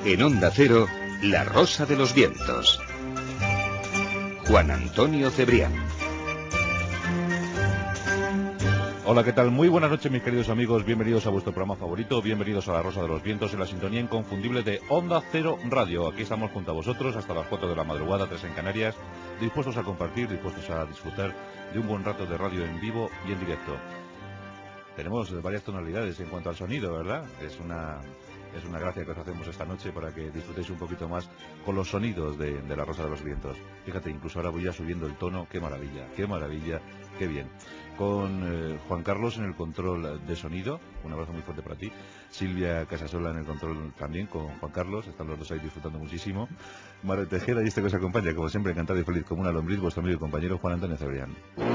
En Onda Cero, La Rosa de los Vientos. Juan Antonio Cebrián. Hola, ¿qué tal? Muy buenas noches, mis queridos amigos. Bienvenidos a vuestro programa favorito. Bienvenidos a La Rosa de los Vientos en la sintonía inconfundible de Onda Cero Radio. Aquí estamos junto a vosotros hasta las 4 de la madrugada, 3 en Canarias, dispuestos a compartir, dispuestos a disfrutar de un buen rato de radio en vivo y en directo. Tenemos varias tonalidades en cuanto al sonido, ¿verdad? Es una gracia que os hacemos esta noche para que disfrutéis un poquito más con los sonidos de La Rosa de los Vientos. Fíjate, incluso ahora voy ya subiendo el tono. ¡Qué maravilla! ¡Qué maravilla! ¡Qué bien! Con Juan Carlos en el control de sonido, un abrazo muy fuerte para ti. Silvia Casasola en el control también, con Juan Carlos, están los dos ahí disfrutando muchísimo. María Tejeda y este que os acompaña, como siempre, encantado y feliz como una lombriz, vuestro amigo y compañero Juan Antonio Cebrián.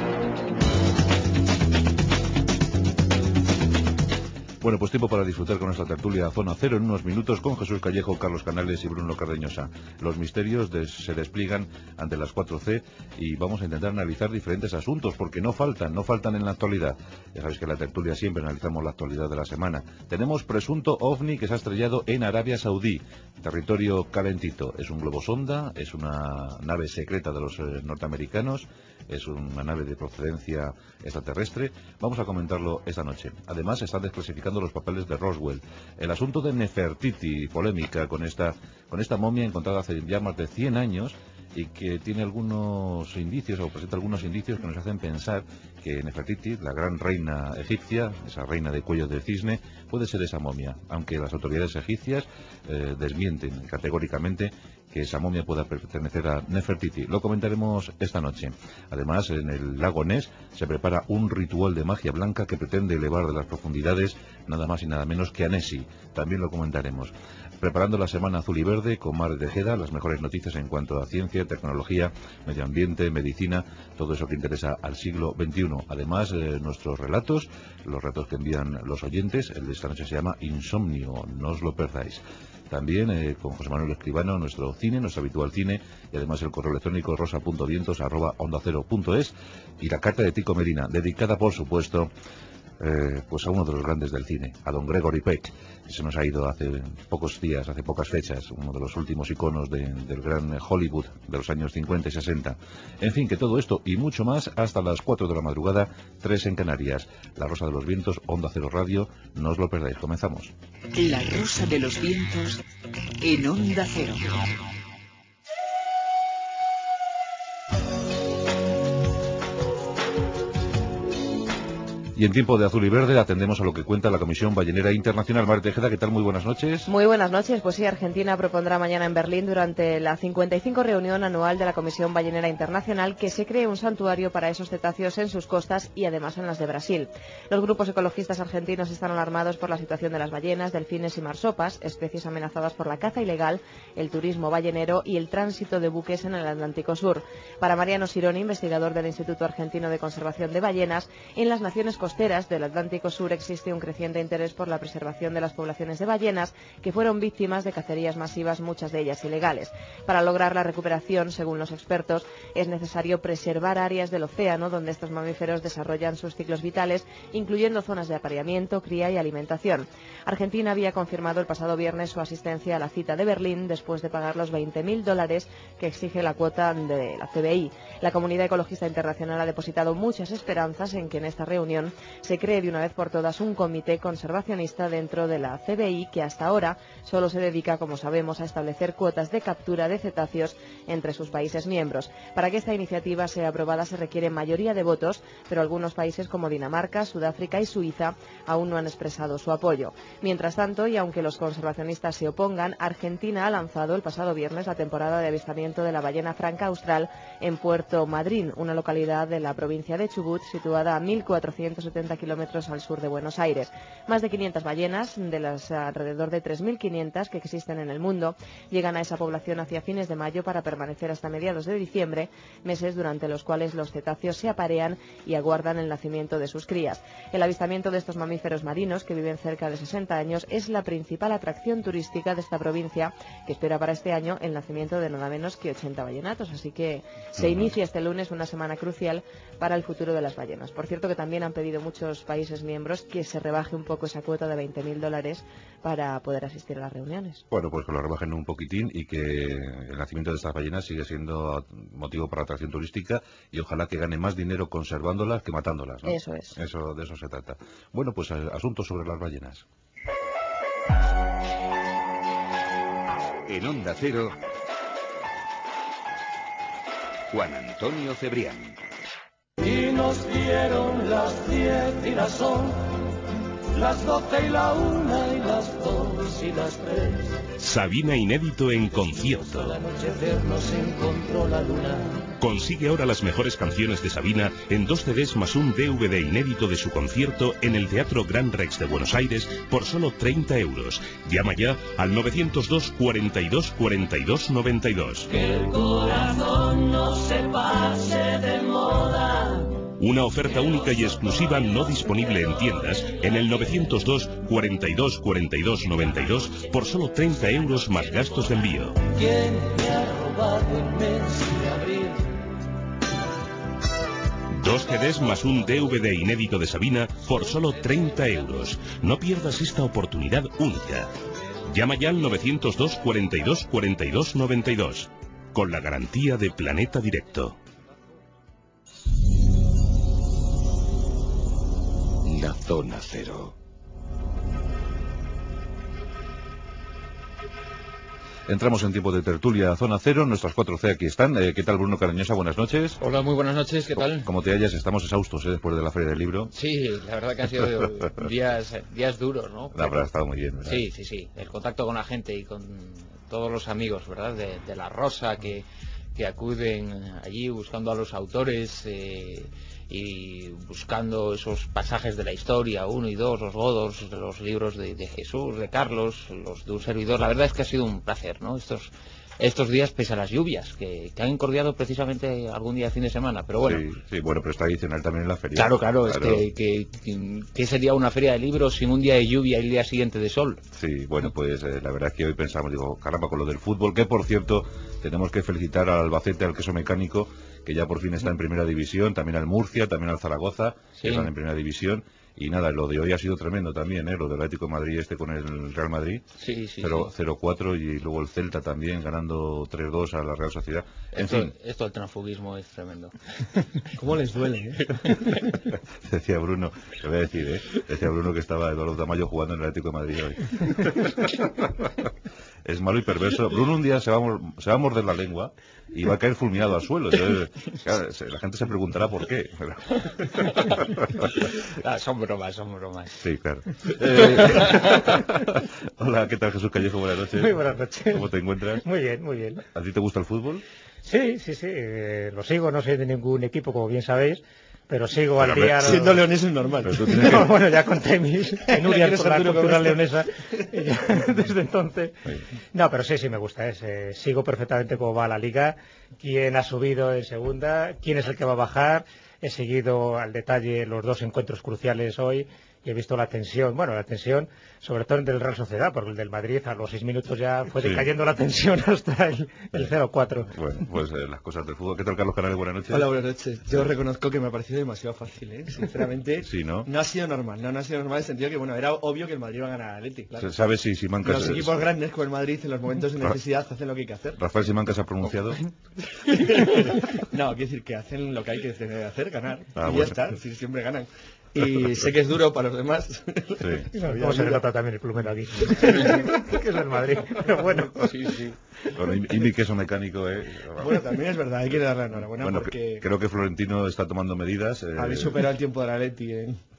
Bueno, pues tiempo para disfrutar con nuestra tertulia Zona Cero en unos minutos con Jesús Callejo, Carlos Canales y Bruno Cardeñosa. Los misterios se despliegan ante las 4C y vamos a intentar analizar diferentes asuntos porque no faltan en la actualidad. Ya sabéis que en la tertulia siempre analizamos la actualidad de la semana. Tenemos presunto ovni que se ha estrellado en Arabia Saudí, territorio calentito. Es un globosonda, es una nave secreta de los norteamericanos, es una nave de procedencia extraterrestre. Vamos a comentarlo esta noche. Además, se están desclasificando los papeles de Roswell. El asunto de Nefertiti, polémica con esta momia encontrada hace ya más de 100 años y que tiene algunos indicios, o presenta algunos indicios que nos hacen pensar que Nefertiti, la gran reina egipcia, esa reina de cuello de cisne, puede ser esa momia, aunque las autoridades egipcias desmienten categóricamente que esa momia pueda pertenecer a Nefertiti. Lo comentaremos esta noche. Además, en el lago Ness se prepara un ritual de magia blanca que pretende elevar de las profundidades nada más y nada menos que a Nessie. También lo comentaremos. Preparando la Semana Azul y Verde con Mar Tejeda, las mejores noticias en cuanto a ciencia, tecnología, medio ambiente, medicina, todo eso que interesa al siglo XXI. Además, nuestros relatos, los relatos que envían los oyentes, el de esta noche se llama Insomnio, no os lo perdáis. También con José Manuel Escribano, nuestro cine, nuestro habitual cine, y además el correo electrónico rosa.vientos@ondacero.es y la carta de Tico Medina, dedicada por supuesto pues a uno de los grandes del cine, a don Gregory Peck, que se nos ha ido hace pocos días, hace pocas fechas, uno de los últimos iconos del gran Hollywood de los años 50 y 60. En fin, que todo esto y mucho más hasta las 4 de la madrugada, 3 en Canarias. La Rosa de los Vientos, Onda Cero Radio, no os lo perdáis, comenzamos. La Rosa de los Vientos en Onda Cero. Y en tiempo de azul y verde atendemos a lo que cuenta la Comisión Ballenera Internacional. María Tejeda, ¿qué tal? Muy buenas noches. Muy buenas noches. Pues sí, Argentina propondrá mañana en Berlín, durante la 55 reunión anual de la Comisión Ballenera Internacional, que se cree un santuario para esos cetáceos en sus costas y además en las de Brasil. Los grupos ecologistas argentinos están alarmados por la situación de las ballenas, delfines y marsopas, especies amenazadas por la caza ilegal, el turismo ballenero y el tránsito de buques en el Atlántico Sur. Para Mariano Sironi, investigador del Instituto Argentino de Conservación de Ballenas, en las naciones costeras del Atlántico Sur existe un creciente interés por la preservación de las poblaciones de ballenas que fueron víctimas de cacerías masivas, muchas de ellas ilegales. Para lograr la recuperación, según los expertos, es necesario preservar áreas del océano donde estos mamíferos desarrollan sus ciclos vitales, incluyendo zonas de apareamiento, cría y alimentación. Argentina había confirmado el pasado viernes su asistencia a la cita de Berlín después de pagar los $20.000 que exige la cuota de la CBI. La comunidad ecologista internacional ha depositado muchas esperanzas en que en esta reunión se cree de una vez por todas un comité conservacionista dentro de la CBI que hasta ahora solo se dedica, como sabemos, a establecer cuotas de captura de cetáceos entre sus países miembros. Para que esta iniciativa sea aprobada se requiere mayoría de votos, pero algunos países como Dinamarca, Sudáfrica y Suiza aún no han expresado su apoyo. Mientras tanto, y aunque los conservacionistas se opongan, Argentina ha lanzado el pasado viernes la temporada de avistamiento de la ballena franca austral en Puerto Madryn, una localidad de la provincia de Chubut situada a 1.470 kilómetros al sur de Buenos Aires. Más de 500 ballenas, de las alrededor de 3.500 que existen en el mundo, llegan a esa población hacia fines de mayo para permanecer hasta mediados de diciembre, meses durante los cuales los cetáceos se aparean y aguardan el nacimiento de sus crías. El avistamiento de estos mamíferos marinos, que viven cerca de 60 años, es la principal atracción turística de esta provincia, que espera para este año el nacimiento de nada menos que 80 ballenatos. Así que se inicia este lunes una semana crucial para el futuro de las ballenas. Por cierto, que también han pedido pedido muchos países miembros que se rebaje un poco esa cuota de $20.000 para poder asistir a las reuniones. Bueno, pues que lo rebajen un poquitín y que el nacimiento de estas ballenas sigue siendo motivo para atracción turística y ojalá que gane más dinero conservándolas que matándolas, ¿no? Eso es. De eso se trata. Bueno, pues asuntos sobre las ballenas. En Onda Cero, Juan Antonio Cebrián. Y nos dieron las 10 y las 11, las 12 y la 1 y las 2 y las 3. Sabina inédito en concierto. Al anochecer nos encontró la luna. Consigue ahora las mejores canciones de Sabina en 2 CDs más un DVD inédito de su concierto en el Teatro Gran Rex de Buenos Aires por solo 30 euros. Llama ya al 902 42 42 92. Que el corazón no se pase de moda. Una oferta única y exclusiva no disponible en tiendas en el 902 42 42 92 por solo 30 euros más gastos de envío. ¿Quién me ha robado el mes de abril? 2 CDs más un DVD inédito de Sabina por solo 30 euros. No pierdas esta oportunidad única. Llama ya al 902 42 42 92 con la garantía de Planeta Directo. La Zona Cero. Entramos en tiempo de tertulia Zona Cero, nuestras 4C aquí están. ¿Qué tal, Bruno Cardeñosa? Buenas noches. Hola, muy buenas noches, ¿qué tal? ¿Cómo te hallas? Estamos exhaustos después de la Feria del Libro. Sí, la verdad que han sido días duros, ¿no? La verdad ha estado muy bien, ¿verdad? Sí. El contacto con la gente y con todos los amigos, ¿verdad? De La Rosa que acuden allí buscando a los autores y buscando esos pasajes de la historia, 1 y 2, los godos, los libros de Jesús, de Carlos, los de un servidor. La verdad es que ha sido un placer, ¿no? Estos días, pese a las lluvias, que han encordiado precisamente algún día de fin de semana, pero bueno. Sí, bueno, pero es tradicional también en la feria. Claro. Es que sería una feria de libros sin un día de lluvia y el día siguiente de sol. Sí, bueno, pues la verdad es que hoy pensamos, digo, caramba, con lo del fútbol, que por cierto, tenemos que felicitar al Albacete, al Queso Mecánico, que ya por fin está en primera división, también al Murcia, también al Zaragoza, que están en primera división. Y nada, lo de hoy ha sido tremendo también, lo del Atlético de Madrid con el Real Madrid. Sí. 0-4 y luego el Celta también ganando 3-2 a la Real Sociedad. Esto del transfugismo es tremendo. ¿Cómo les duele, Decía Bruno, te voy a decir, decía Bruno que estaba Eduardo Tamayo jugando en el Atlético de Madrid hoy. Es malo y perverso. Bruno un día se va a morder la lengua y va a caer fulminado al suelo. Entonces, claro, la gente se preguntará por qué. Son bromas. Sí, claro. Hola, ¿qué tal, Jesús Callejo? Buenas noches. Muy buenas noches. ¿Cómo te encuentras? Muy bien. ¿A ti te gusta el fútbol? Sí. Lo sigo, no soy de ningún equipo, como bien sabéis, pero sigo al día. Siendo leonés es normal. No, bueno, ya conté mis penurias por la cultura leonesa desde entonces. No, pero sí me gusta. Sigo perfectamente cómo va la liga, quién ha subido en segunda, quién es el que va a bajar. He seguido al detalle los 2 encuentros cruciales hoy y he visto la tensión, sobre todo el del Real Sociedad, porque el del Madrid a los 6 minutos ya fue decayendo la tensión hasta el 0-4. Bueno, pues las cosas del fútbol. ¿Qué tal, Carlos Canales? Buenas noches. Hola, buenas noches. Yo reconozco que me ha parecido demasiado fácil, sinceramente. Sí, ¿no? No ha sido normal, no ha sido normal en el sentido que, bueno, era obvio que el Madrid iba a ganar al Atleti, claro. ¿Sabes si Simancas... Los equipos grandes como el Madrid en los momentos de necesidad hacen lo que hay que hacer. ¿Rafael Simancas ha pronunciado? No, quiero decir que hacen lo que hay que hacer, ganar. Bueno. Ya está, si siempre ganan. Y sé que es duro para los demás. Sí. ¿Cómo se nota también el plumero aquí? Que es el Madrid, pero bueno. Sí. Bueno, y mi queso mecánico, Bueno, también es verdad, hay que darle la enhorabuena porque... Creo que Florentino está tomando medidas. Habéis superado el tiempo de la Atleti,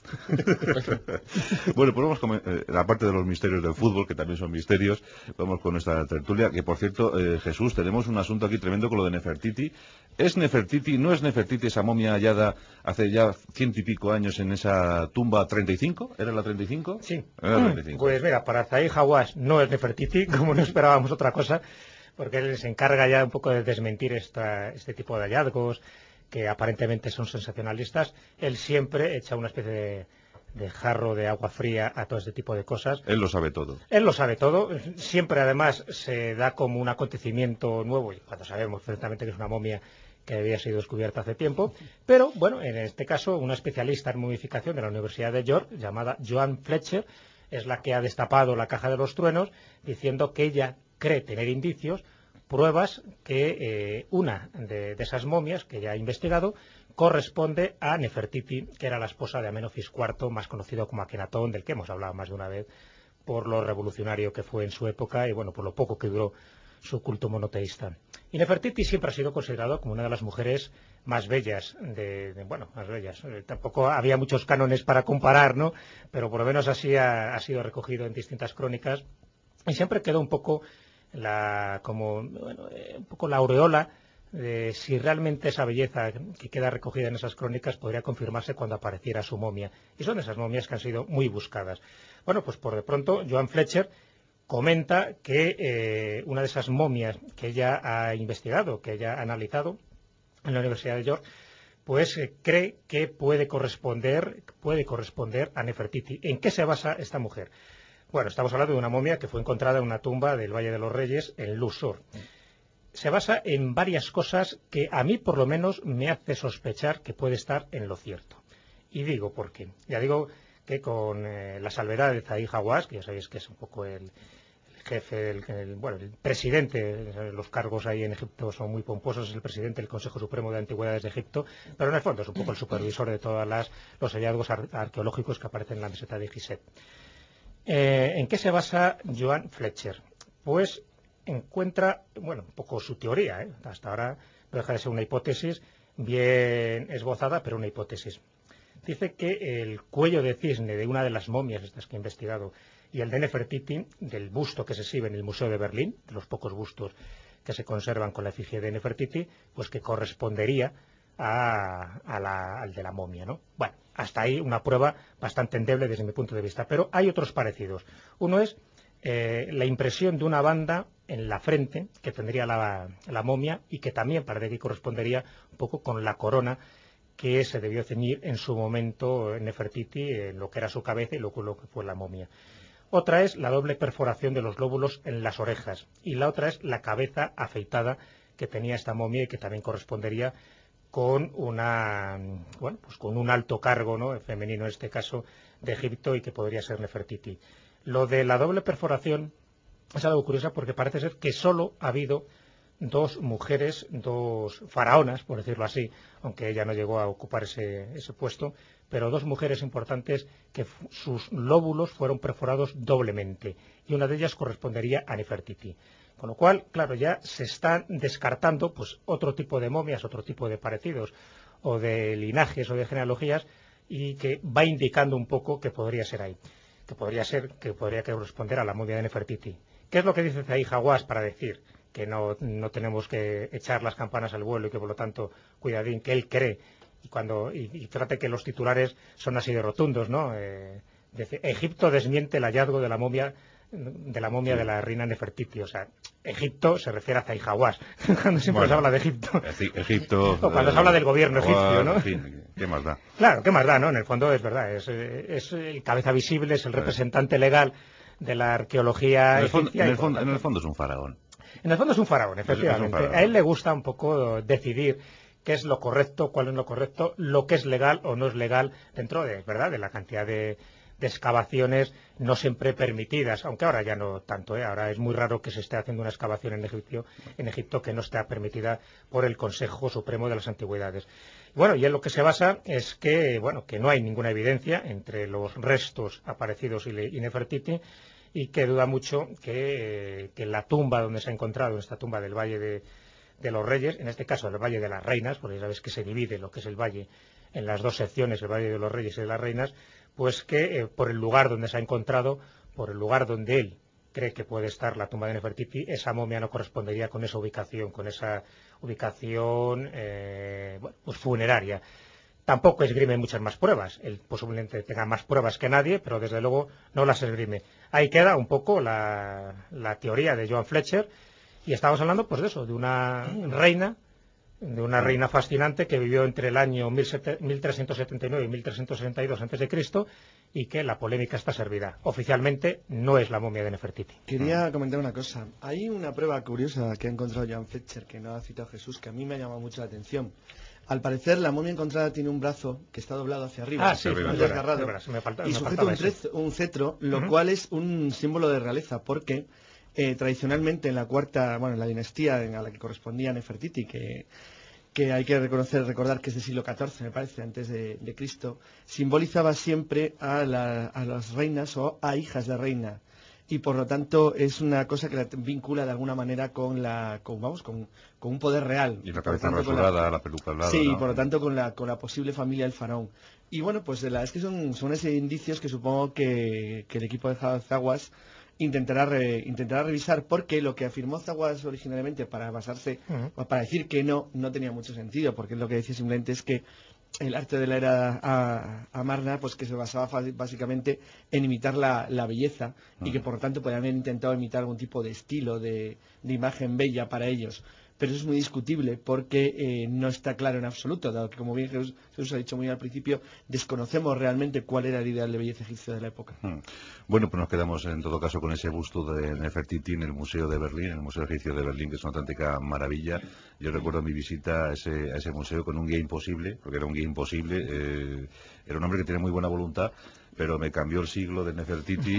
Bueno, pues vamos aparte de los misterios del fútbol, que también son misterios, vamos con nuestra tertulia, que por cierto, Jesús, tenemos un asunto aquí tremendo con lo de Nefertiti. ¿Es Nefertiti, no es Nefertiti esa momia hallada hace ya 100 y pico años en esa tumba 35? ¿Era la 35? Sí. Era la 35. Pues mira, para Zahi Hawass no es Nefertiti, como no esperábamos otra cosa, porque él se encarga ya un poco de desmentir este tipo de hallazgos que aparentemente son sensacionalistas. Él siempre echa una especie de jarro de agua fría a todo este tipo de cosas. Él lo sabe todo. Él lo sabe todo. Siempre, además, se da como un acontecimiento nuevo, y cuando sabemos perfectamente que es una momia que había sido descubierta hace tiempo, pero bueno, en este caso una especialista en momificación de la Universidad de York, llamada Joan Fletcher, es la que ha destapado la caja de los truenos, diciendo que ella cree tener indicios, pruebas que una de esas momias que ella ha investigado corresponde a Nefertiti, que era la esposa de Amenofis IV, más conocido como Akenatón, del que hemos hablado más de una vez, por lo revolucionario que fue en su época y bueno, por lo poco que duró su culto monoteísta. Y Nefertiti siempre ha sido considerado como una de las mujeres más bellas, más bellas. Tampoco había muchos cánones para comparar, ¿no? Pero por lo menos así ha sido recogido en distintas crónicas y siempre quedó un poco un poco la aureola de si realmente esa belleza que queda recogida en esas crónicas podría confirmarse cuando apareciera su momia. Y son esas momias que han sido muy buscadas. Bueno, pues por de pronto Joan Fletcher comenta que una de esas momias que ella ha investigado, que ella ha analizado en la Universidad de York, pues cree que puede corresponder a Nefertiti. ¿En qué se basa esta mujer? Bueno, estamos hablando de una momia que fue encontrada en una tumba del Valle de los Reyes, en Luxor. Se basa en varias cosas que a mí por lo menos me hace sospechar que puede estar en lo cierto. Y digo por qué. Ya digo que con la salvedad de Zahi Hawass, que ya sabéis que es un poco el jefe, el presidente, los cargos ahí en Egipto son muy pomposos, es el presidente del Consejo Supremo de Antigüedades de Egipto, pero en el fondo es un poco el supervisor de todos los hallazgos arqueológicos que aparecen en la meseta de Gizeh. ¿En qué se basa Joan Fletcher? Pues encuentra, un poco su teoría, hasta ahora no deja de ser una hipótesis bien esbozada, pero una hipótesis. Dice que el cuello de cisne de una de las momias estas que he investigado y el de Nefertiti, del busto que se exhibe en el Museo de Berlín, de los pocos bustos que se conservan con la efigie de Nefertiti, pues que correspondería al de la momia, ¿no? Bueno, hasta ahí una prueba bastante endeble desde mi punto de vista, pero hay otros parecidos. Uno es la impresión de una banda en la frente que tendría la momia y que también parece que correspondería un poco con la corona que se debió ceñir en su momento Nefertiti, en lo que era su cabeza y lo que fue la momia. Otra es la doble perforación de los lóbulos en las orejas y la otra es la cabeza afeitada que tenía esta momia y que también correspondería con con un alto cargo, ¿no?, femenino en este caso, de Egipto y que podría ser Nefertiti. Lo de la doble perforación es algo curioso porque parece ser que solo ha habido dos mujeres, dos faraonas, por decirlo así, aunque ella no llegó a ocupar ese puesto, pero dos mujeres importantes que sus lóbulos fueron perforados doblemente y una de ellas correspondería a Nefertiti. Con lo cual, claro, ya se están descartando pues otro tipo de momias, otro tipo de parecidos o de linajes o de genealogías y que va indicando un poco que podría ser ahí, que podría corresponder a la momia de Nefertiti. ¿Qué es lo que dice Zahi Hawass para decir que no tenemos que echar las campanas al vuelo y que por lo tanto, cuidadín, que él cree y trate que los titulares son así de rotundos, ¿no? Egipto desmiente el hallazgo de la momia de la reina Nefertiti. O sea, Egipto se refiere a Zahi Hawass cuando siempre se habla de Egipto. Egipto o cuando se habla del gobierno egipcio, ¿no? En fin, ¿qué más da? Claro, ¿qué más da, no? En el fondo es verdad, es el cabeza visible, es el representante legal de la arqueología egipcia. En el fondo es un faraón. En el fondo es un faraón, efectivamente. A él le gusta un poco decidir qué es lo correcto, cuál es lo correcto, lo que es legal o no es legal dentro de la cantidad de excavaciones no siempre permitidas, aunque ahora ya no tanto, ahora es muy raro que se esté haciendo una excavación en Egipto que no esté permitida por el Consejo Supremo de las Antigüedades. Bueno, y en lo que se basa es que no hay ninguna evidencia entre los restos aparecidos y Nefertiti, y que duda mucho que la tumba donde se ha encontrado, en esta tumba del Valle de los Reyes, en este caso del Valle de las Reinas, porque ya sabéis que se divide lo que es el valle en las dos secciones, el Valle de los Reyes y de las Reinas, pues que por el lugar donde se ha encontrado, por el lugar donde él cree que puede estar la tumba de Nefertiti, esa momia no correspondería con esa ubicación, pues funeraria. Tampoco esgrime muchas más pruebas. Él posiblemente tenga más pruebas que nadie, pero desde luego no las esgrime. Ahí queda un poco la teoría de Joan Fletcher, y estábamos hablando pues de eso, de una reina de una reina fascinante que vivió entre el año 1379 y 1362 a.C. y que la polémica está servida. Oficialmente no es la momia de Nefertiti. Quería comentar una cosa. Hay una prueba curiosa que ha encontrado Joan Fletcher, que no ha citado Jesús, que a mí me ha llamado mucho la atención. Al parecer, la momia encontrada tiene un brazo que está doblado hacia arriba, desgarrado, y sujeta un cetro, lo cual es un símbolo de realeza, porque tradicionalmente en en la dinastía a la que correspondía Nefertiti, que hay que recordar que es del siglo XIV, me parece, antes de Cristo, simbolizaba siempre a las reinas o a hijas de reina. Y por lo tanto es una cosa que la vincula de alguna manera con un poder real. Y la cabeza rasurada, la peluca al lado. Sí, ¿no? Y por lo tanto con la posible familia del faraón. Y bueno, pues es que son esos indicios que supongo que el equipo de Zaguas intentará revisar, porque lo que afirmó Zaguas originalmente para basarse, o para decir que no tenía mucho sentido, porque lo que decía simplemente es que el arte de la era Amarna, pues que se basaba básicamente en imitar la belleza, y que por lo tanto podían haber intentado imitar algún tipo de estilo, de imagen bella para ellos. Pero eso es muy discutible porque no está claro en absoluto, dado que, como bien Jesús ha dicho muy al principio, desconocemos realmente cuál era el ideal de belleza egipcio de la época. Bueno, pues nos quedamos en todo caso con ese busto de Nefertiti en el Museo de Berlín, en el Museo Egipcio de Berlín, que es una auténtica maravilla. Yo recuerdo mi visita a ese museo con un guía imposible, porque era un guía imposible, era un hombre que tenía muy buena voluntad, pero me cambió el siglo de Nefertiti,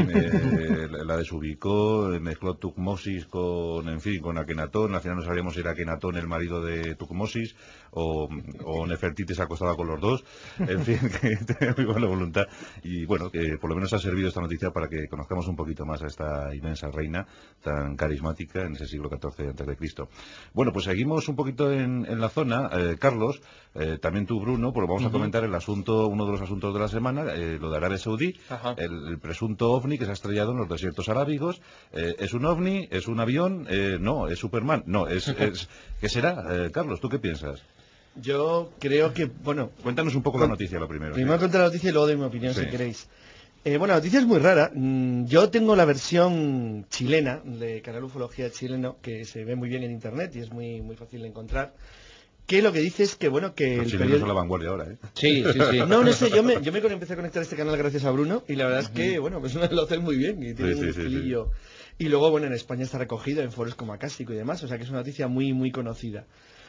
la desubicó, mezcló Tutmosis con Akenatón. Al final no sabíamos si era Akenatón el marido de Tutmosis o Nefertiti se acostaba con los dos. En fin, que tenía muy buena voluntad. Y bueno, que por lo menos ha servido esta noticia para que conozcamos un poquito más a esta inmensa reina tan carismática en ese siglo XIV a.C. Bueno, pues seguimos un poquito en la zona. Carlos, también tú, Bruno, pues vamos a comentar uno de los asuntos de la semana, lo de Arabia Saudí, el presunto ovni que se ha estrellado en los desiertos arábigos. ¿Es un ovni? ¿Es un avión? No, ¿es Superman? No, ¿qué será? Carlos, ¿tú qué piensas? Yo creo que, Cuéntanos un poco la noticia, lo primero. Primero cuento la noticia y luego doy mi opinión, si queréis. La noticia es muy rara. Yo tengo la versión chilena, de Canal Ufología chileno, que se ve muy bien en internet y es muy, muy fácil de encontrar. Que lo que dice es que, que los chilenos son la vanguardia ahora, ¿eh? Sí. No sé, yo me empecé a conectar a este canal gracias a Bruno, y la verdad es que, pues lo hacen muy bien y tiene un estilillo. Y luego, en España está recogido en foros como Acástico y demás, o sea que es una noticia muy, muy conocida.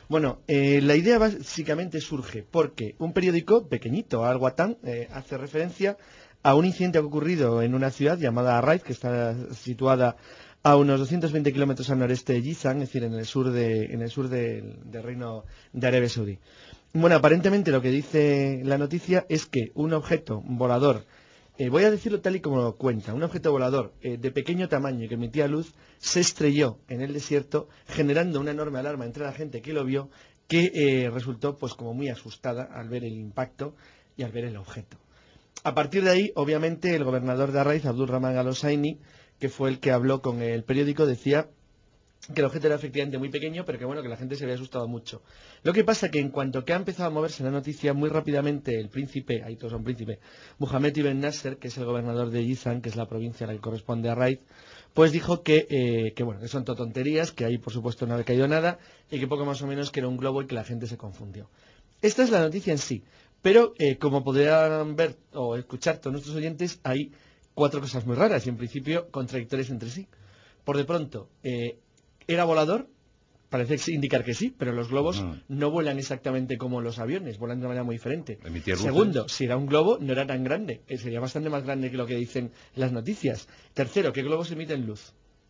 La idea básicamente surge porque un periódico pequeñito, Al Watan, hace referencia a un incidente que ha ocurrido en una ciudad llamada Arraiz, que está situada a unos 220 kilómetros al noreste de Jizan, es decir, en el sur del Reino de Arabia Saudí. Aparentemente lo que dice la noticia es que un objeto volador, voy a decirlo tal y como lo cuenta, un objeto volador de pequeño tamaño que emitía luz, se estrelló en el desierto, generando una enorme alarma entre la gente que lo vio, que resultó pues como muy asustada al ver el impacto y al ver el objeto. A partir de ahí, obviamente, el gobernador de Arraiz, Abdul Rahman Al-Hosseini, que fue el que habló con el periódico, decía que el objeto era efectivamente muy pequeño, pero que la gente se había asustado mucho. Lo que pasa que en cuanto que ha empezado a moverse la noticia, muy rápidamente el príncipe, ahí todos son príncipe, Mohammed ibn Nasser, que es el gobernador de Jizan, que es la provincia a la que corresponde a Arraiz, pues dijo que son todo tonterías, que ahí por supuesto no había caído nada, y que poco más o menos que era un globo y que la gente se confundió. Esta es la noticia en sí, pero como podrán ver o escuchar todos nuestros oyentes, hay 4 cosas muy raras y en principio contradictorias entre sí. Por de pronto, ¿era volador? Parece indicar que sí, pero los globos no vuelan exactamente como los aviones, vuelan de manera muy diferente. Segundo, si era un globo, no era tan grande, sería bastante más grande que lo que dicen las noticias. Tercero, ¿qué globos emiten luz?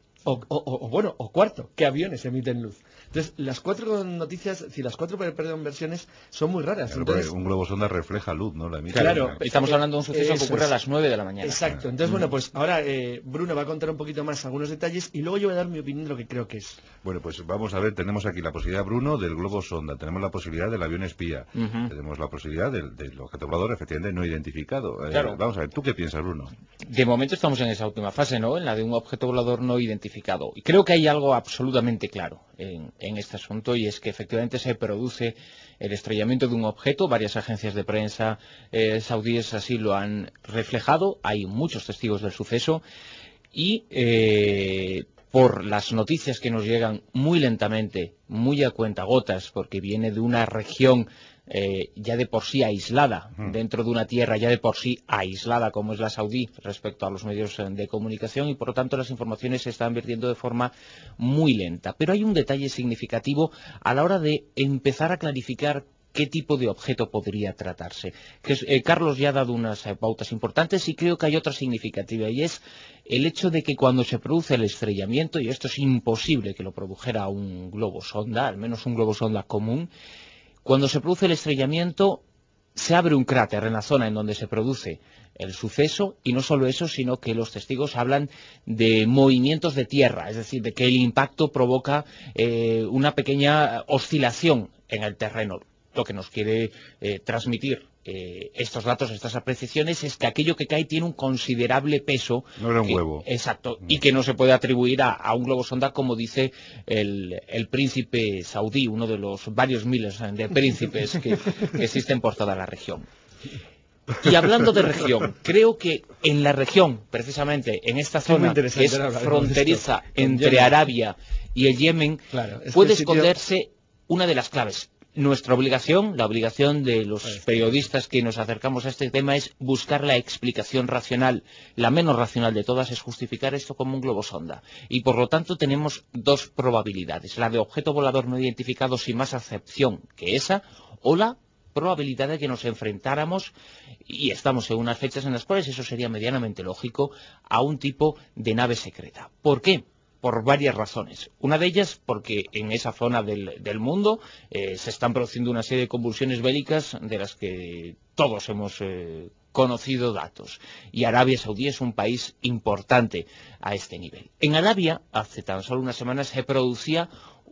O cuarto, ¿qué aviones emiten luz? Entonces, las 4 noticias, las 4 versiones son muy raras. Claro, entonces, un globo sonda refleja luz, ¿no? La emite. Claro, estamos hablando de un suceso que ocurre a las 9 de la mañana. Exacto. Entonces, pues ahora Bruno va a contar un poquito más algunos detalles y luego yo voy a dar mi opinión de lo que creo que es. Bueno, pues vamos a ver, tenemos aquí la posibilidad, Bruno, del globo sonda, tenemos la posibilidad del avión espía, tenemos la posibilidad del objeto volador efectivamente no identificado. Claro. Vamos a ver, ¿tú qué piensas, Bruno? De momento estamos en esa última fase, ¿no? En la de un objeto volador no identificado. Y creo que hay algo absolutamente claro en este asunto, y es que efectivamente se produce el estrellamiento de un objeto. Varias agencias de prensa saudíes así lo han reflejado. Hay muchos testigos del suceso y por las noticias que nos llegan muy lentamente, muy a cuentagotas, porque viene de una región ya de por sí aislada, dentro de una tierra ya de por sí aislada como es la saudí respecto a los medios de comunicación, y por lo tanto las informaciones se están vertiendo de forma muy lenta. Pero hay un detalle significativo a la hora de empezar a clarificar qué tipo de objeto podría tratarse. Carlos ya ha dado unas pautas importantes y creo que hay otra significativa, y es el hecho de que cuando se produce el estrellamiento, y esto es imposible que lo produjera un globo sonda, al menos un globo sonda común, cuando se produce el estrellamiento se abre un cráter en la zona en donde se produce el suceso, y no solo eso, sino que los testigos hablan de movimientos de tierra, es decir, de que el impacto provoca una pequeña oscilación en el terreno. Lo que nos quiere transmitir estos datos, estas apreciaciones, es que aquello que cae tiene un considerable peso. No era un huevo. Exacto, y que no se puede atribuir a un globo sonda, como dice el príncipe saudí, uno de los varios miles de príncipes que existen por toda la región. Y hablando de región, creo que en la región, precisamente en esta zona que es fronteriza entre Arabia y el Yemen, puede esconderse una de las claves. Nuestra obligación, la obligación de los periodistas que nos acercamos a este tema, es buscar la explicación racional. La menos racional de todas es justificar esto como un globo sonda. Y por lo tanto tenemos dos probabilidades: la de objeto volador no identificado sin más acepción que esa, o la probabilidad de que nos enfrentáramos, y estamos en unas fechas en las cuales eso sería medianamente lógico, a un tipo de nave secreta. ¿Por qué? Por varias razones. Una de ellas porque en esa zona del mundo se están produciendo una serie de convulsiones bélicas de las que todos hemos conocido datos. Y Arabia Saudí es un país importante a este nivel. En Arabia, hace tan solo unas semanas, se producía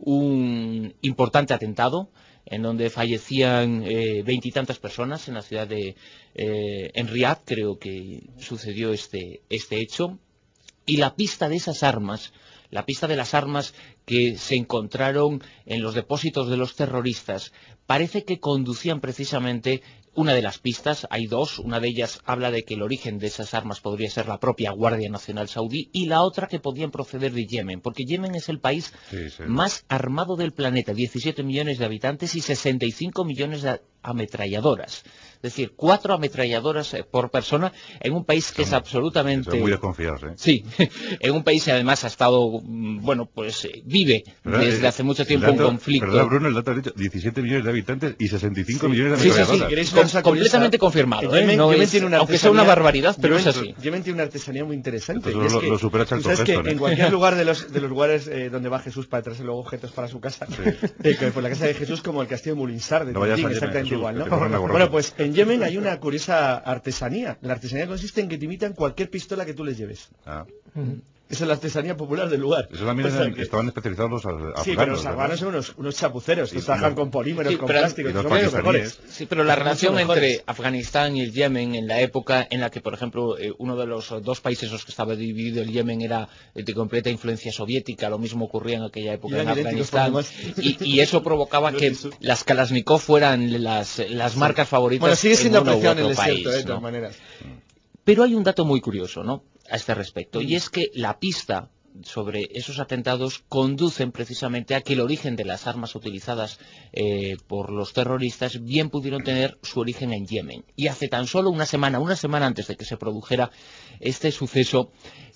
un importante atentado en donde fallecían 20 y tantas personas en la ciudad de en Riad, creo que sucedió este hecho. Y la pista de esas armas, la pista de las armas que se encontraron en los depósitos de los terroristas, parece que conducían precisamente una de las pistas. Hay dos: una de ellas habla de que el origen de esas armas podría ser la propia Guardia Nacional Saudí, y la otra que podían proceder de Yemen, porque Yemen es el país más armado del planeta, 17 millones de habitantes y 65 millones de ametralladoras. Es decir, 4 ametralladoras por persona en un país que es absolutamente... Son muy desconfiados, ¿eh? Sí, en un país que además ha estado, bueno, pues vive desde hace mucho tiempo un conflicto. ¿Verdad, Bruno? El dato ha dicho 17 millones de habitantes y 65 millones de ametralladoras. Sí, completamente confirmado, no es, aunque sea una barbaridad, pero es así. Yemen tiene una artesanía muy interesante. Y es que, lo supera Charlton Heston, en cualquier lugar de los lugares donde va Jesús para traerse luego objetos para su casa, por la casa de Jesús, como el castillo de Mulinsar de Tintín, exactamente igual, ¿no? Bueno, pues en Yemen hay una curiosa artesanía. La artesanía consiste en que te imitan cualquier pistola que tú les lleves. Esa es la artesanía popular del lugar. Eso también estaban especializados los afganos. Sí, pero los afganos son unos chapuceros que trabajan con polímeros, con plásticos. Y los pakistaníes. Sí, pero la relación entre Afganistán y el Yemen, en la época en la que, por ejemplo, uno de los dos países en los que estaba dividido el Yemen era de completa influencia soviética, lo mismo ocurría en aquella época en Afganistán, y eso provocaba que las Kalashnikov fueran las marcas favoritas. Bueno, sigue siendo apreciado en el desierto, de todas maneras. Pero hay un dato muy curioso, ¿no?, a este respecto, y es que la pista sobre esos atentados conducen precisamente a que el origen de las armas utilizadas por los terroristas bien pudieron tener su origen en Yemen. Y hace tan solo una semana antes de que se produjera este suceso,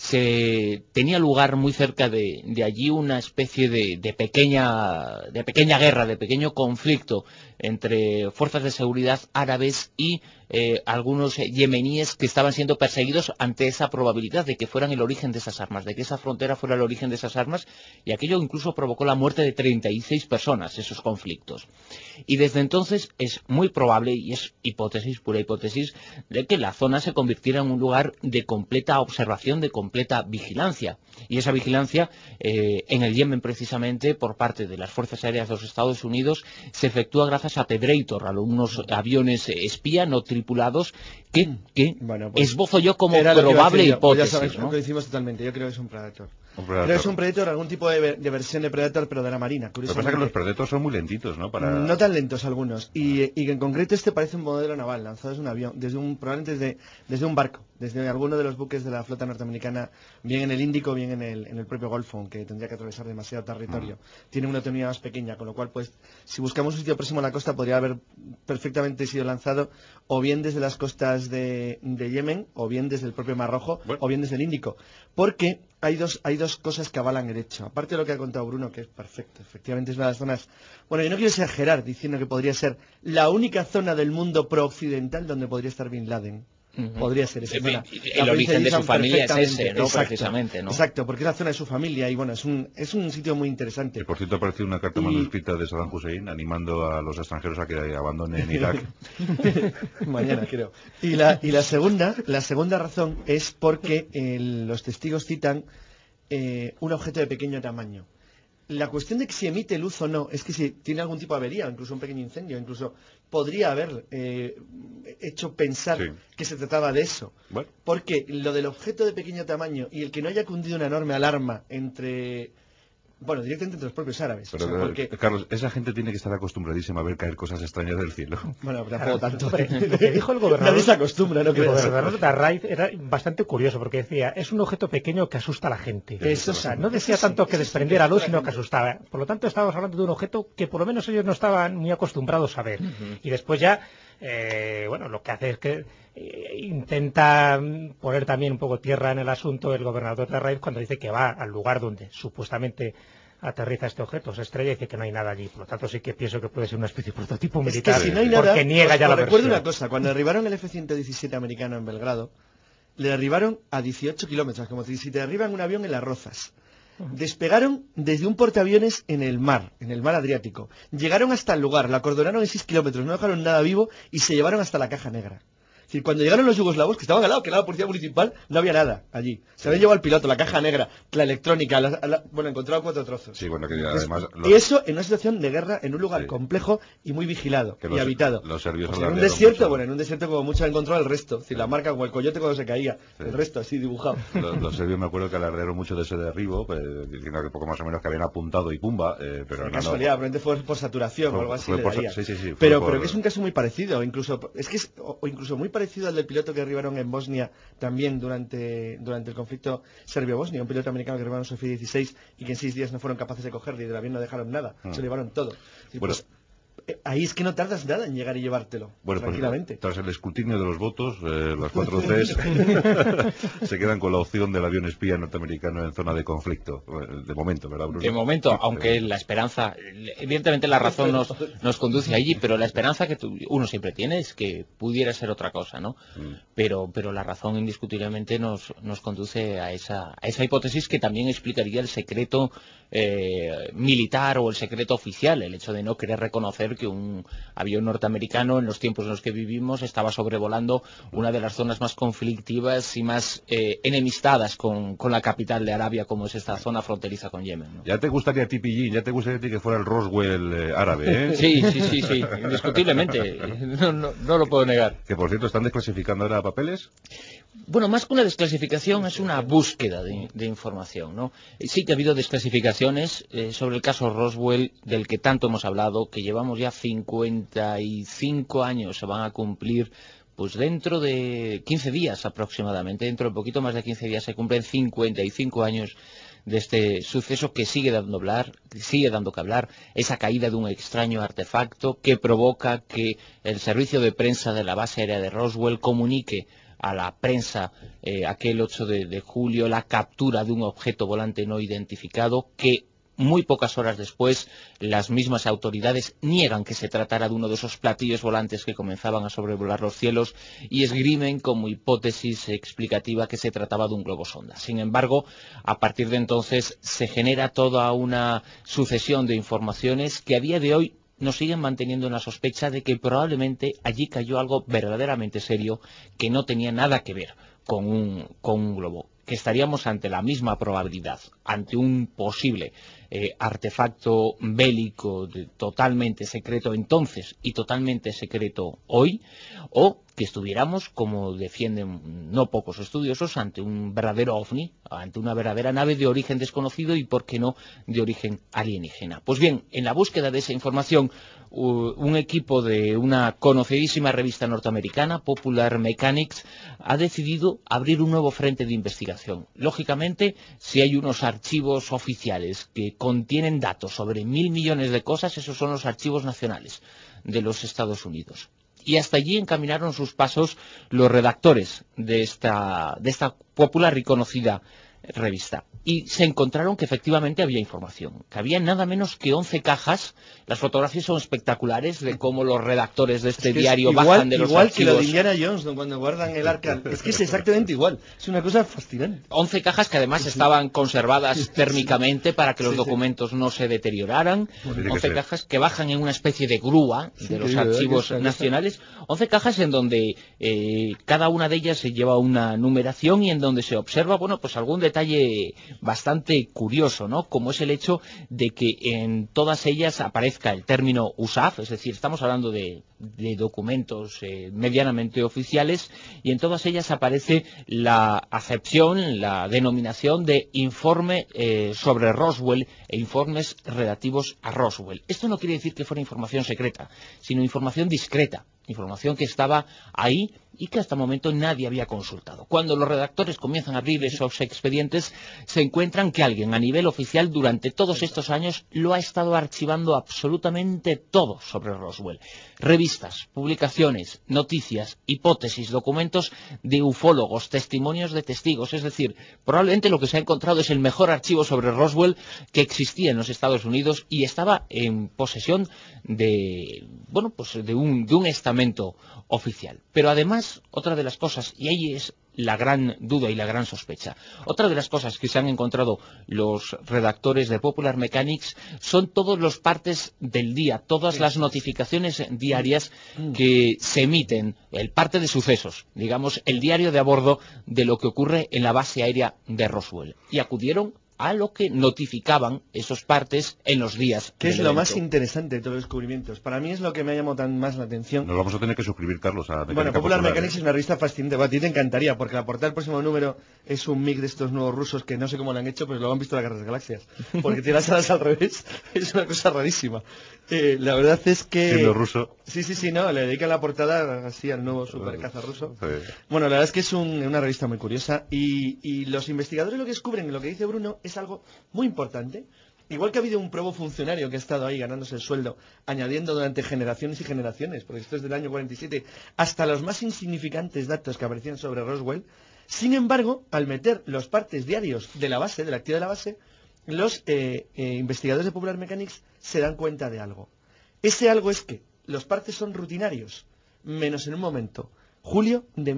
se tenía lugar muy cerca de allí una especie de pequeña guerra, de pequeño conflicto entre fuerzas de seguridad árabes y algunos yemeníes que estaban siendo perseguidos ante esa probabilidad de que fueran el origen de esas armas, de que esa frontera fuera el origen de esas armas, y aquello incluso provocó la muerte de 36 personas, esos conflictos. Y desde entonces es muy probable, y es hipótesis, pura hipótesis, de que la zona se convirtiera en un lugar de completa observación, de completa vigilancia. Y esa vigilancia en el Yemen, precisamente, por parte de las Fuerzas Aéreas de los Estados Unidos, se efectúa gracias a Predator, a unos aviones espía no tripulados que bueno, pues esbozo yo como probable hipótesis. Ya sabes, ¿no? Lo hicimos totalmente. Yo creo que es un Predator. Creo que es un Predator, algún tipo de versión de Predator, pero de la Marina. Lo que pasa es que los Predators son muy lentitos, ¿no? No tan lentos algunos. Y en concreto este parece un modelo naval, lanzado desde un avión, probablemente desde un barco, desde alguno de los buques de la flota norteamericana, bien en el Índico, bien en el propio Golfo, aunque tendría que atravesar demasiado territorio. Tiene una autonomía más pequeña, con lo cual, pues, si buscamos un sitio próximo a la costa, podría haber perfectamente sido lanzado o bien desde las costas de Yemen, o bien desde el propio Mar Rojo, o bien desde el Índico. Porque hay dos cosas que avalan el hecho. Aparte de lo que ha contado Bruno, que es perfecto, efectivamente es una de las zonas... Bueno, yo no quiero exagerar diciendo que podría ser la única zona del mundo pro-occidental donde podría estar Bin Laden. Podría ser esa zona. El origen de su familia es ese, ¿no? Exacto, precisamente, ¿no? Exacto, porque es la zona de su familia y bueno, es un sitio muy interesante. Y por cierto apareció una carta manuscrita de Saddam Hussein animando a los extranjeros a que abandonen Irak. Mañana, creo. Y la segunda razón es porque los testigos citan un objeto de pequeño tamaño. La cuestión de que si emite luz o no es que si tiene algún tipo de avería, incluso un pequeño incendio, incluso podría haber hecho pensar que se trataba de eso. Bueno. Porque lo del objeto de pequeño tamaño y el que no haya cundido una enorme alarma directamente entre los propios árabes. Pero, porque... Carlos, esa gente tiene que estar acostumbradísima a ver caer cosas extrañas del cielo. Bueno, tampoco tanto. Lo que dijo el gobernador... Nadie se acostumbra, ¿no? El gobernador de Arraiz era bastante curioso, porque decía, es un objeto pequeño que asusta a la gente. Eso, o sea, no decía tanto que desprendiera luz, sino que asustaba. Por lo tanto, estábamos hablando de un objeto que por lo menos ellos no estaban muy acostumbrados a ver. Y después ya... lo que hace es que intenta poner también un poco tierra en el asunto el gobernador de Arraiz cuando dice que va al lugar donde supuestamente aterriza este objeto, se estrella y dice que no hay nada allí. Por lo tanto, sí que pienso que puede ser una especie de prototipo militar. Es que si no hay nada, porque niega ya la versión. Recuerdo una cosa, cuando derribaron el F-117 americano en Belgrado, le derribaron a 18 kilómetros, como si te derriban un avión en Las Rozas. Despegaron desde un portaaviones en el mar Adriático. Llegaron hasta el lugar, la acordonaron en 6 kilómetros, no dejaron nada vivo y se llevaron hasta la Caja Negra. Es decir, cuando llegaron los yugoslavos, que estaban al lado, que era la policía municipal, no había nada allí. Se habían llevado al piloto, la caja negra, la electrónica, encontraron 4 trozos. Sí, bueno, que además... Y eso en una situación de guerra, en un lugar complejo y muy vigilado y habitado. Los serbios en un desierto, en un desierto como mucho encontró el resto. Es decir, la marca como el coyote cuando se caía. El resto así dibujado. Los serbios me acuerdo que alardearon mucho de ese derribo, diciendo que poco más o menos que habían apuntado y pumba, pero no. Casualidad, probablemente fue por saturación o algo así. Pero que es un caso muy parecido, incluso muy parecido al del piloto que derribaron en Bosnia también durante el conflicto serbio-bosnio, un piloto americano que derribaron su F-16 y que en 6 días no fueron capaces de cogerle y del avión no dejaron nada, se lo llevaron todo. Y pues, ahí es que no tardas nada en llegar y llevártelo, tranquilamente. Pues, tras el escrutinio de los votos, las 4 Cs se quedan con la opción del avión espía norteamericano en zona de conflicto, de momento, ¿verdad, Bruno? De momento, aunque la esperanza, evidentemente la razón nos conduce allí, pero la esperanza que uno siempre tiene es que pudiera ser otra cosa, ¿no? Pero la razón indiscutiblemente nos conduce a esa hipótesis que también explicaría el secreto militar o el secreto oficial, el hecho de no querer reconocer que un avión norteamericano en los tiempos en los que vivimos estaba sobrevolando una de las zonas más conflictivas y más enemistadas con la capital de Arabia, como es esta zona fronteriza con Yemen, ¿no? Ya te gustaría a ti, Pillín, ya te gustaría a ti que fuera el Roswell árabe, ¿eh? Sí, indiscutiblemente, no lo puedo negar. Que por cierto, ¿están desclasificando ahora papeles? Bueno, más que una desclasificación es una búsqueda de información, ¿no? Sí que ha habido desclasificaciones sobre el caso Roswell, del que tanto hemos hablado, que llevamos ya 55 años, se van a cumplir pues dentro de 15 días aproximadamente, dentro de poquito más de 15 días se cumplen 55 años de este suceso que sigue dando que hablar, esa caída de un extraño artefacto que provoca que el servicio de prensa de la base aérea de Roswell comunique a la prensa aquel 8 de julio la captura de un objeto volante no identificado que muy pocas horas después las mismas autoridades niegan que se tratara de uno de esos platillos volantes que comenzaban a sobrevolar los cielos y esgrimen como hipótesis explicativa que se trataba de un globo sonda. Sin embargo, a partir de entonces se genera toda una sucesión de informaciones que a día de hoy nos siguen manteniendo en la sospecha de que probablemente allí cayó algo verdaderamente serio que no tenía nada que ver con un globo. que estaríamos ante la misma probabilidad, ante un posible artefacto bélico totalmente secreto entonces y totalmente secreto hoy, o que estuviéramos, como defienden no pocos estudiosos, ante un verdadero ovni, ante una verdadera nave de origen desconocido y, por qué no, de origen alienígena. Pues bien, en la búsqueda de esa información, un equipo de una conocidísima revista norteamericana, Popular Mechanics, ha decidido abrir un nuevo frente de investigación. Lógicamente, si hay unos archivos oficiales que contienen datos sobre 1.000 millones de cosas, esos son los archivos nacionales de los Estados Unidos. Y hasta allí encaminaron sus pasos los redactores de esta popular y conocida revista. Y se encontraron que efectivamente había información, que había nada menos que 11 cajas. Las fotografías son espectaculares de cómo los redactores de este diario bajan de los archivos. Igual que lo de Indiana Jones, ¿no? Cuando guardan el arca. Es que es exactamente igual. Es una cosa fascinante. 11 cajas que además estaban conservadas térmicamente para que los documentos no se deterioraran. 11 cajas que bajan en una especie de grúa de los archivos nacionales. 11 cajas en donde cada una de ellas se lleva una numeración y en donde se observa, bueno, pues algún detalle bastante curioso, ¿no? Como es el hecho de que en todas ellas aparezca el término USAF, es decir, estamos hablando de documentos medianamente oficiales, y en todas ellas aparece la acepción, la denominación de informe sobre Roswell e informes relativos a Roswell. Esto no quiere decir que fuera información secreta, sino información discreta, información que estaba ahí y que hasta el momento nadie había consultado. Cuando los redactores comienzan a abrir esos expedientes, se encuentran que alguien a nivel oficial durante todos estos años lo ha estado archivando absolutamente todo sobre Roswell. Revistas, publicaciones, noticias, hipótesis, documentos de ufólogos, testimonios de testigos. Es decir, probablemente lo que se ha encontrado es el mejor archivo sobre Roswell que existía en los Estados Unidos y estaba en posesión de un estamento oficial. Pero además, otra de las cosas, y ahí es la gran duda y la gran sospecha, otra de las cosas que se han encontrado los redactores de Popular Mechanics son todos los partes del día, todas las notificaciones diarias que se emiten, el parte de sucesos, digamos, el diario de a bordo de lo que ocurre en la base aérea de Roswell. Y acudieron a lo que notificaban esos partes en los días. ¿Qué es lo más interesante de todos los descubrimientos? Para mí es lo que me ha llamado tan más la atención. Nos vamos a tener que suscribir, Carlos, a Mecánica Bueno, Popular Popular, Mechanics es una revista fascinante. A ti te encantaría, porque la portada del próximo número es un mix de estos nuevos rusos que no sé cómo lo han hecho, pero lo han visto en la Guerra de las Galaxias. Porque tiene las alas al revés. Es una cosa rarísima. La verdad es que... Siendo ruso. Sí, no, le dedican la portada así al nuevo supercaza ruso. Sí. Bueno, la verdad es que es una revista muy curiosa y los investigadores lo que descubren, lo que dice Bruno, es algo muy importante. Igual que ha habido un probo funcionario que ha estado ahí ganándose el sueldo, añadiendo durante generaciones y generaciones, porque esto es del año 47, hasta los más insignificantes datos que aparecían sobre Roswell. Sin embargo, al meter los partes diarios de la base, de la actividad de la base, los investigadores de Popular Mechanics se dan cuenta de algo. Ese algo es que los partes son rutinarios, menos en un momento, julio de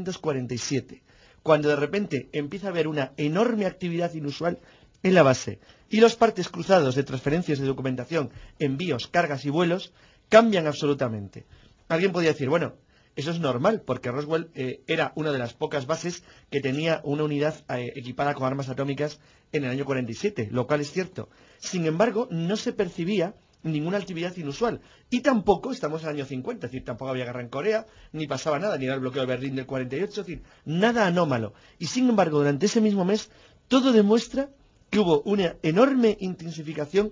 1947, cuando de repente empieza a haber una enorme actividad inusual en la base, y los partes cruzados de transferencias de documentación, envíos, cargas y vuelos cambian absolutamente. Alguien podría decir, bueno, eso es normal, porque Roswell era una de las pocas bases que tenía una unidad equipada con armas atómicas en el año 47, lo cual es cierto. Sin embargo, no se percibía ninguna actividad inusual. Y tampoco estamos en el año 50, es decir, tampoco había guerra en Corea, ni pasaba nada, ni era el bloqueo de Berlín del 48, es decir, nada anómalo. Y sin embargo, durante ese mismo mes, todo demuestra que hubo una enorme intensidad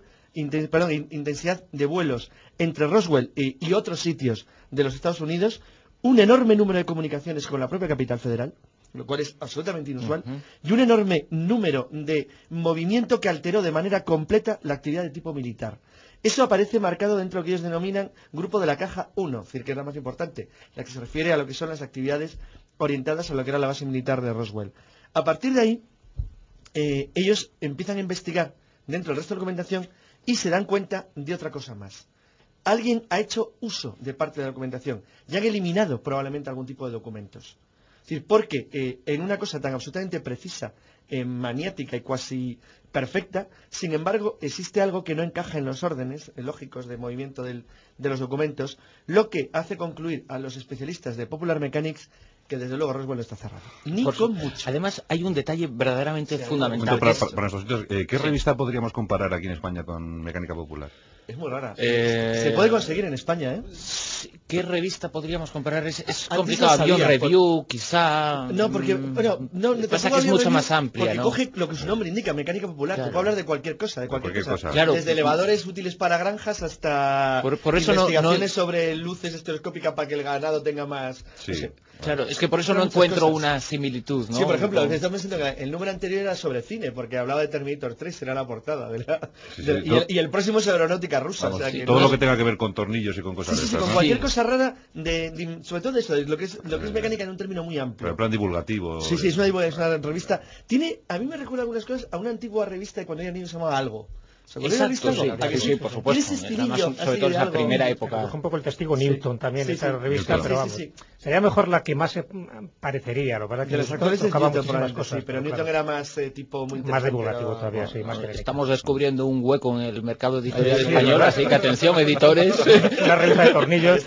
de vuelos entre Roswell y otros sitios de los Estados Unidos, un enorme número de comunicaciones con la propia capital federal, lo cual es absolutamente inusual, y un enorme número de movimiento que alteró de manera completa la actividad de tipo militar. Eso aparece marcado dentro de lo que ellos denominan Grupo de la Caja 1, es decir, que es la más importante, la que se refiere a lo que son las actividades orientadas a lo que era la base militar de Roswell. A partir de ahí, ellos empiezan a investigar dentro del resto de la documentación y se dan cuenta de otra cosa más. Alguien ha hecho uso de parte de la documentación y han eliminado probablemente algún tipo de documentos. Es decir, porque en una cosa tan absolutamente precisa, maniática y cuasi perfecta, sin embargo, existe algo que no encaja en los órdenes lógicos de movimiento de los documentos, lo que hace concluir a los especialistas de Popular Mechanics que desde luego Roswell no está cerrado. Ni con mucho. Además, hay un detalle verdaderamente fundamental. Para nuestros sitios, ¿qué revista podríamos comparar aquí en España con Mecánica Popular? Es muy rara. Se puede conseguir en España, ¿eh? ¿Qué revista podríamos comparar? Es complicado. Avión Review, quizá. No, porque no pasa que es mucho más amplia, porque ¿no? coge lo que su nombre indica, Mecánica Popular. Claro. Te puede hablar de cualquier cosa, Claro. Desde elevadores útiles para granjas hasta por eso investigaciones sobre luces estereoscópicas para que el ganado tenga más. Sí. No sé. Claro, es que por eso no encuentro una similitud, ¿no? Sí, por ejemplo, estamos diciendo que el número anterior era sobre cine, porque hablaba de Terminator 3, era la portada. Y el próximo es aeronáutica rusa. Vamos, o sea, que todo lo que tenga que ver con tornillos y con cosas de esas, con ¿no? cualquier cosa rara, sobre todo de eso, lo que es mecánica en un término muy amplio. Pero en plan divulgativo. Sí, es una revista. A mí me recuerda algunas cosas a una antigua revista de cuando era niño se llamaba Algo. Exacto, sí, por supuesto. Además, sobre todo en esa primera época. Coge un poco el testigo Newton también, esa revista, pero vamos. Sería mejor la que más se parecería. Lo que pasa es que los actuales tocaba Newton, muchísimas cosas. Sí, pero Newton era más tipo muy más divulgativo todavía, sí. Más estamos descubriendo un hueco en el mercado editorial español, así que atención, editores. Una revista de tornillos.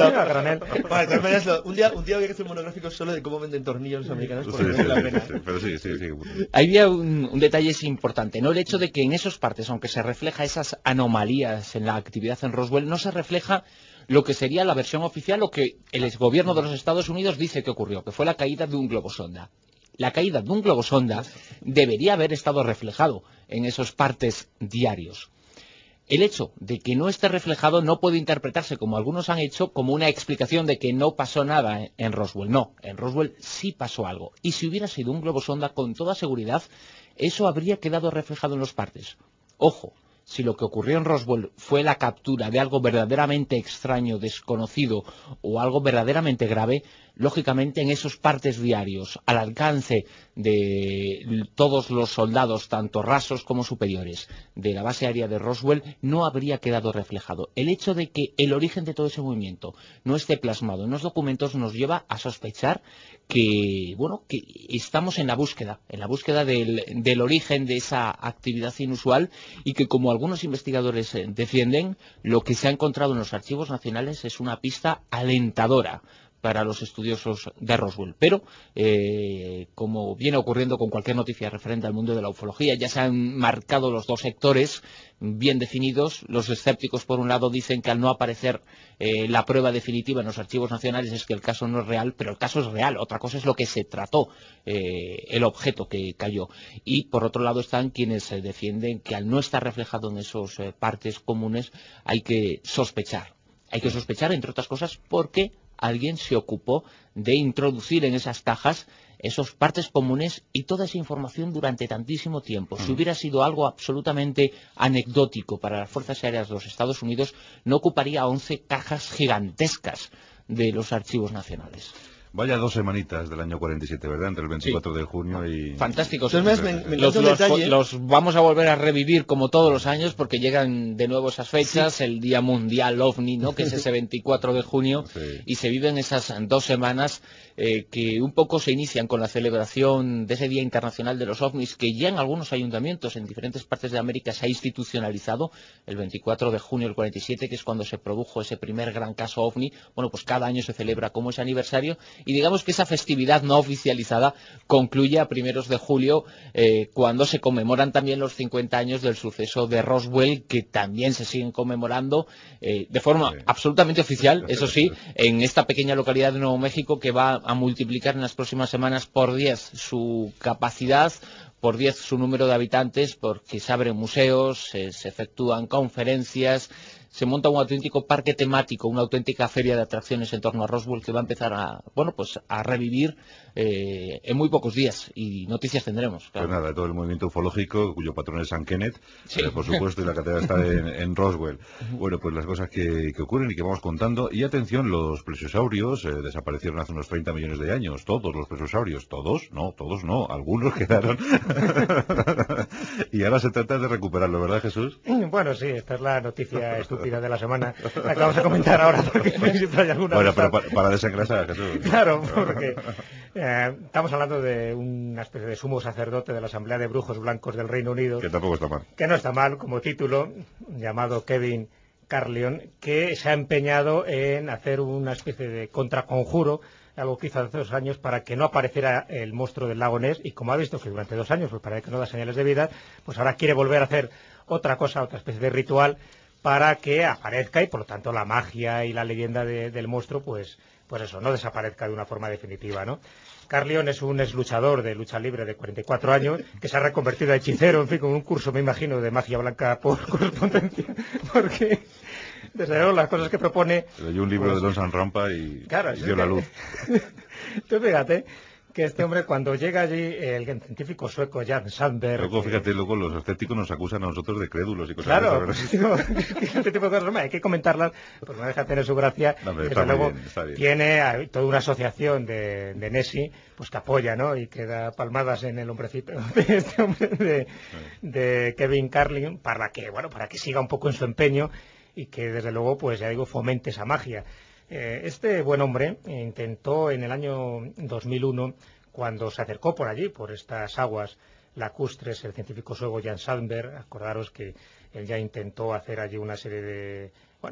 Un día había que hacer un monográfico solo de cómo venden tornillos los americanos, porque merece la pena. Pero sí. Había un detalle importante, ¿no? El hecho de que en esos partes, aunque se refleja esas anomalías en la actividad en Roswell, no se refleja lo que sería la versión oficial, lo que el exgobierno de los Estados Unidos dice que ocurrió, que fue la caída de un globosonda. La caída de un globosonda debería haber estado reflejado en esos partes diarios. El hecho de que no esté reflejado no puede interpretarse, como algunos han hecho, como una explicación de que no pasó nada en Roswell. No, en Roswell sí pasó algo. Y si hubiera sido un globosonda, con toda seguridad, eso habría quedado reflejado en los partes. Ojo, si lo que ocurrió en Roswell fue la captura de algo verdaderamente extraño, desconocido o algo verdaderamente grave, lógicamente en esos partes diarios, al alcance de todos los soldados, tanto rasos como superiores, de la base aérea de Roswell, no habría quedado reflejado. El hecho de que el origen de todo ese movimiento no esté plasmado en los documentos nos lleva a sospechar que estamos en la búsqueda del origen de esa actividad inusual, y que, como algunos investigadores defienden, lo que se ha encontrado en los archivos nacionales es una pista alentadora para los estudiosos de Roswell. Pero, como viene ocurriendo con cualquier noticia referente al mundo de la ufología, ya se han marcado los dos sectores bien definidos. Los escépticos, por un lado, dicen que al no aparecer la prueba definitiva en los archivos nacionales es que el caso no es real, pero el caso es real. Otra cosa es lo que se trató, el objeto que cayó. Y, por otro lado, están quienes defienden que al no estar reflejado en esos partes comunes hay que sospechar. Hay que sospechar, entre otras cosas, porque alguien se ocupó de introducir en esas cajas esos partes comunes y toda esa información durante tantísimo tiempo. Si hubiera sido algo absolutamente anecdótico para las Fuerzas Aéreas de los Estados Unidos, no ocuparía 11 cajas gigantescas de los archivos nacionales. Vaya 2 semanitas del año 47, ¿verdad? Entre el 24 de junio y... Fantásticos. Los vamos a volver a revivir como todos los años, porque llegan de nuevo esas fechas, el Día Mundial OVNI, ¿no? Que es ese 24 de junio, y se viven esas 2 semanas que un poco se inician con la celebración de ese Día Internacional de los OVNIs, que ya en algunos ayuntamientos en diferentes partes de América se ha institucionalizado. El 24 de junio del 47, que es cuando se produjo ese primer gran caso OVNI, bueno, pues cada año se celebra como ese aniversario, y digamos que esa festividad no oficializada concluye a primeros de julio, cuando se conmemoran también los 50 años del suceso de Roswell, que también se siguen conmemorando de forma absolutamente oficial, eso sí, en esta pequeña localidad de Nuevo México, que va a multiplicar en las próximas semanas por 10 su capacidad, por 10 su número de habitantes, porque se abren museos, se efectúan conferencias, se monta un auténtico parque temático, una auténtica feria de atracciones en torno a Roswell, que va a empezar a revivir en muy pocos días, y noticias tendremos. Claro. Pues nada, todo el movimiento ufológico, cuyo patrón es San Kenneth, por supuesto, y la catedral está en Roswell. Bueno, pues las cosas que ocurren y que vamos contando. Y atención, los plesiosaurios desaparecieron hace unos 30 millones de años. Todos los plesiosaurios. ¿Todos? No, todos no. Algunos quedaron. Y ahora se trata de recuperarlo, ¿verdad, Jesús? Bueno, sí, esta es la noticia estúpida de la semana, la que vamos a comentar ahora, porque siempre hay alguna... Bueno, pero para desengrasar, Jesús. Claro, porque estamos hablando de una especie de sumo sacerdote de la Asamblea de Brujos Blancos del Reino Unido. Que tampoco está mal. Que no está mal como título, llamado Kevin Carleon, que se ha empeñado en hacer una especie de contraconjuro algo que hizo hace 2 años para que no apareciera el monstruo del lago Ness, y como ha visto que durante 2 años pues parece que no da señales de vida, pues ahora quiere volver a hacer otra cosa, otra especie de ritual para que aparezca, y por lo tanto la magia y la leyenda del monstruo pues eso, no desaparezca de una forma definitiva, ¿no? Carlion es un exluchador de lucha libre de 44 años que se ha reconvertido a hechicero, en fin, con un curso, me imagino, de magia blanca por correspondencia, porque desde luego las cosas que propone... Leyó un libro de Don San Rampa y dio la luz. Tú fíjate que este hombre, cuando llega allí, el científico sueco Jan Sandberg... Luego, fíjate, luego los escépticos nos acusan a nosotros de crédulos y cosas claro, de esas. Este tipo de cosas, hay que comentarlas, porque no deja de tener su gracia. No, desde luego, bien. Tiene toda una asociación de Nessie, pues que apoya, ¿no? Y que da palmadas en el hombrecito de este hombre, de Kevin Carlin, para que siga un poco en su empeño y que, desde luego, pues ya digo, fomente esa magia. Este buen hombre intentó en el año 2001, cuando se acercó por allí, por estas aguas lacustres, el científico sueco Jan Sandberg, acordaros que él ya intentó hacer allí una serie de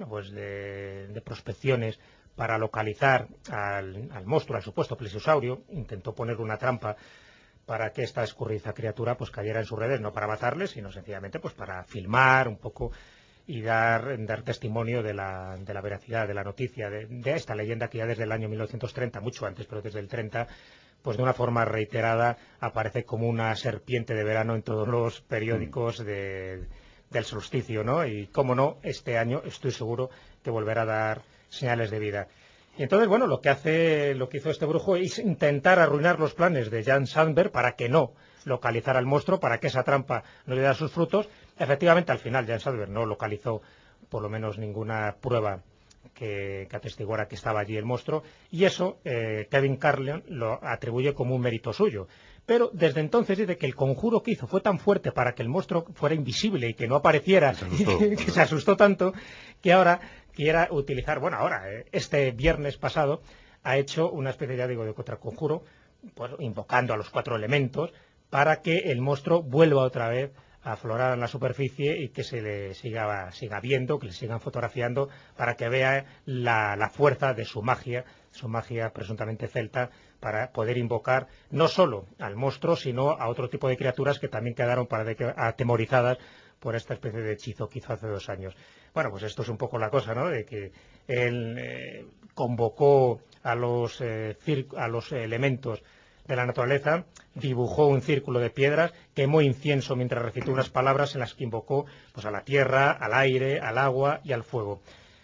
prospecciones para localizar al monstruo, al supuesto plesiosaurio, intentó poner una trampa para que esta escurridiza criatura pues cayera en sus redes, no para matarle, sino sencillamente pues para filmar un poco y dar testimonio de la veracidad de la noticia, de esta leyenda que ya desde el año 1930, mucho antes, pero desde el 30, pues de una forma reiterada aparece como una serpiente de verano en todos los periódicos del solsticio, ¿no? Y cómo no, este año estoy seguro que volverá a dar señales de vida. Y entonces, bueno, lo que hizo este brujo es intentar arruinar los planes de Jan Sandberg para que no localizara al monstruo, para que esa trampa no le diera sus frutos. Efectivamente, al final Jan Sandberg no localizó por lo menos ninguna prueba que atestiguara que estaba allí el monstruo, y eso Kevin Carlion lo atribuye como un mérito suyo. Pero desde entonces dice que el conjuro que hizo fue tan fuerte para que el monstruo fuera invisible y que no apareciera, que se asustó tanto, que ahora quiera utilizar, este viernes pasado ha hecho una especie, ya digo, de contraconjuro, pues invocando a los 4 elementos para que el monstruo vuelva otra vez a aflorar en la superficie y que se le siga viendo, que le sigan fotografiando, para que vea la fuerza de su magia presuntamente celta, para poder invocar no solo al monstruo, sino a otro tipo de criaturas que también quedaron atemorizadas por esta especie de hechizo que hizo hace 2 años. Bueno, pues esto es un poco la cosa, ¿no?, de que él convocó a los elementos de la naturaleza, dibujó un círculo de piedras, quemó incienso mientras recitó unas palabras en las que invocó pues a la tierra, al aire, al agua y al fuego.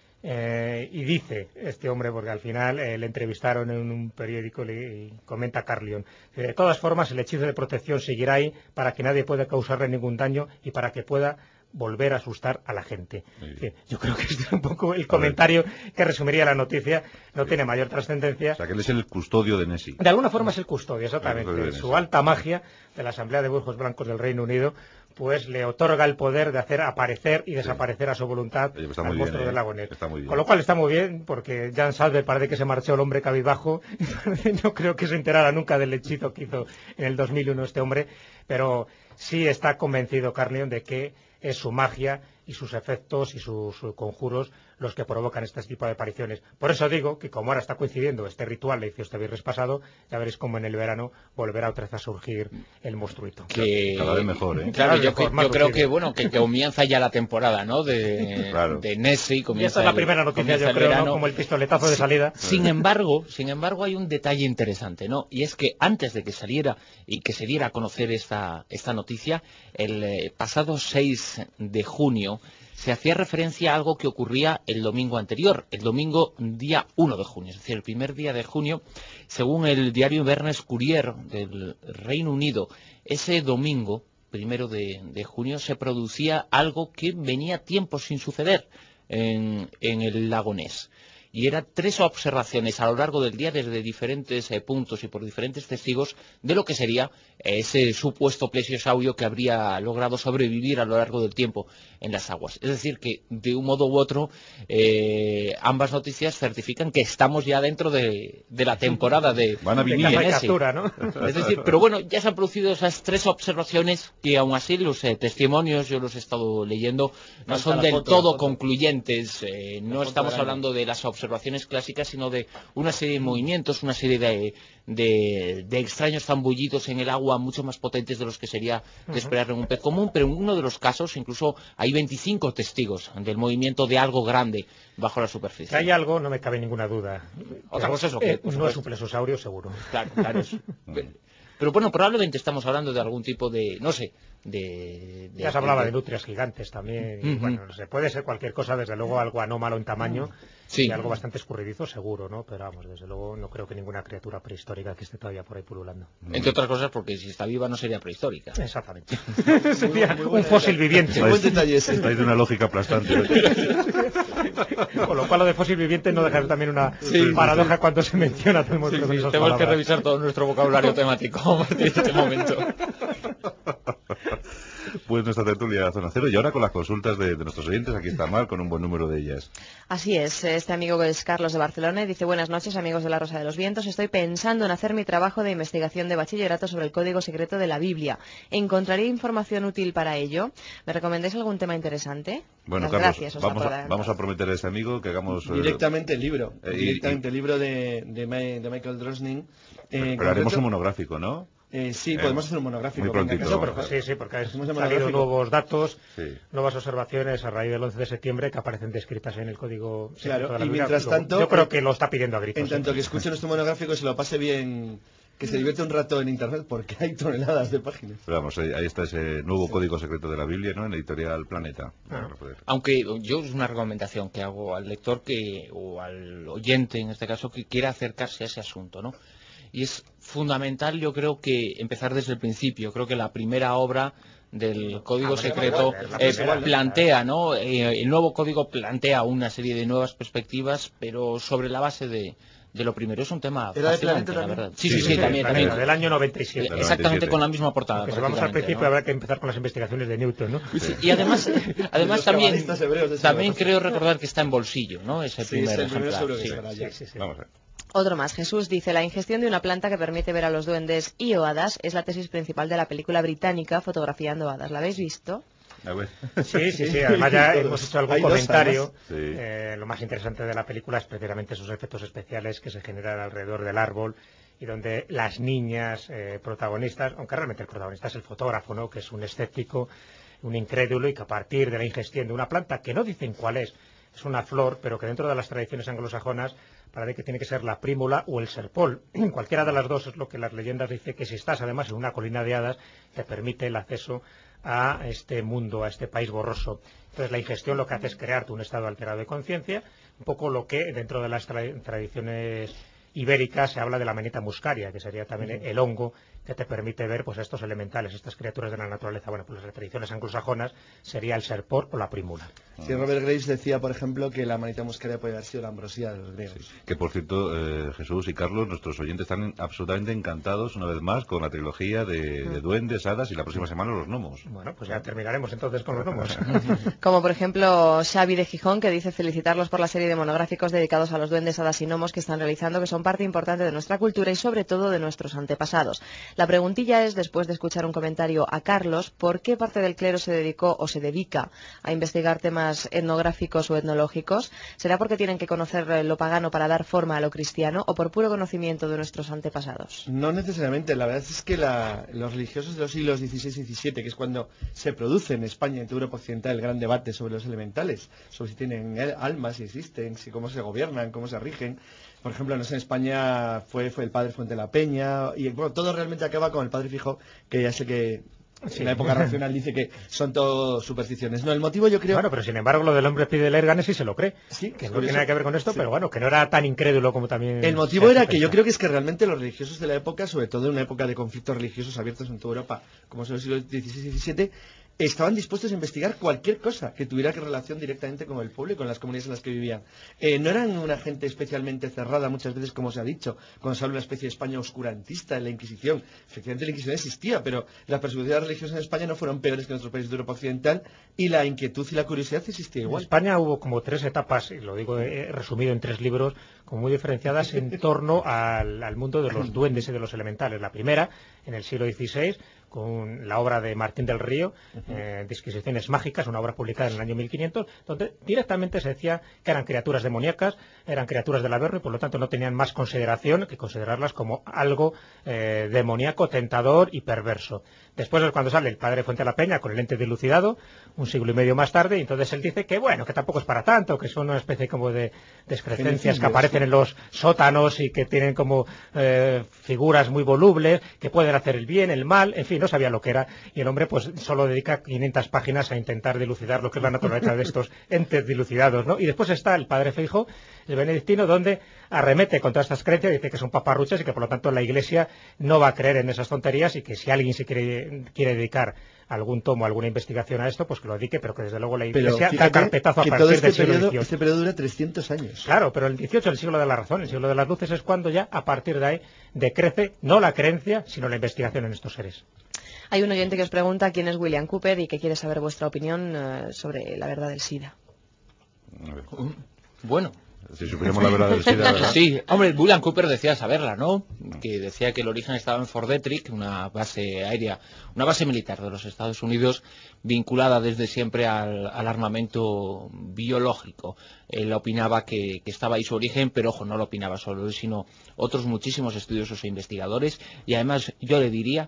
Y dice este hombre, porque al final le entrevistaron en un periódico, y comenta Carlion, de todas formas el hechizo de protección seguirá ahí para que nadie pueda causarle ningún daño y para que pueda volver a asustar a la gente. Yo creo que este es un poco el comentario que resumiría la noticia, no tiene mayor trascendencia. O sea, que él es el custodio de Nessie. De alguna forma es el custodio, exactamente. Su alta magia de la Asamblea de Brujos Blancos del Reino Unido pues le otorga el poder de hacer aparecer y desaparecer a su voluntad al monstruo del lago Ness. Con lo cual está muy bien, porque Jan Sandberg parece que se marchó el hombre cabizbajo. No creo que se enterara nunca del hechizo que hizo en el 2001 este hombre, pero sí está convencido Carlion de que es su magia y sus efectos y sus conjuros los que provocan este tipo de apariciones. Por eso digo que como ahora está coincidiendo este ritual, le hizo este viernes pasado, ya veréis cómo en el verano volverá otra vez a surgir el monstruito. Cada vez mejor, ¿eh? Claro, yo creo que comienza ya la temporada, ¿no?, de Nessie. Y esta es la primera noticia, yo creo, ¿no?, como el pistoletazo de salida. Sin embargo, hay un detalle interesante, ¿no?, y es que antes de que saliera y que se diera a conocer esta noticia, el pasado 6 de junio, se hacía referencia a algo que ocurría el domingo anterior, el domingo día 1 de junio, es decir, el primer día de junio, según el diario Inverness Courier del Reino Unido. Ese domingo, 1 de junio, se producía algo que venía tiempo sin suceder en el lago Ness. Y eran 3 observaciones a lo largo del día desde diferentes puntos y por diferentes testigos de lo que sería ese supuesto plesiosaurio que habría logrado sobrevivir a lo largo del tiempo en las aguas. Es decir, que de un modo u otro ambas noticias certifican que estamos ya dentro de la temporada de captura, ¿no? Es decir, pero bueno, ya se han producido esas 3 observaciones que aún así los testimonios, yo los he estado leyendo, no son del todo concluyentes. No estamos hablando de las observaciones observaciones clásicas, sino de una serie de movimientos, una serie de extraños zambullidos en el agua mucho más potentes de los que sería de esperar en un pez común, pero en uno de los casos incluso hay 25 testigos del movimiento de algo grande bajo la superficie. Que hay algo, no me cabe ninguna duda. Otra cosa es lo que... no es un plesiosaurio, seguro. Claro. Pero bueno, probablemente estamos hablando de algún tipo de, no sé, ya se hablaba de nutrias gigantes también, y bueno, no sé, puede ser cualquier cosa, desde luego algo anómalo en tamaño, y algo bastante escurridizo seguro, ¿no? Pero vamos, desde luego no creo que ninguna criatura prehistórica que esté todavía por ahí pululando. Entre otras cosas porque si está viva no sería prehistórica. Exactamente. Sería un fósil viviente. Estáis de una lógica aplastante. Con lo cual lo de fósil viviente no deja de ser también una paradoja cuando se menciona. Tenemos que revisar todo nuestro vocabulario temático a partir de este momento. Pues nuestra tertulia Zona Cero, y ahora con las consultas de nuestros oyentes. Aquí está Mar con un buen número de ellas. Así es, este amigo es Carlos de Barcelona y dice: buenas noches, amigos de La Rosa de los Vientos, estoy pensando en hacer mi trabajo de investigación de bachillerato sobre el código secreto de la Biblia. ¿Encontraría información útil para ello? ¿Me recomendáis algún tema interesante? Bueno, Carlos, vamos a prometer a este amigo que hagamos... Directamente el libro, el libro de Michael Drosnin. Pero haremos un monográfico, ¿no? Sí, podemos hacer un monográfico. Muy prontito. Sí, porque hemos salido nuevos datos, nuevas observaciones a raíz del 11 de septiembre que aparecen descritas en el código secreto de la Biblia. Mientras tanto, yo creo que lo está pidiendo a gritos. En tanto que escuche nuestro monográfico, se lo pase bien, que se divierte un rato en internet, porque hay toneladas de páginas. Pero vamos, ahí está ese nuevo código secreto de la Biblia, ¿no? En la editorial Planeta. Aunque yo es una recomendación que hago al lector o al oyente, en este caso, que quiera acercarse a ese asunto, ¿no? Y es fundamental, yo creo, que empezar desde el principio. Creo que la primera obra del Código Secreto plantea, ¿no? El nuevo código plantea una serie de nuevas perspectivas, pero sobre la base de lo primero. Es un tema fascinante, la verdad. Sí, también. Del año 97. Exactamente, con la misma portada. Si vamos al principio, habrá que empezar con las investigaciones de Newton, ¿no? Y además también creo recordar que está en bolsillo, ¿no? Ese primer ejemplar. Vamos a ver. Otro más, Jesús dice: la ingestión de una planta que permite ver a los duendes y o hadas es la tesis principal de la película británica Fotografiando hadas. ¿La habéis visto? Sí, además ya hemos hecho algún comentario. Lo más interesante de la película es precisamente esos efectos especiales que se generan alrededor del árbol y donde las niñas protagonistas, aunque realmente el protagonista es el fotógrafo, ¿no? Que es un escéptico, un incrédulo, y que a partir de la ingestión de una planta que no dicen cuál es una flor, pero que dentro de las tradiciones anglosajonas parece que tiene que ser la prímula o el serpol. Cualquiera de las dos es lo que las leyendas dicen, que si estás además en una colina de hadas te permite el acceso a este mundo, a este país borroso. Entonces la ingestión lo que hace es crearte un estado alterado de conciencia, un poco lo que dentro de las tradiciones ibéricas se habla de la manita muscaria, que sería también el hongo que te permite ver pues estos elementales, estas criaturas de la naturaleza. Bueno, pues las tradiciones anglosajonas sería el serpor o la prímula. Sí, Robert Graves decía, por ejemplo, que la manita muscaria puede haber sido la ambrosía de los griegos. Sí. Que por cierto, Jesús y Carlos, nuestros oyentes están absolutamente encantados una vez más con la trilogía de duendes, hadas, y la próxima semana los gnomos. Bueno, pues ya terminaremos entonces con los gnomos. Como por ejemplo Xavi de Gijón, que dice felicitarlos por la serie de monográficos dedicados a los duendes, hadas y gnomos que están realizando, que son parte importante de nuestra cultura y sobre todo de nuestros antepasados. La preguntilla es, después de escuchar un comentario a Carlos, ¿por qué parte del clero se dedicó o se dedica a investigar temas etnográficos o etnológicos? ¿Será porque tienen que conocer lo pagano para dar forma a lo cristiano o por puro conocimiento de nuestros antepasados? No necesariamente. La verdad es que los religiosos de los siglos XVI y XVII, que es cuando se produce en España y en toda Europa Occidental el gran debate sobre los elementales, sobre si tienen almas, si existen, si cómo se gobiernan, cómo se rigen. Por ejemplo, en España fue el padre Fuente la Peña, y bueno, todo realmente acaba con el padre Fijo, que ya sé que en la época racional dice que son todo supersticiones. No, el motivo yo creo... Bueno, pero sin embargo lo del hombre pide el Erganes sí se lo cree. Sí, que no tiene nada que ver con esto, pero bueno, que no era tan incrédulo como también... El motivo era que yo creo que es que realmente los religiosos de la época, sobre todo en una época de conflictos religiosos abiertos en toda Europa, como son los siglos XVI y XVII, estaban dispuestos a investigar cualquier cosa que tuviera relación directamente con el pueblo y con las comunidades en las que vivían. No eran una gente especialmente cerrada, muchas veces, como se ha dicho, cuando se habla de una especie de España oscurantista en la Inquisición. Efectivamente, la Inquisición existía, pero las persecuciones religiosas en España no fueron peores que en otros países de Europa Occidental, y la inquietud y la curiosidad existía igual. En España hubo como 3 etapas, y lo digo resumido en 3 libros, como muy diferenciadas en torno al mundo de los duendes y de los elementales. La primera, en el siglo XVI, con la obra de Martín del Río, Disquisiciones mágicas, una obra publicada en el año 1500, donde directamente se decía que eran criaturas demoníacas, eran criaturas del Averno y por lo tanto no tenían más consideración que considerarlas como algo demoníaco, tentador y perverso. Después es cuando sale el padre Fuente la Peña con el ente dilucidado, un siglo y medio más tarde, y entonces él dice que bueno, que tampoco es para tanto, que son una especie como de descrecencias que aparecen en los sótanos y que tienen como figuras muy volubles, que pueden hacer el bien, el mal, en fin, no sabía lo que era, y el hombre pues solo dedica 500 páginas a intentar dilucidar lo que es la naturaleza de estos entes dilucidados, ¿no? Y después está el padre Feijó, el benedictino, donde arremete contra estas creencias, dice que son paparruchas y que por lo tanto la Iglesia no va a creer en esas tonterías y que si alguien se quiere dedicar algún tomo, alguna investigación a esto, pues que lo dedique, pero que desde luego la Iglesia da carpetazo a partir del siglo XVIII. Este periodo dura 300 años. Claro, pero el XVIII es el siglo de la razón, el siglo de las luces es cuando ya a partir de ahí decrece no la creencia, sino la investigación en estos seres. Hay un oyente que os pregunta quién es William Cooper y que quiere saber vuestra opinión sobre la verdad del SIDA. Bueno, si supiéramos la verdad del SIDA, ¿verdad? Sí, hombre, William Cooper decía saberla, ¿no? Que decía que el origen estaba en Fort Detrick, una base aérea, una base militar de los Estados Unidos, vinculada desde siempre al armamento biológico. Él opinaba que estaba ahí su origen, pero ojo, no lo opinaba solo él, sino otros muchísimos estudiosos e investigadores. Y además yo le diría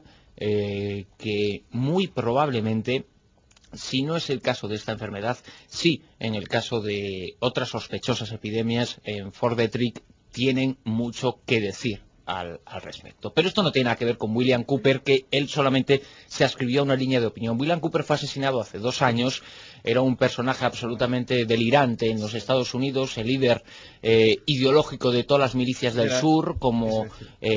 que muy probablemente, si no es el caso de esta enfermedad, sí en el caso de otras sospechosas epidemias, en Fort Detrick tienen mucho que decir al respecto. Pero esto no tiene nada que ver con William Cooper, que él solamente se ascribió a una línea de opinión. William Cooper fue asesinado hace 2 años, era un personaje absolutamente delirante en los Estados Unidos, el líder ideológico de todas las milicias del sur, como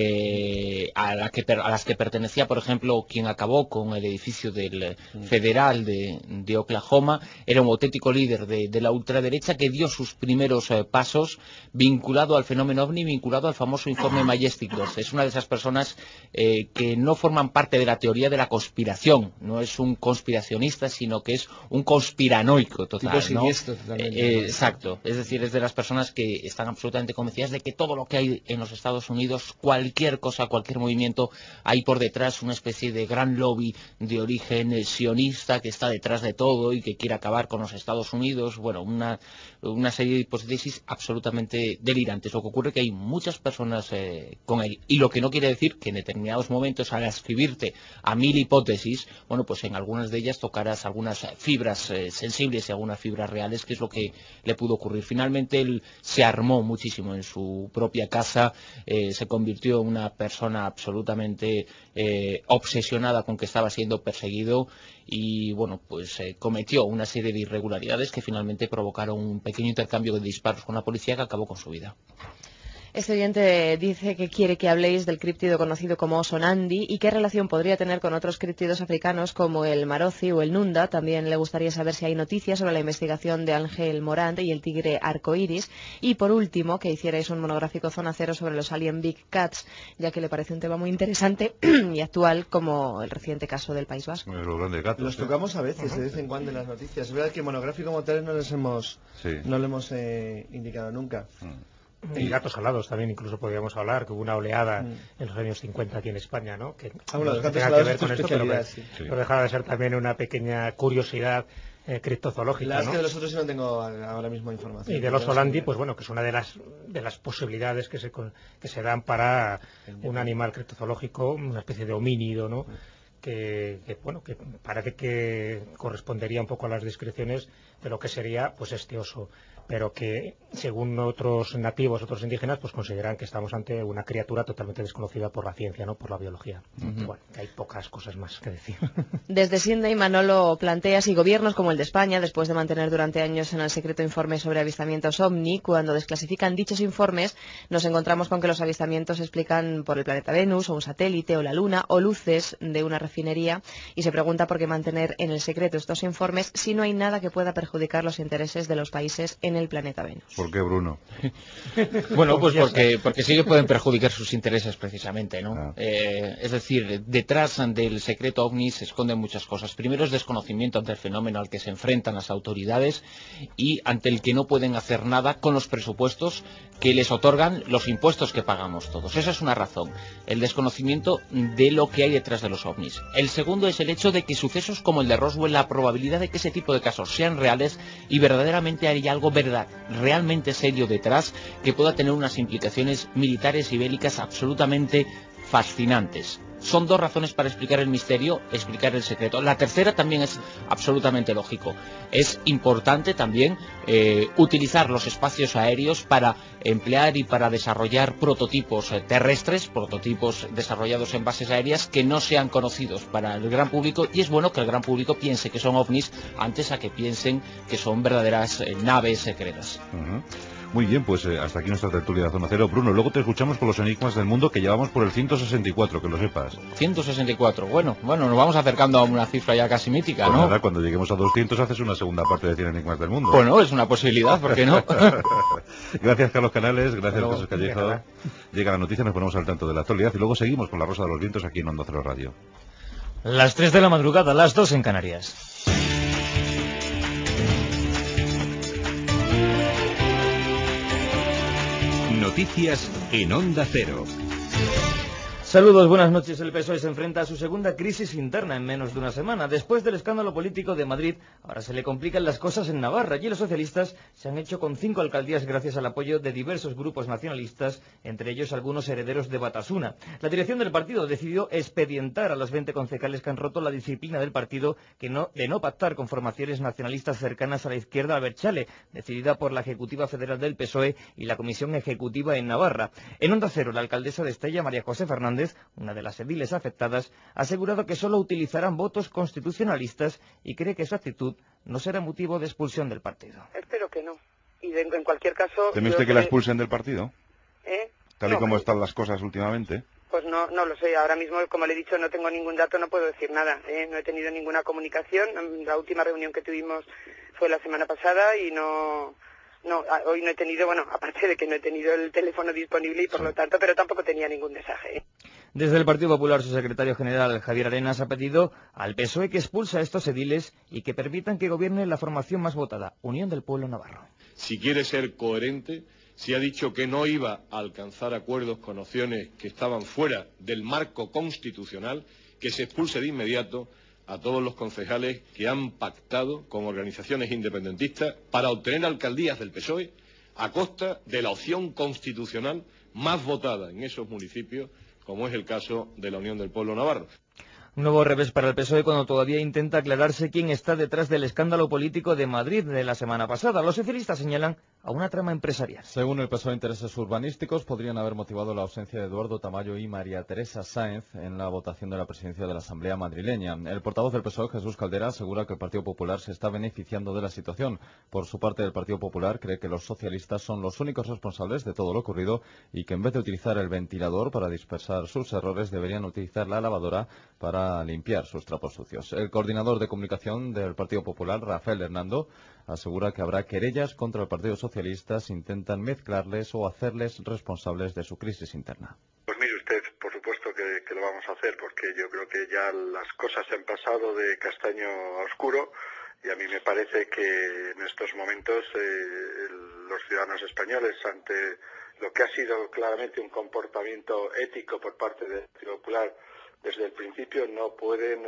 a las que pertenecía, por ejemplo, quien acabó con el edificio del federal de Oklahoma. Era un auténtico líder de la ultraderecha que dio sus primeros pasos vinculado al fenómeno OVNI, vinculado al famoso informe Majestic 2. Es una de esas personas que no forman parte de la teoría de la conspiración, no es un conspiracionista, sino que es un conspiranoico total, ¿no? Exacto, es decir, es de las personas que están absolutamente convencidas de que todo lo que hay en los Estados Unidos, cualquier cosa, cualquier movimiento, hay por detrás una especie de gran lobby de origen sionista que está detrás de todo y que quiere acabar con los Estados Unidos. Bueno, una serie de hipótesis absolutamente delirantes. Lo que ocurre es que hay muchas personas con él, y lo que no quiere decir que en determinados momentos, al escribirte a 1000 hipótesis, bueno, pues en algunas de ellas tocarás algunas fibras sensibles y algunas fibras reales, que es lo que le pudo ocurrir. Finalmente él se armó muchísimo en su propia casa, se convirtió en una persona absolutamente obsesionada con que estaba siendo perseguido y bueno, pues cometió una serie de irregularidades que finalmente provocaron un pequeño intercambio de disparos con la policía que acabó con su vida. Este oyente dice que quiere que habléis del críptido conocido como Oso Nandi y qué relación podría tener con otros críptidos africanos como el Marozi o el Nunda. También le gustaría saber si hay noticias sobre la investigación de Ángel Morant y el tigre arcoíris. Y por último, que hicierais un monográfico Zona Cero sobre los Alien Big Cats, ya que le parece un tema muy interesante y actual, como el reciente caso del País Vasco. Los grandes gatos. Los tocamos a veces, de vez en cuando en las noticias. Es verdad que monográfico como tal no lo hemos indicado nunca. Y gatos alados también incluso podríamos hablar, que hubo una oleada en los años 50 aquí en España, ¿no? Que los gatos tenga alados que ver con esto, pero dejaba de ser también una pequeña curiosidad criptozoológica, La verdad ¿no? es que de los otros no tengo ahora mismo información. Y del oso Nandi, pues bueno, que es una de las posibilidades que se dan para un animal criptozoológico, una especie de homínido, ¿no? Que parece que correspondería un poco a las descripciones de lo que sería pues este oso, pero que según otros nativos, otros indígenas, pues consideran que estamos ante una criatura totalmente desconocida por la ciencia, no por la biología. Bueno, que hay pocas cosas más que decir. Desde Sydney, Manolo plantea si gobiernos como el de España, después de mantener durante años en el secreto informes sobre avistamientos OVNI, cuando desclasifican dichos informes, nos encontramos con que los avistamientos se explican por el planeta Venus, o un satélite, o la Luna, o luces de una refinería, y se pregunta por qué mantener en el secreto estos informes si no hay nada que pueda perjudicar los intereses de los países en el planeta Venus. ¿Por qué, Bruno? Bueno, pues porque sí que pueden perjudicar sus intereses precisamente, ¿no? Es decir, detrás del secreto OVNI se esconden muchas cosas. Primero es desconocimiento ante el fenómeno al que se enfrentan las autoridades y ante el que no pueden hacer nada con los presupuestos que les otorgan los impuestos que pagamos todos. Esa es una razón, el desconocimiento de lo que hay detrás de los OVNIs. El segundo es el hecho de que sucesos como el de Roswell, la probabilidad de que ese tipo de casos sean reales y verdaderamente hay algo realmente serio detrás que pueda tener unas implicaciones militares y bélicas absolutamente fascinantes. Son dos razones para explicar el misterio, explicar el secreto. La tercera también es absolutamente lógico. Es importante también utilizar los espacios aéreos para emplear y para desarrollar prototipos terrestres, prototipos desarrollados en bases aéreas que no sean conocidos para el gran público, y es bueno que el gran público piense que son ovnis antes a que piensen que son verdaderas naves secretas. Muy bien, pues hasta aquí nuestra tertulia de Zona Cero. Bruno, luego te escuchamos con los enigmas del mundo, que llevamos por el 164, que lo sepas. 164, bueno, nos vamos acercando a una cifra ya casi mítica, pues ¿no? Nada, cuando lleguemos a 200 haces una segunda parte de 100 enigmas del mundo. Bueno, es una posibilidad, ¿por qué no? Gracias, Carlos Canales, gracias, Jesús Callejo. Llega la noticia, nos ponemos al tanto de la actualidad y luego seguimos con La Rosa de los Vientos aquí en Onda Cero Radio. Las 3 de la madrugada, las 2 en Canarias. Noticias en Onda Cero. Saludos, buenas noches. El PSOE se enfrenta a su segunda crisis interna en menos de una semana. Después del escándalo político de Madrid, ahora se le complican las cosas en Navarra. Allí los socialistas se han hecho con 5 alcaldías gracias al apoyo de diversos grupos nacionalistas, entre ellos algunos herederos de Batasuna. La dirección del partido decidió expedientar a los 20 concejales que han roto la disciplina del partido de no pactar con formaciones nacionalistas cercanas a la izquierda Abertzale, decidida por la Ejecutiva Federal del PSOE y la Comisión Ejecutiva en Navarra. En Onda Cero, la alcaldesa de Estella, María José Fernández, una de las ediles afectadas, ha asegurado que solo utilizarán votos constitucionalistas y cree que su actitud no será motivo de expulsión del partido. Espero que no. Y en cualquier caso... ¿Teme usted que la expulsen del partido? Tal y no, como están las cosas últimamente. Pues no lo sé. Ahora mismo, como le he dicho, no tengo ningún dato, no puedo decir nada. No he tenido ninguna comunicación. La última reunión que tuvimos fue la semana pasada y hoy no he tenido, bueno, aparte de que no he tenido el teléfono disponible y por lo tanto, pero tampoco tenía ningún mensaje. Desde el Partido Popular, su secretario general, Javier Arenas, ha pedido al PSOE que expulse a estos ediles y que permitan que gobierne la formación más votada, Unión del Pueblo Navarro. Si quiere ser coherente, si ha dicho que no iba a alcanzar acuerdos con opciones que estaban fuera del marco constitucional, que se expulse de inmediato a todos los concejales que han pactado con organizaciones independentistas para obtener alcaldías del PSOE a costa de la opción constitucional más votada en esos municipios, como es el caso de la Unión del Pueblo Navarro. Un nuevo revés para el PSOE cuando todavía intenta aclararse quién está detrás del escándalo político de Madrid de la semana pasada. Los socialistas señalan a una trama empresarial. Según el PSOE, intereses urbanísticos podrían haber motivado la ausencia de Eduardo Tamayo y María Teresa Sáenz en la votación de la presidencia de la Asamblea madrileña. El portavoz del PSOE, Jesús Caldera, asegura que el Partido Popular se está beneficiando de la situación. Por su parte, el Partido Popular cree que los socialistas son los únicos responsables de todo lo ocurrido y que en vez de utilizar el ventilador para dispersar sus errores, deberían utilizar la lavadora para limpiar sus trapos sucios. El coordinador de comunicación del Partido Popular, Rafael Hernando, asegura que habrá querellas contra el Partido Socialista si intentan mezclarles o hacerles responsables de su crisis interna. Pues mire usted, por supuesto que lo vamos a hacer, porque yo creo que ya las cosas han pasado de castaño a oscuro y a mí me parece que en estos momentos los ciudadanos españoles, ante lo que ha sido claramente un comportamiento ético por parte del Partido Popular desde el principio, no pueden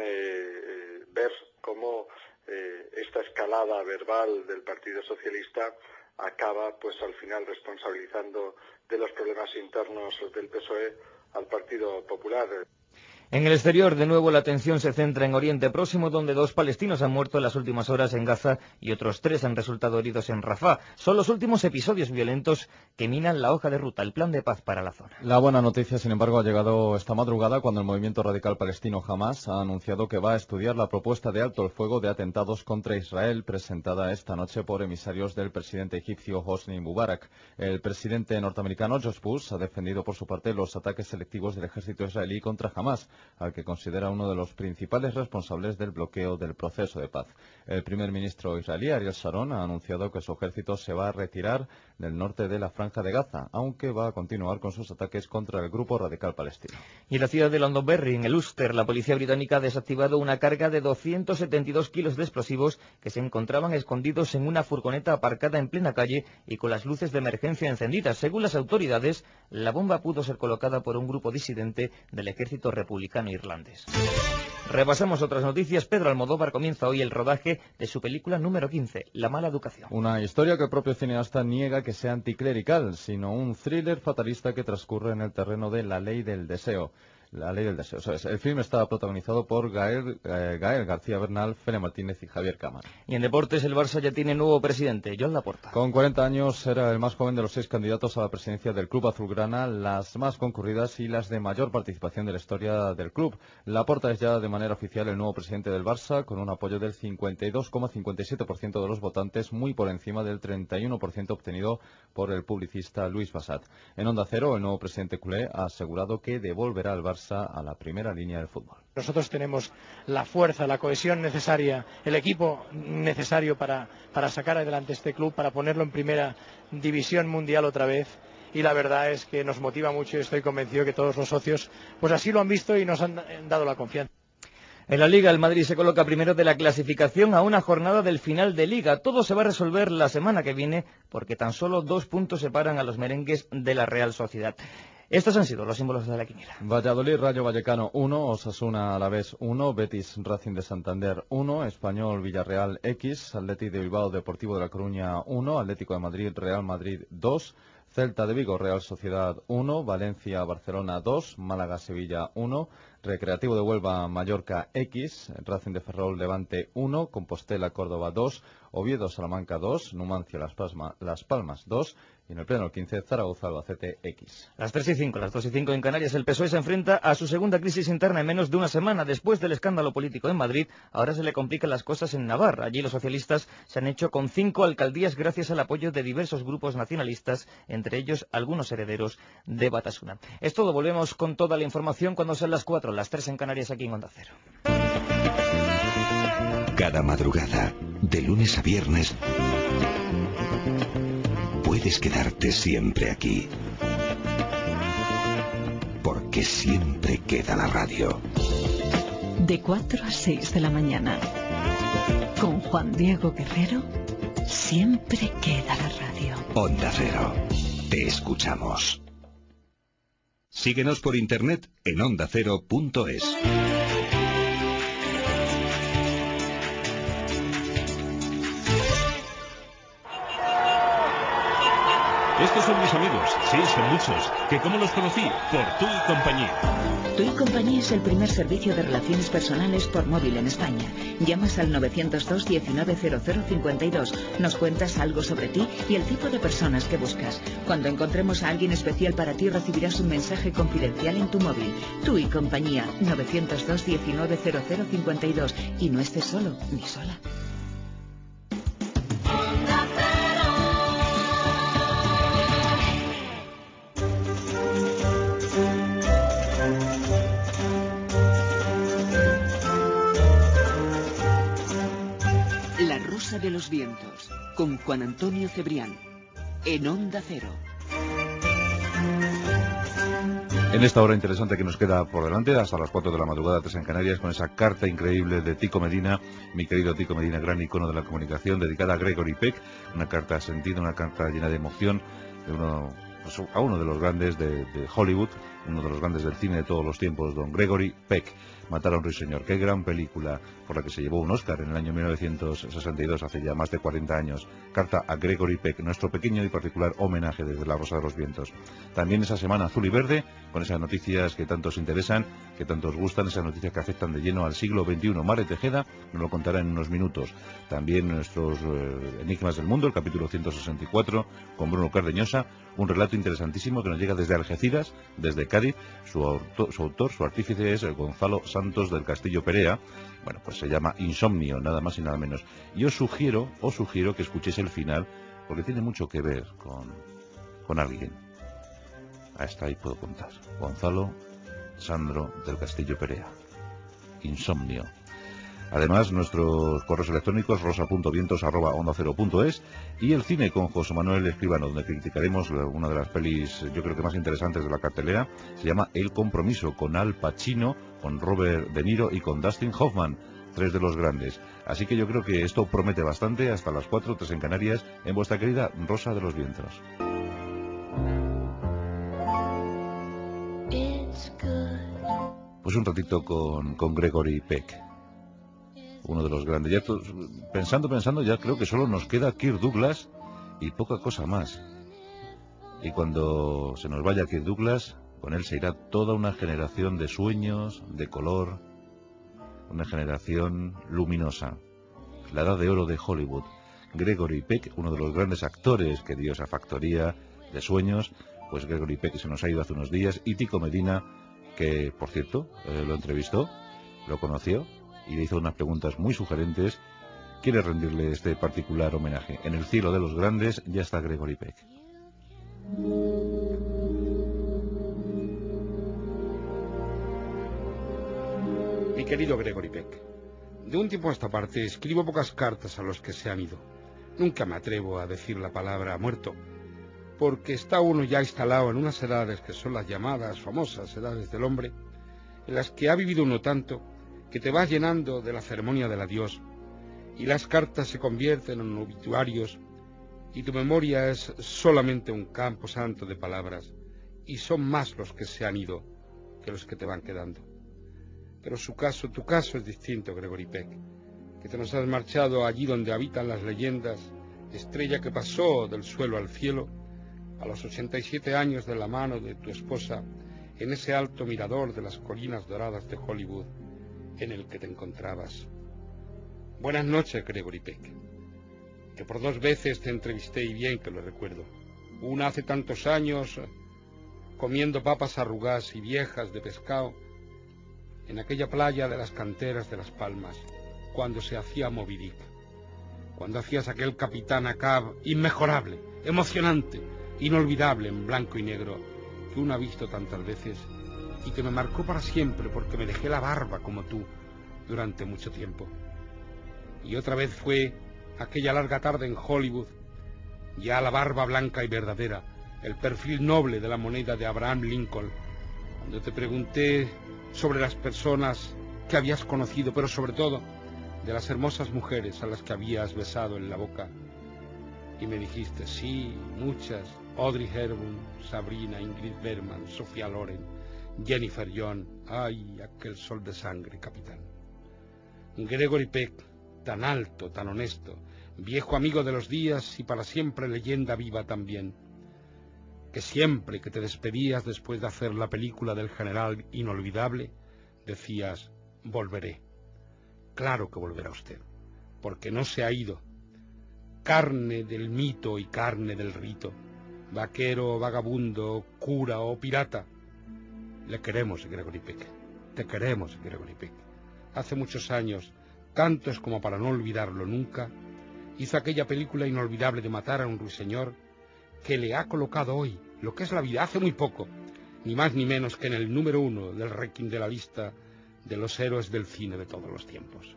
ver cómo esta escalada verbal del Partido Socialista acaba, pues al final, responsabilizando de los problemas internos del PSOE al Partido Popular. En el exterior, de nuevo, la atención se centra en Oriente Próximo, donde 2 palestinos han muerto en las últimas horas en Gaza y otros 3 han resultado heridos en Rafah. Son los últimos episodios violentos que minan la hoja de ruta, el plan de paz para la zona. La buena noticia, sin embargo, ha llegado esta madrugada cuando el movimiento radical palestino Hamas ha anunciado que va a estudiar la propuesta de alto el fuego de atentados contra Israel presentada esta noche por emisarios del presidente egipcio Hosni Mubarak. El presidente norteamericano George Bush ha defendido por su parte los ataques selectivos del ejército israelí contra Hamas. al que considera uno de los principales responsables del bloqueo del proceso de paz. El primer ministro israelí, Ariel Sharon, ha anunciado que su ejército se va a retirar del norte de la Franja de Gaza, aunque va a continuar con sus ataques contra el grupo radical palestino. Y en la ciudad de Londonderry, en el Ulster, la policía británica ha desactivado una carga de 272 kilos de explosivos que se encontraban escondidos en una furgoneta aparcada en plena calle y con las luces de emergencia encendidas. Según las autoridades, la bomba pudo ser colocada por un grupo disidente del ejército republicano irlandés. Repasamos otras noticias. Pedro Almodóvar comienza hoy el rodaje de su película número 15, La mala educación. Una historia que el propio cineasta niega que sea anticlerical, sino un thriller fatalista que transcurre en el terreno de la ley del deseo. La ley del deseo, ¿sabes? El film está protagonizado por Gael García Bernal, Fele Martínez y Javier Cámara. Y en deportes, el Barça ya tiene nuevo presidente, Joan Laporta. Con 40 años era el más joven de los 6 candidatos a la presidencia del club azulgrana, las más concurridas y las de mayor participación de la historia del club. Laporta es ya de manera oficial el nuevo presidente del Barça, con un apoyo del 52,57% de los votantes, muy por encima del 31% obtenido por el publicista Luis Bassat. En Onda Cero, el nuevo presidente culé ha asegurado que devolverá al Barça a la primera línea del fútbol. Nosotros tenemos la fuerza, la cohesión necesaria, el equipo necesario para sacar adelante este club, para ponerlo en primera división mundial otra vez, y la verdad es que nos motiva mucho y estoy convencido que todos los socios pues así lo han visto y nos han dado la confianza. En la Liga, el Madrid se coloca primero de la clasificación a una jornada del final de Liga. Todo se va a resolver la semana que viene porque tan solo 2 puntos separan a los merengues de la Real Sociedad. Estos han sido los símbolos de la quiniela. Valladolid, Rayo Vallecano 1, Osasuna Alavés 1, Betis Racing de Santander 1, Español Villarreal X, Atleti de Bilbao Deportivo de La Coruña 1, Atlético de Madrid Real Madrid 2, Celta de Vigo Real Sociedad 1, Valencia Barcelona 2, Málaga Sevilla 1, Recreativo de Huelva Mallorca X, Racing de Ferrol Levante 1, Compostela Córdoba 2, Oviedo Salamanca 2, Numancia Las Palmas 2 y en el pleno 15 Zaragoza Albacete X. Las 3:05, las 2:05 en Canarias, el PSOE se enfrenta a su segunda crisis interna en menos de una semana. Después del escándalo político en Madrid, ahora se le complican las cosas en Navarra. Allí los socialistas se han hecho con 5 alcaldías gracias al apoyo de diversos grupos nacionalistas, entre ellos algunos herederos de Batasuna. Es todo, volvemos con toda la información cuando sean las 4, las 3 en Canarias, aquí en Onda Cero. Cada madrugada, de lunes a viernes, puedes quedarte siempre aquí. Porque siempre queda la radio. De 4 a 6 de la mañana, con Juan Diego Guerrero, siempre queda la radio. Onda Cero. Te escuchamos. Síguenos por internet en ondacero.es. Estos son mis amigos, sí, son muchos. ¿Que cómo los conocí? Por Tú y Compañía. Tú y Compañía es el primer servicio de relaciones personales por móvil en España. Llamas al 902 190052, nos cuentas algo sobre ti y el tipo de personas que buscas. Cuando encontremos a alguien especial para ti, recibirás un mensaje confidencial en tu móvil. Tú y Compañía, 902 190052. Y no estés solo ni sola. De los vientos, con Juan Antonio Cebrián, en Onda Cero. En esta hora interesante que nos queda por delante, hasta las 4 de la madrugada, 3 en Canarias, con esa carta increíble de Tico Medina, mi querido Tico Medina, gran icono de la comunicación, dedicada a Gregory Peck, una carta sentida, una carta llena de emoción, a uno de los grandes de Hollywood, uno de los grandes del cine de todos los tiempos, don Gregory Peck. Matar a un ruiseñor, qué gran película por la que se llevó un Oscar en el año 1962, hace ya más de 40 años. Carta a Gregory Peck, nuestro pequeño y particular homenaje desde La Rosa de los Vientos. También esa semana azul y verde, con esas noticias que tanto os interesan, que tanto os gustan, esas noticias que afectan de lleno al siglo XXI. Mare Tejeda nos lo contará en unos minutos. También nuestros Enigmas del Mundo, el capítulo 164, con Bruno Cardeñosa, un relato interesantísimo que nos llega desde Algeciras, desde Cádiz. Su autor, su artífice es el Gonzalo Santos del Castillo Perea. Bueno, pues se llama Insomnio, nada más y nada menos. Y os sugiero que escuchéis el final, porque tiene mucho que ver con alguien. Hasta ahí puedo contar. Gonzalo Sandro del Castillo Perea. Insomnio. Además, nuestros correos electrónicos rosa.vientos@ondacero.es y el cine con José Manuel Escribano, donde criticaremos una de las pelis, yo creo que más interesantes de la cartelera. Se llama El Compromiso, con Al Pacino, con Robert De Niro y con Dustin Hoffman, 3 de los grandes. Así que yo creo que esto promete bastante. Hasta las 4, 3 en Canarias, en vuestra querida Rosa de los Vientos. Pues un ratito con Gregory Peck, uno de los grandes. Ya pensando, ya creo que solo nos queda Kirk Douglas y poca cosa más. Y cuando se nos vaya Kirk Douglas, con él se irá toda una generación de sueños, de color, una generación luminosa. La edad de oro de Hollywood. Gregory Peck, uno de los grandes actores que dio esa factoría de sueños, pues Gregory Peck se nos ha ido hace unos días, y Tico Medina, que por cierto lo entrevistó, lo conoció y le hizo unas preguntas muy sugerentes, quiere rendirle este particular homenaje. En el cielo de los grandes ya está Gregory Peck. Mi querido Gregory Peck, de un tiempo a esta parte escribo pocas cartas a los que se han ido. Nunca me atrevo a decir la palabra muerto, porque está uno ya instalado en unas edades que son las llamadas famosas edades del hombre, en las que ha vivido uno tanto que te vas llenando de la ceremonia del adiós, y las cartas se convierten en obituarios, y tu memoria es solamente un campo santo de palabras, y son más los que se han ido que los que te van quedando. Pero tu caso es distinto, Gregory Peck, que te nos has marchado allí donde habitan las leyendas, estrella que pasó del suelo al cielo, a los 87 años de la mano de tu esposa, en ese alto mirador de las colinas doradas de Hollywood, en el que te encontrabas. Buenas noches, Gregory Peck, que por 2 veces te entrevisté y bien que lo recuerdo. Una hace tantos años, comiendo papas arrugadas y viejas de pescado, en aquella playa de las canteras de Las Palmas, cuando se hacía Moby Dick, cuando hacías aquel Capitán Ahab inmejorable, emocionante, inolvidable en blanco y negro, que uno ha visto tantas veces y que me marcó para siempre porque me dejé la barba como tú durante mucho tiempo. Y otra vez fue aquella larga tarde en Hollywood, ya la barba blanca y verdadera, el perfil noble de la moneda de Abraham Lincoln, cuando te pregunté sobre las personas que habías conocido, pero sobre todo de las hermosas mujeres a las que habías besado en la boca. Y me dijiste, sí, muchas: Audrey Hepburn, Sabrina, Ingrid Bergman, Sofía Loren, Jennifer John. Ay, aquel sol de sangre, capitán. Gregory Peck, tan alto, tan honesto, viejo amigo de los días y para siempre leyenda viva también, que siempre que te despedías después de hacer la película del general inolvidable, decías, volveré. Claro que volverá usted, porque no se ha ido. Carne del mito y carne del rito, vaquero, vagabundo, cura o pirata. Le queremos, Gregory Peck. Te queremos, Gregory Peck. Hace muchos años, tantos como para no olvidarlo nunca, hizo aquella película inolvidable de matar a un ruiseñor que le ha colocado hoy lo que es la vida, hace muy poco, ni más ni menos que en el número 1 del ranking de la lista de los héroes del cine de todos los tiempos.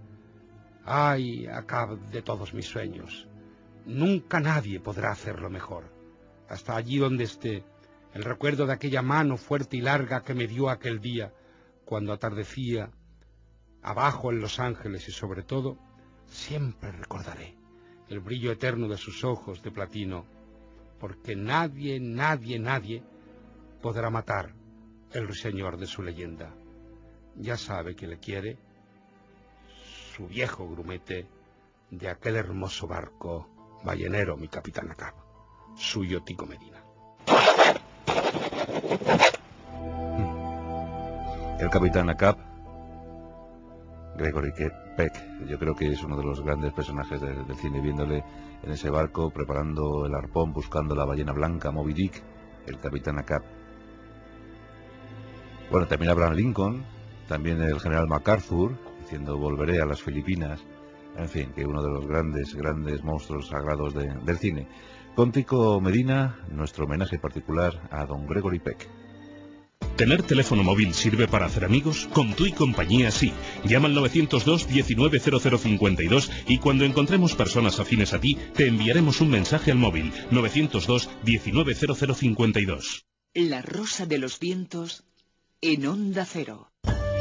Ay, Ahab de todos mis sueños, nunca nadie podrá hacerlo mejor. Hasta allí donde esté, el recuerdo de aquella mano fuerte y larga que me dio aquel día, cuando atardecía, abajo en Los Ángeles, y sobre todo, siempre recordaré el brillo eterno de sus ojos de platino, porque nadie, nadie, nadie podrá matar el ruiseñor de su leyenda. Ya sabe que le quiere, su viejo grumete de aquel hermoso barco ballenero, mi capitán Ahab, suyo Tico Medina. El capitán Ahab, Gregory Peck, yo creo que es uno de los grandes personajes del cine, viéndole en ese barco, preparando el arpón, buscando la ballena blanca, Moby Dick, el capitán Ahab. Bueno, también Abraham Lincoln, también el general MacArthur, diciendo volveré a las Filipinas. En fin, que uno de los grandes monstruos sagrados del cine. Con Tico Medina, nuestro homenaje particular a don Gregory Peck. ¿Tener teléfono móvil sirve para hacer amigos? Con Tu y Compañía sí. Llama al 902 190052 y cuando encontremos personas afines a ti, te enviaremos un mensaje al móvil 902 190052. La Rosa de los Vientos en Onda Cero.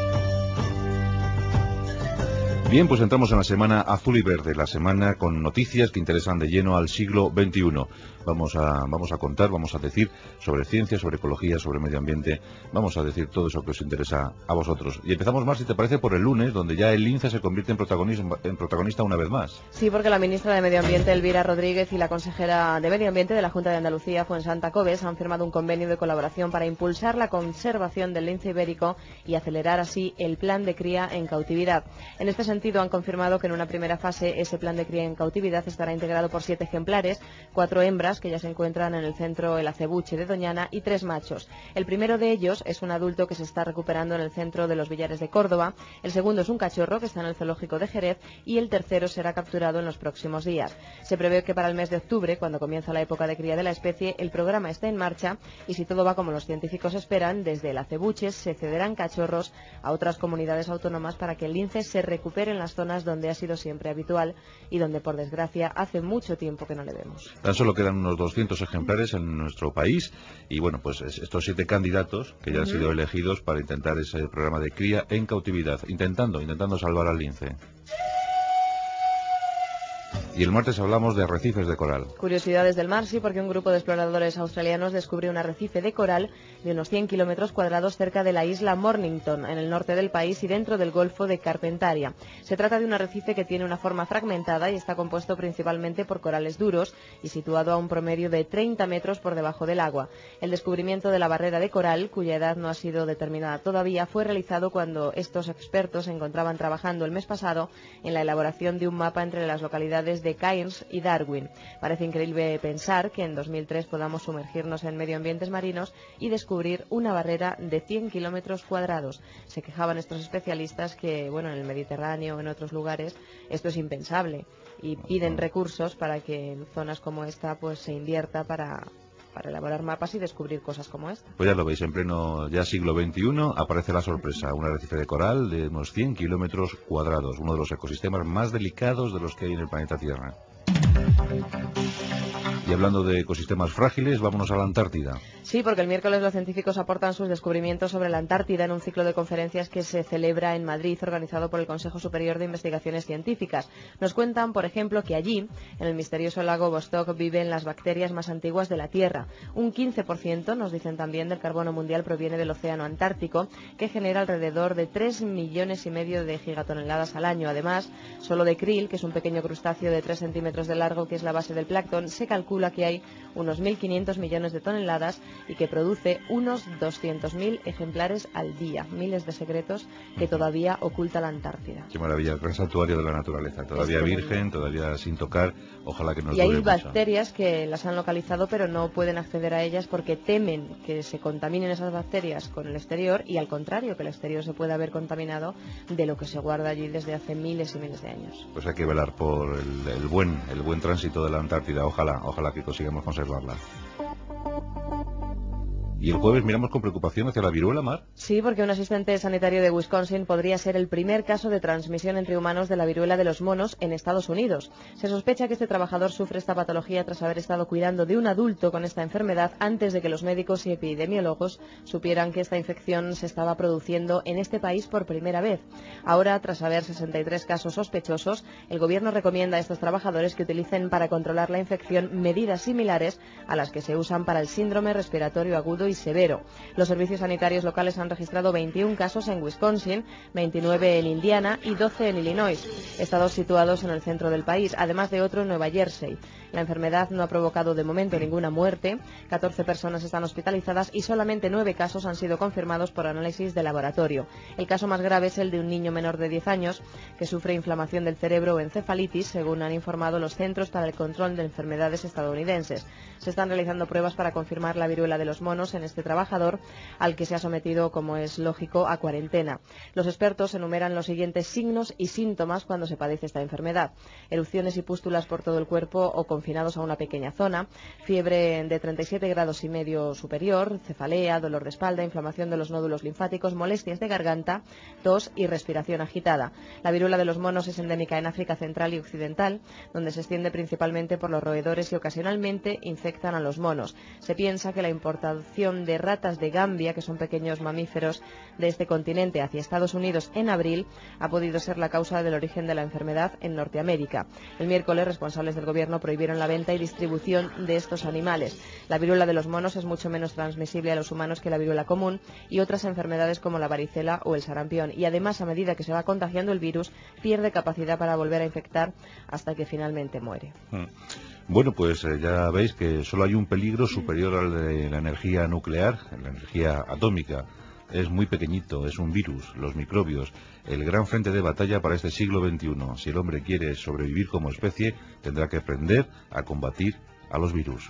Bien, pues entramos en la semana azul y verde, la semana con noticias que interesan de lleno al siglo XXI. Vamos a contar, vamos a decir sobre ciencia, sobre ecología, sobre medio ambiente, vamos a decir todo eso que os interesa a vosotros. Y empezamos más, si te parece, por el lunes, donde ya el lince se convierte en protagonista una vez más. Sí, porque la ministra de Medio Ambiente, Elvira Rodríguez, y la consejera de Medio Ambiente de la Junta de Andalucía, Fuensanta Coves, han firmado un convenio de colaboración para impulsar la conservación del lince ibérico y acelerar así el plan de cría en cautividad. En este sentido, han confirmado que en una primera fase ese plan de cría en cautividad estará integrado por 7 ejemplares, 4 hembras que ya se encuentran en el centro El Acebuche de Doñana y 3 machos. El primero de ellos es un adulto que se está recuperando en el centro de los Villares de Córdoba, el segundo es un cachorro que está en el zoológico de Jerez y el tercero será capturado en los próximos días. Se prevé que para el mes de octubre, cuando comienza la época de cría de la especie, el programa esté en marcha y si todo va como los científicos esperan, desde El Acebuche se cederán cachorros a otras comunidades autónomas para que el lince se recupere en las zonas donde ha sido siempre habitual y donde, por desgracia, hace mucho tiempo que no le vemos. Tan solo quedan unos 200 ejemplares en nuestro país y bueno, pues estos 7 candidatos que ya han sido elegidos para intentar ese programa de cría en cautividad, intentando salvar al lince. Y el martes hablamos de arrecifes de coral. Curiosidades del mar, sí, porque un grupo de exploradores australianos descubrió un arrecife de coral de unos 100 kilómetros cuadrados cerca de la isla Mornington, en el norte del país y dentro del Golfo de Carpentaria. Se trata de un arrecife que tiene una forma fragmentada y está compuesto principalmente por corales duros y situado a un promedio de 30 metros por debajo del agua. El descubrimiento de la barrera de coral, cuya edad no ha sido determinada todavía, fue realizado cuando estos expertos se encontraban trabajando el mes pasado en la elaboración de un mapa entre las localidades de Cairns y Darwin. Parece increíble pensar que en 2003 podamos sumergirnos en medioambientes marinos y descubrir una barrera de 100 kilómetros cuadrados. Se quejaban estos especialistas que, bueno, en el Mediterráneo o en otros lugares esto es impensable y piden recursos para que en zonas como esta pues se invierta para elaborar mapas y descubrir cosas como esta. Pues ya lo veis, en pleno ya siglo XXI aparece la sorpresa, un arrecife de coral de unos 100 kilómetros cuadrados, uno de los ecosistemas más delicados de los que hay en el planeta Tierra. Y hablando de ecosistemas frágiles, vámonos a la Antártida. Sí, porque el miércoles los científicos aportan sus descubrimientos sobre la Antártida en un ciclo de conferencias que se celebra en Madrid, organizado por el Consejo Superior de Investigaciones Científicas. Nos cuentan, por ejemplo, que allí, en el misterioso lago Vostok, viven las bacterias más antiguas de la Tierra. Un 15%, nos dicen también, del carbono mundial proviene del océano Antártico, que genera alrededor de 3,5 millones de gigatoneladas al año. Además, solo de krill, que es un pequeño crustáceo de 3 centímetros de largo, que es la base del plancton, se calcula que hay unos 1.500 millones de toneladas y que produce unos 200.000 ejemplares al día. Miles de secretos que todavía oculta la Antártida. Qué maravilla, el gran santuario de la naturaleza. Todavía virgen, todavía sin tocar. Ojalá que nos dure mucho. Y hay bacterias que las han localizado pero no pueden acceder a ellas porque temen que se contaminen esas bacterias con el exterior y al contrario, que el exterior se pueda haber contaminado de lo que se guarda allí desde hace miles y miles de años. Pues hay que velar por el buen tránsito de la Antártida. Ojalá que consigamos conservarla. ¿Y el jueves miramos con preocupación hacia la viruela, Mar? Sí, porque un asistente sanitario de Wisconsin podría ser el primer caso de transmisión entre humanos de la viruela de los monos en Estados Unidos. Se sospecha que este trabajador sufre esta patología tras haber estado cuidando de un adulto con esta enfermedad antes de que los médicos y epidemiólogos supieran que esta infección se estaba produciendo en este país por primera vez. Ahora, tras haber 63 casos sospechosos, el gobierno recomienda a estos trabajadores que utilicen para controlar la infección medidas similares a las que se usan para el síndrome respiratorio agudo y severo. Los servicios sanitarios locales han registrado 21 casos en Wisconsin, 29 en Indiana y 12 en Illinois, estados situados en el centro del país, además de otro en Nueva Jersey. La enfermedad no ha provocado de momento ninguna muerte, 14 personas están hospitalizadas y solamente 9 casos han sido confirmados por análisis de laboratorio. El caso más grave es el de un niño menor de 10 años que sufre inflamación del cerebro o encefalitis, según han informado los Centros para el Control de Enfermedades estadounidenses. Se están realizando pruebas para confirmar la viruela de los monos en este trabajador, al que se ha sometido, como es lógico, a cuarentena. Los expertos enumeran los siguientes signos y síntomas cuando se padece esta enfermedad: erupciones y pústulas por todo el cuerpo o confinados a una pequeña zona, fiebre de 37,5 grados superior, cefalea, dolor de espalda, inflamación de los nódulos linfáticos, molestias de garganta, tos y respiración agitada. La viruela de los monos es endémica en África central y occidental, donde se extiende principalmente por los roedores y ocasionalmente infectan a los monos. Se piensa que la importación de ratas de Gambia, que son pequeños mamíferos de este continente, hacia Estados Unidos en abril, ha podido ser la causa del origen de la enfermedad en Norteamérica. El miércoles, responsables del gobierno prohibieron la venta y distribución de estos animales. La viruela de los monos es mucho menos transmisible a los humanos que la viruela común y otras enfermedades como la varicela o el sarampión, y además, a medida que se va contagiando el virus, pierde capacidad para volver a infectar hasta que finalmente muere. Bueno, pues ya veis que solo hay un peligro superior al de la energía nuclear, la energía atómica. Es muy pequeñito, es un virus, los microbios, el gran frente de batalla para este siglo XXI. Si el hombre quiere sobrevivir como especie, tendrá que aprender a combatir a los virus.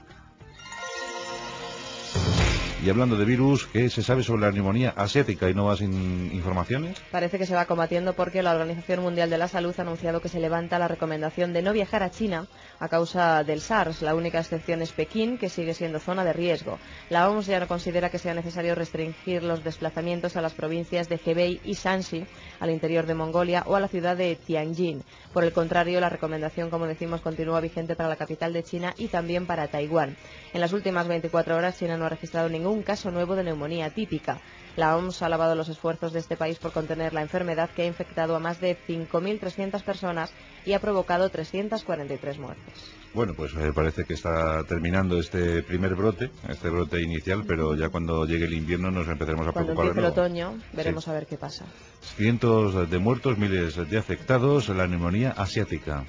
Y hablando de virus, ¿qué se sabe sobre la neumonía asiática? ¿Hay nuevas informaciones? Parece que se va combatiendo porque la Organización Mundial de la Salud ha anunciado que se levanta la recomendación de no viajar a China a causa del SARS. La única excepción es Pekín, que sigue siendo zona de riesgo. La OMS ya no considera que sea necesario restringir los desplazamientos a las provincias de Hebei y Shanxi, al interior de Mongolia, o a la ciudad de Tianjin. Por el contrario, la recomendación, como decimos, continúa vigente para la capital de China y también para Taiwán. En las últimas 24 horas, China no ha registrado ningún caso nuevo de neumonía típica. La OMS ha alabado los esfuerzos de este país por contener la enfermedad, que ha infectado a más de 5.300 personas y ha provocado 343 muertes. Bueno, pues parece que está terminando este primer brote, este brote inicial, pero ya cuando llegue el invierno nos empezaremos a preocupar. Cuando empiece el otoño, veremos a ver qué pasa. Cientos de muertos, miles de afectados, la neumonía asiática.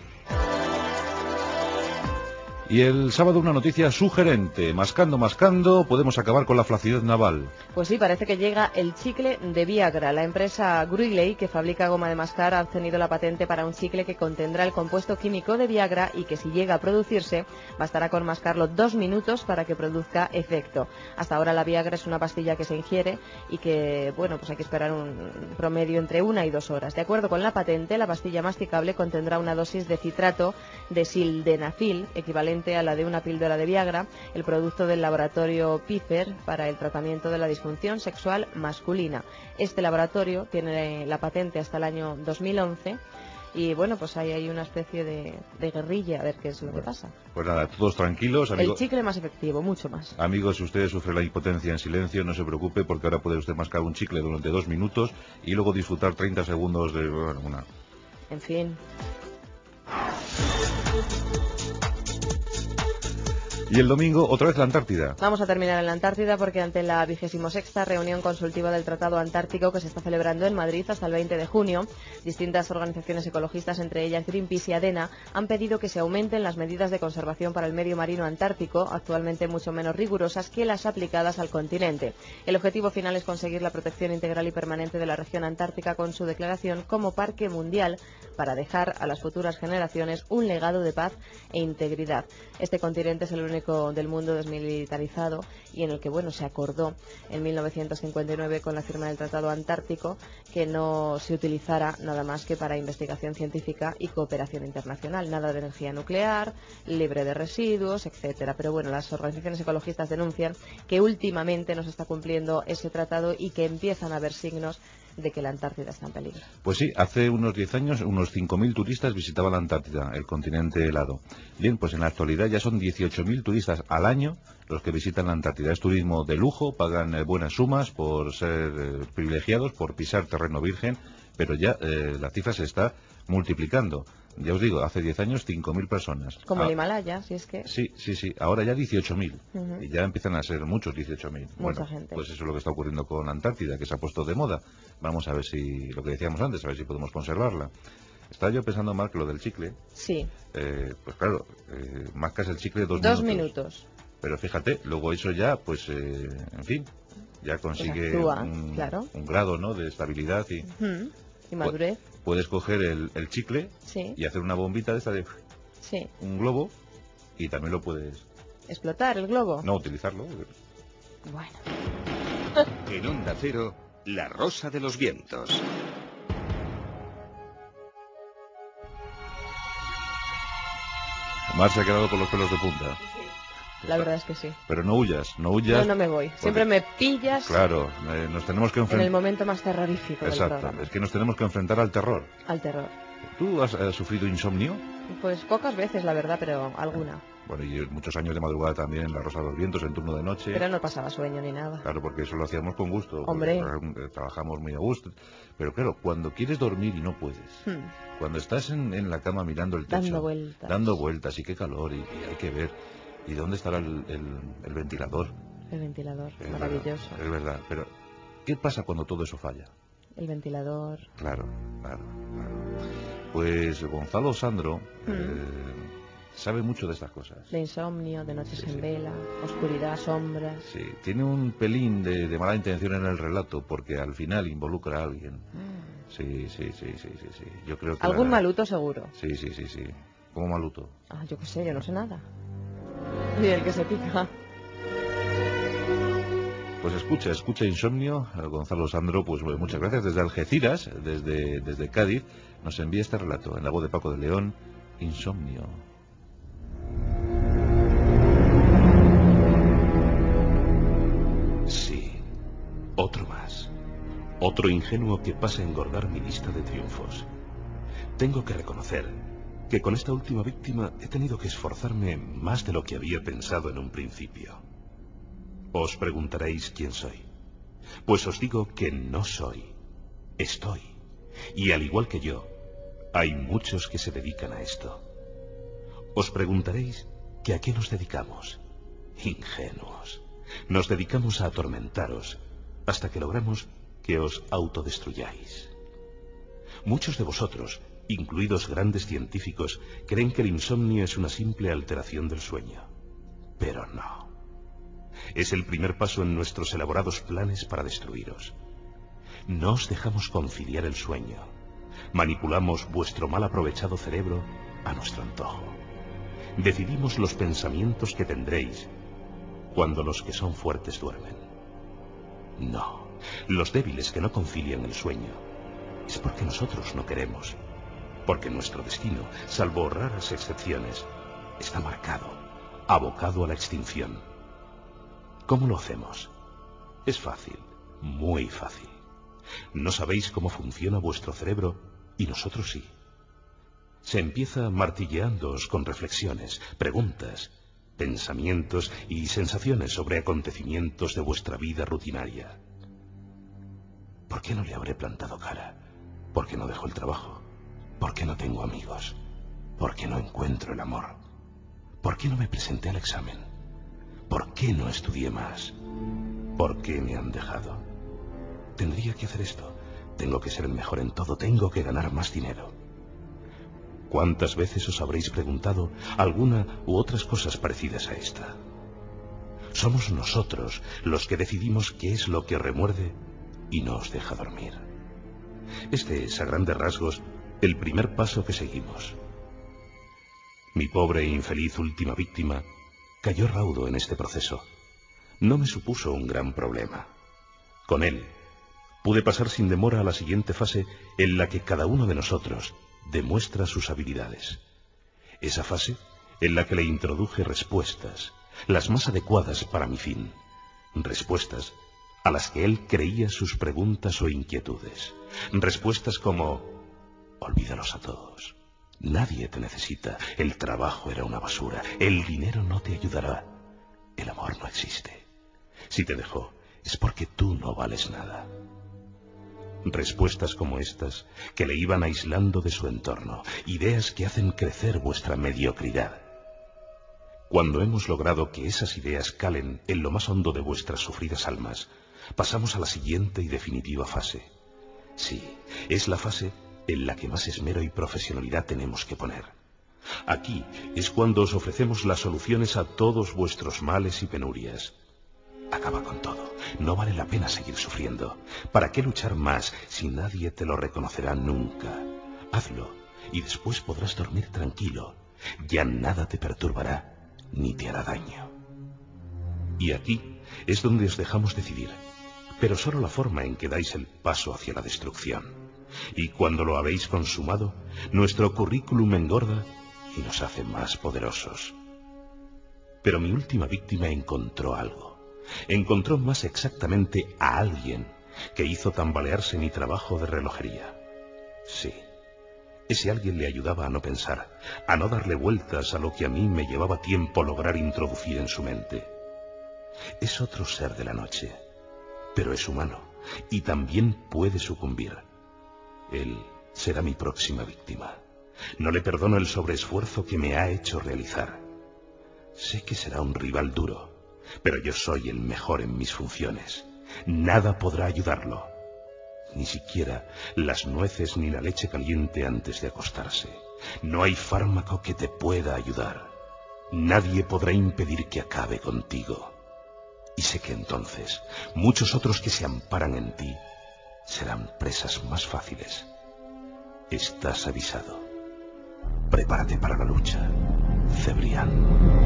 Y el sábado una noticia sugerente: mascando, podemos acabar con la flacidez naval. Pues sí, parece que llega el chicle de Viagra. La empresa Wrigley, que fabrica goma de mascar, ha obtenido la patente para un chicle que contendrá el compuesto químico de Viagra y que, si llega a producirse, bastará con mascarlo 2 minutos para que produzca efecto. Hasta ahora la Viagra es una pastilla que se ingiere y que, bueno, pues hay que esperar un promedio entre 1 y 2 horas. De acuerdo con la patente, la pastilla masticable contendrá una dosis de citrato de sildenafil, equivalente a la de una píldora de Viagra, el producto del laboratorio Pfizer para el tratamiento de la disfunción sexual masculina. Este laboratorio tiene la patente hasta el año 2011 y bueno, pues ahí hay una especie de guerrilla, a ver qué es lo que pasa. Pues nada, todos tranquilos, amigos. El chicle más efectivo, mucho más. Amigos, si usted sufre la impotencia en silencio, no se preocupe, porque ahora puede usted mascar un chicle durante 2 minutos y luego disfrutar 30 segundos de una... En fin. Y el domingo, otra vez la Antártida. Vamos a terminar en la Antártida porque ante la 26ª reunión consultiva del Tratado Antártico, que se está celebrando en Madrid hasta el 20 de junio, distintas organizaciones ecologistas, entre ellas Greenpeace y ADENA, han pedido que se aumenten las medidas de conservación para el medio marino antártico, actualmente mucho menos rigurosas que las aplicadas al continente. El objetivo final es conseguir la protección integral y permanente de la región antártica con su declaración como parque mundial, para dejar a las futuras generaciones un legado de paz e integridad. Este continente es el único del mundo desmilitarizado y en el que, bueno, se acordó en 1959 con la firma del Tratado Antártico que no se utilizara nada más que para investigación científica y cooperación internacional, nada de energía nuclear, libre de residuos, etcétera. Pero bueno, las organizaciones ecologistas denuncian que últimamente no se está cumpliendo ese tratado y que empiezan a haber signos de que la Antártida está en peligro. Pues sí, hace unos 10 años unos 5.000 turistas visitaban la Antártida, el continente helado. Bien, pues en la actualidad ya son 18.000 turistas al año los que visitan la Antártida. Es turismo de lujo, pagan buenas sumas por ser privilegiados, por pisar terreno virgen, pero ya la cifra se está multiplicando. Ya os digo, hace 10 años 5.000 personas. Como el Himalaya, si es que... Sí, ahora ya 18.000. Y ya empiezan a ser muchos 18.000. Bueno, gente. Pues eso es lo que está ocurriendo con la Antártida, que se ha puesto de moda. Vamos a ver si, lo que decíamos antes, a ver si podemos conservarla. Estaba yo pensando, Marc, lo del chicle. Sí. Pues claro, mascas el chicle 2 minutos. 2 minutos. Pero fíjate, luego eso ya, pues, en fin, ya consigue un grado, ¿no?, de estabilidad y... Y madurez. Puedes coger el chicle y hacer una bombita de esta de un globo y también lo puedes... ¿Explotar el globo? No, utilizarlo. Bueno. En Onda Cero, La Rosa de los Vientos. Mar se ha quedado con los pelos de punta. La verdad es que sí. Pero no huyas, no huyas. No me voy. Siempre me pillas. Claro, nos tenemos que enfrentar. En el momento más terrorífico del programa. Exacto, es que nos tenemos que enfrentar al terror. Al terror. ¿Tú has sufrido insomnio? Pues pocas veces, la verdad, pero alguna. Bueno, y muchos años de madrugada también en La Rosa de los Vientos, en turno de noche. Pero no pasaba sueño ni nada. Claro, porque eso lo hacíamos con gusto. Hombre. Trabajamos muy a gusto. Pero claro, cuando quieres dormir y no puedes. Cuando estás en la cama mirando el techo. Dando vueltas y qué calor y hay que ver. ¿Y dónde estará el ventilador? El ventilador, maravilloso. Es verdad, pero ¿qué pasa cuando todo eso falla? El ventilador. Claro. Pues Gonzalo Sandro sabe mucho de estas cosas. De insomnio, de noches en vela, oscuridad, sombras. Sí, tiene un pelín de mala intención en el relato porque al final involucra a alguien. Sí. Yo creo que algún maluto seguro. Sí. ¿Cómo maluto? Yo qué sé, yo no sé nada. Y el que se pica. Pues escucha Insomnio. Gonzalo Sandro, pues muchas gracias. Desde Algeciras, desde Cádiz, nos envía este relato en la voz de Paco de León, Insomnio. Sí, otro más. Otro ingenuo que pasa a engordar mi lista de triunfos. Tengo que reconocer que con esta última víctima he tenido que esforzarme más de lo que había pensado en un principio. Os preguntaréis quién soy. Pues os digo que no soy. Estoy. Y al igual que yo, hay muchos que se dedican a esto. Os preguntaréis que a qué nos dedicamos. Ingenuos. Nos dedicamos a atormentaros hasta que logramos que os autodestruyáis. Muchos de vosotros, incluidos grandes científicos, creen que el insomnio es una simple alteración del sueño. Pero no. Es el primer paso en nuestros elaborados planes para destruiros. No os dejamos conciliar el sueño. Manipulamos vuestro mal aprovechado cerebro a nuestro antojo. Decidimos los pensamientos que tendréis cuando los que son fuertes duermen. No, los débiles que no concilian el sueño es porque nosotros no queremos. Porque nuestro destino, salvo raras excepciones, está marcado, abocado a la extinción. ¿Cómo lo hacemos? Es fácil, muy fácil. No sabéis cómo funciona vuestro cerebro y nosotros sí. Se empieza martilleándoos con reflexiones, preguntas, pensamientos y sensaciones sobre acontecimientos de vuestra vida rutinaria. ¿Por qué no le habré plantado cara? ¿Por qué no dejo el trabajo? ¿Por qué no tengo amigos? ¿Por qué no encuentro el amor? ¿Por qué no me presenté al examen? ¿Por qué no estudié más? ¿Por qué me han dejado? Tendría que hacer esto. Tengo que ser el mejor en todo. Tengo que ganar más dinero. ¿Cuántas veces os habréis preguntado alguna u otras cosas parecidas a esta? Somos nosotros los que decidimos qué es lo que remuerde y no os deja dormir. Este es, a grandes rasgos, el primer paso que seguimos. Mi pobre e infeliz última víctima cayó raudo en este proceso. No me supuso un gran problema. Con él, pude pasar sin demora a la siguiente fase en la que cada uno de nosotros demuestra sus habilidades. Esa fase en la que le introduje respuestas, las más adecuadas para mi fin. Respuestas a las que él creía sus preguntas o inquietudes. Respuestas como: olvídalos a todos. Nadie te necesita. El trabajo era una basura. El dinero no te ayudará. El amor no existe. Si te dejó, es porque tú no vales nada. Respuestas como estas que le iban aislando de su entorno. Ideas que hacen crecer vuestra mediocridad. Cuando hemos logrado que esas ideas calen en lo más hondo de vuestras sufridas almas, pasamos a la siguiente y definitiva fase. Sí, es la fase en la que más esmero y profesionalidad tenemos que poner. Aquí es cuando os ofrecemos las soluciones a todos vuestros males y penurias. Acaba con todo. No vale la pena seguir sufriendo. ¿Para qué luchar más si nadie te lo reconocerá nunca? Hazlo y después podrás dormir tranquilo. Ya nada te perturbará ni te hará daño. Y aquí es donde os dejamos decidir, pero solo la forma en que dais el paso hacia la destrucción. Y cuando lo habéis consumado, nuestro currículum engorda y nos hace más poderosos. Pero mi última víctima encontró algo. Encontró más exactamente a alguien que hizo tambalearse mi trabajo de relojería. Sí, ese alguien le ayudaba a no pensar, a no darle vueltas a lo que a mí me llevaba tiempo lograr introducir en su mente. Es otro ser de la noche, pero es humano y también puede sucumbir. Él será mi próxima víctima. No le perdono el sobreesfuerzo que me ha hecho realizar. Sé que será un rival duro, pero yo soy el mejor en mis funciones. Nada podrá ayudarlo. Ni siquiera las nueces ni la leche caliente antes de acostarse. No hay fármaco que te pueda ayudar. Nadie podrá impedir que acabe contigo. Y sé que entonces muchos otros que se amparan en ti serán presas más fáciles. Estás avisado. Prepárate para la lucha, Cebrián.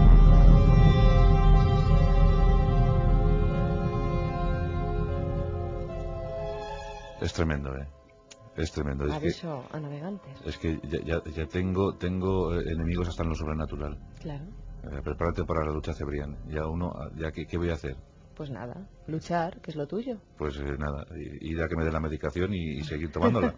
Es tremendo, Es tremendo. Aviso a navegantes. Es que ya tengo enemigos hasta en lo sobrenatural. Claro. Prepárate para la lucha, Cebrián. ¿Qué voy a hacer? Pues nada, luchar, que es lo tuyo. Pues nada, ir a que me dé la medicación y seguir tomándola.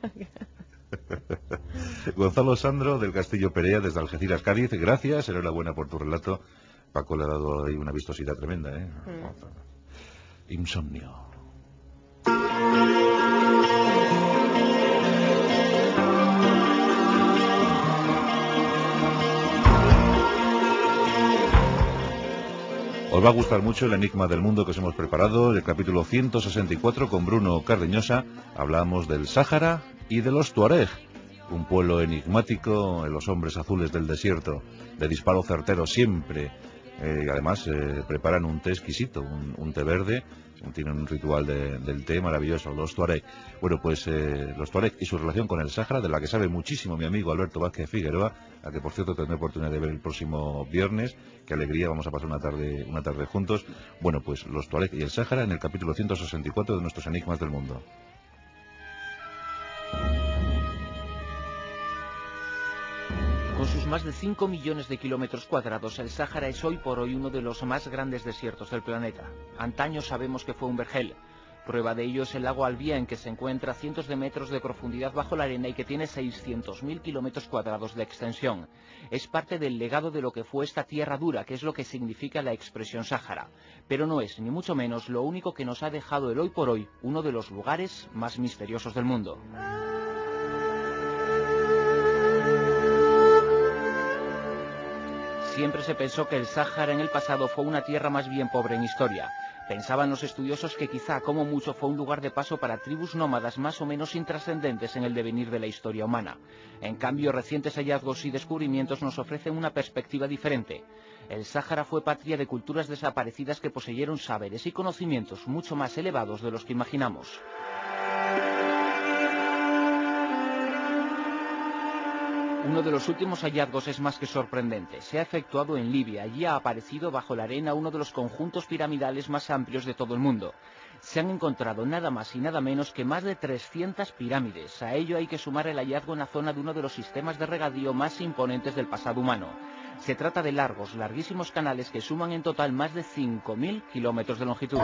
Gonzalo Sandro, del Castillo Perea, desde Algeciras, Cádiz. Gracias, enhorabuena por tu relato. Paco le ha dado ahí una vistosidad tremenda, Insomnio. Os va a gustar mucho el enigma del mundo que os hemos preparado. El capítulo 164 con Bruno Cardeñosa. Hablamos del Sáhara y de los Tuareg, un pueblo enigmático en los hombres azules del desierto, de disparo certero siempre. Además preparan un té exquisito, un té verde. Tienen un ritual del té maravilloso, los Tuareg. Bueno, pues los Tuareg y su relación con el Sáhara, de la que sabe muchísimo mi amigo Alberto Vázquez Figueroa, a que por cierto tendré oportunidad de ver el próximo viernes. Qué alegría, vamos a pasar una tarde juntos. Bueno, pues los Tuareg y el Sáhara en el capítulo 164 de nuestros enigmas del mundo. Con sus más de 5 millones de kilómetros cuadrados, el Sáhara es hoy por hoy uno de los más grandes desiertos del planeta. Antaño sabemos que fue un vergel. Prueba de ello es el lago Albién, que se encuentra a cientos de metros de profundidad bajo la arena y que tiene 600.000 kilómetros cuadrados de extensión. Es parte del legado de lo que fue esta tierra dura, que es lo que significa la expresión Sáhara. Pero no es, ni mucho menos, lo único que nos ha dejado el hoy por hoy uno de los lugares más misteriosos del mundo. Siempre se pensó que el Sáhara en el pasado fue una tierra más bien pobre en historia. Pensaban los estudiosos que quizá como mucho fue un lugar de paso para tribus nómadas más o menos intrascendentes en el devenir de la historia humana. En cambio, recientes hallazgos y descubrimientos nos ofrecen una perspectiva diferente. El Sáhara fue patria de culturas desaparecidas que poseyeron saberes y conocimientos mucho más elevados de los que imaginamos. Uno de los últimos hallazgos es más que sorprendente. Se ha efectuado en Libia. Allí ha aparecido bajo la arena uno de los conjuntos piramidales más amplios de todo el mundo. Se han encontrado nada más y nada menos que más de 300 pirámides. A ello hay que sumar el hallazgo en la zona de uno de los sistemas de regadío más imponentes del pasado humano. Se trata de larguísimos canales que suman en total más de 5.000 kilómetros de longitud.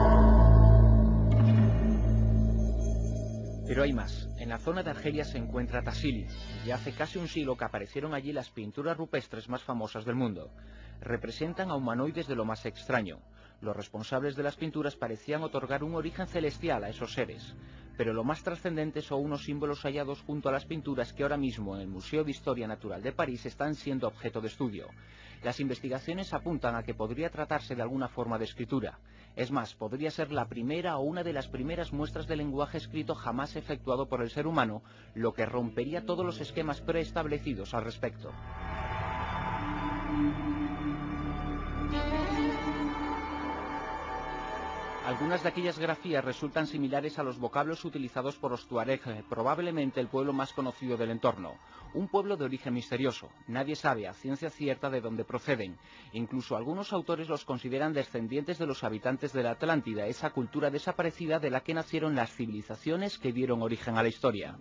Pero hay más. En la zona de Argelia se encuentra Tassili. Ya hace casi un siglo que aparecieron allí las pinturas rupestres más famosas del mundo. Representan a humanoides de lo más extraño. Los responsables de las pinturas parecían otorgar un origen celestial a esos seres. Pero lo más trascendente son unos símbolos hallados junto a las pinturas que ahora mismo en el Museo de Historia Natural de París están siendo objeto de estudio. Las investigaciones apuntan a que podría tratarse de alguna forma de escritura. Es más, podría ser la primera o una de las primeras muestras de lenguaje escrito jamás efectuado por el ser humano, lo que rompería todos los esquemas preestablecidos al respecto. Algunas de aquellas grafías resultan similares a los vocablos utilizados por los tuareg, probablemente el pueblo más conocido del entorno. Un pueblo de origen misterioso. Nadie sabe a ciencia cierta de dónde proceden. Incluso algunos autores los consideran descendientes de los habitantes de la Atlántida, esa cultura desaparecida de la que nacieron las civilizaciones que dieron origen a la historia.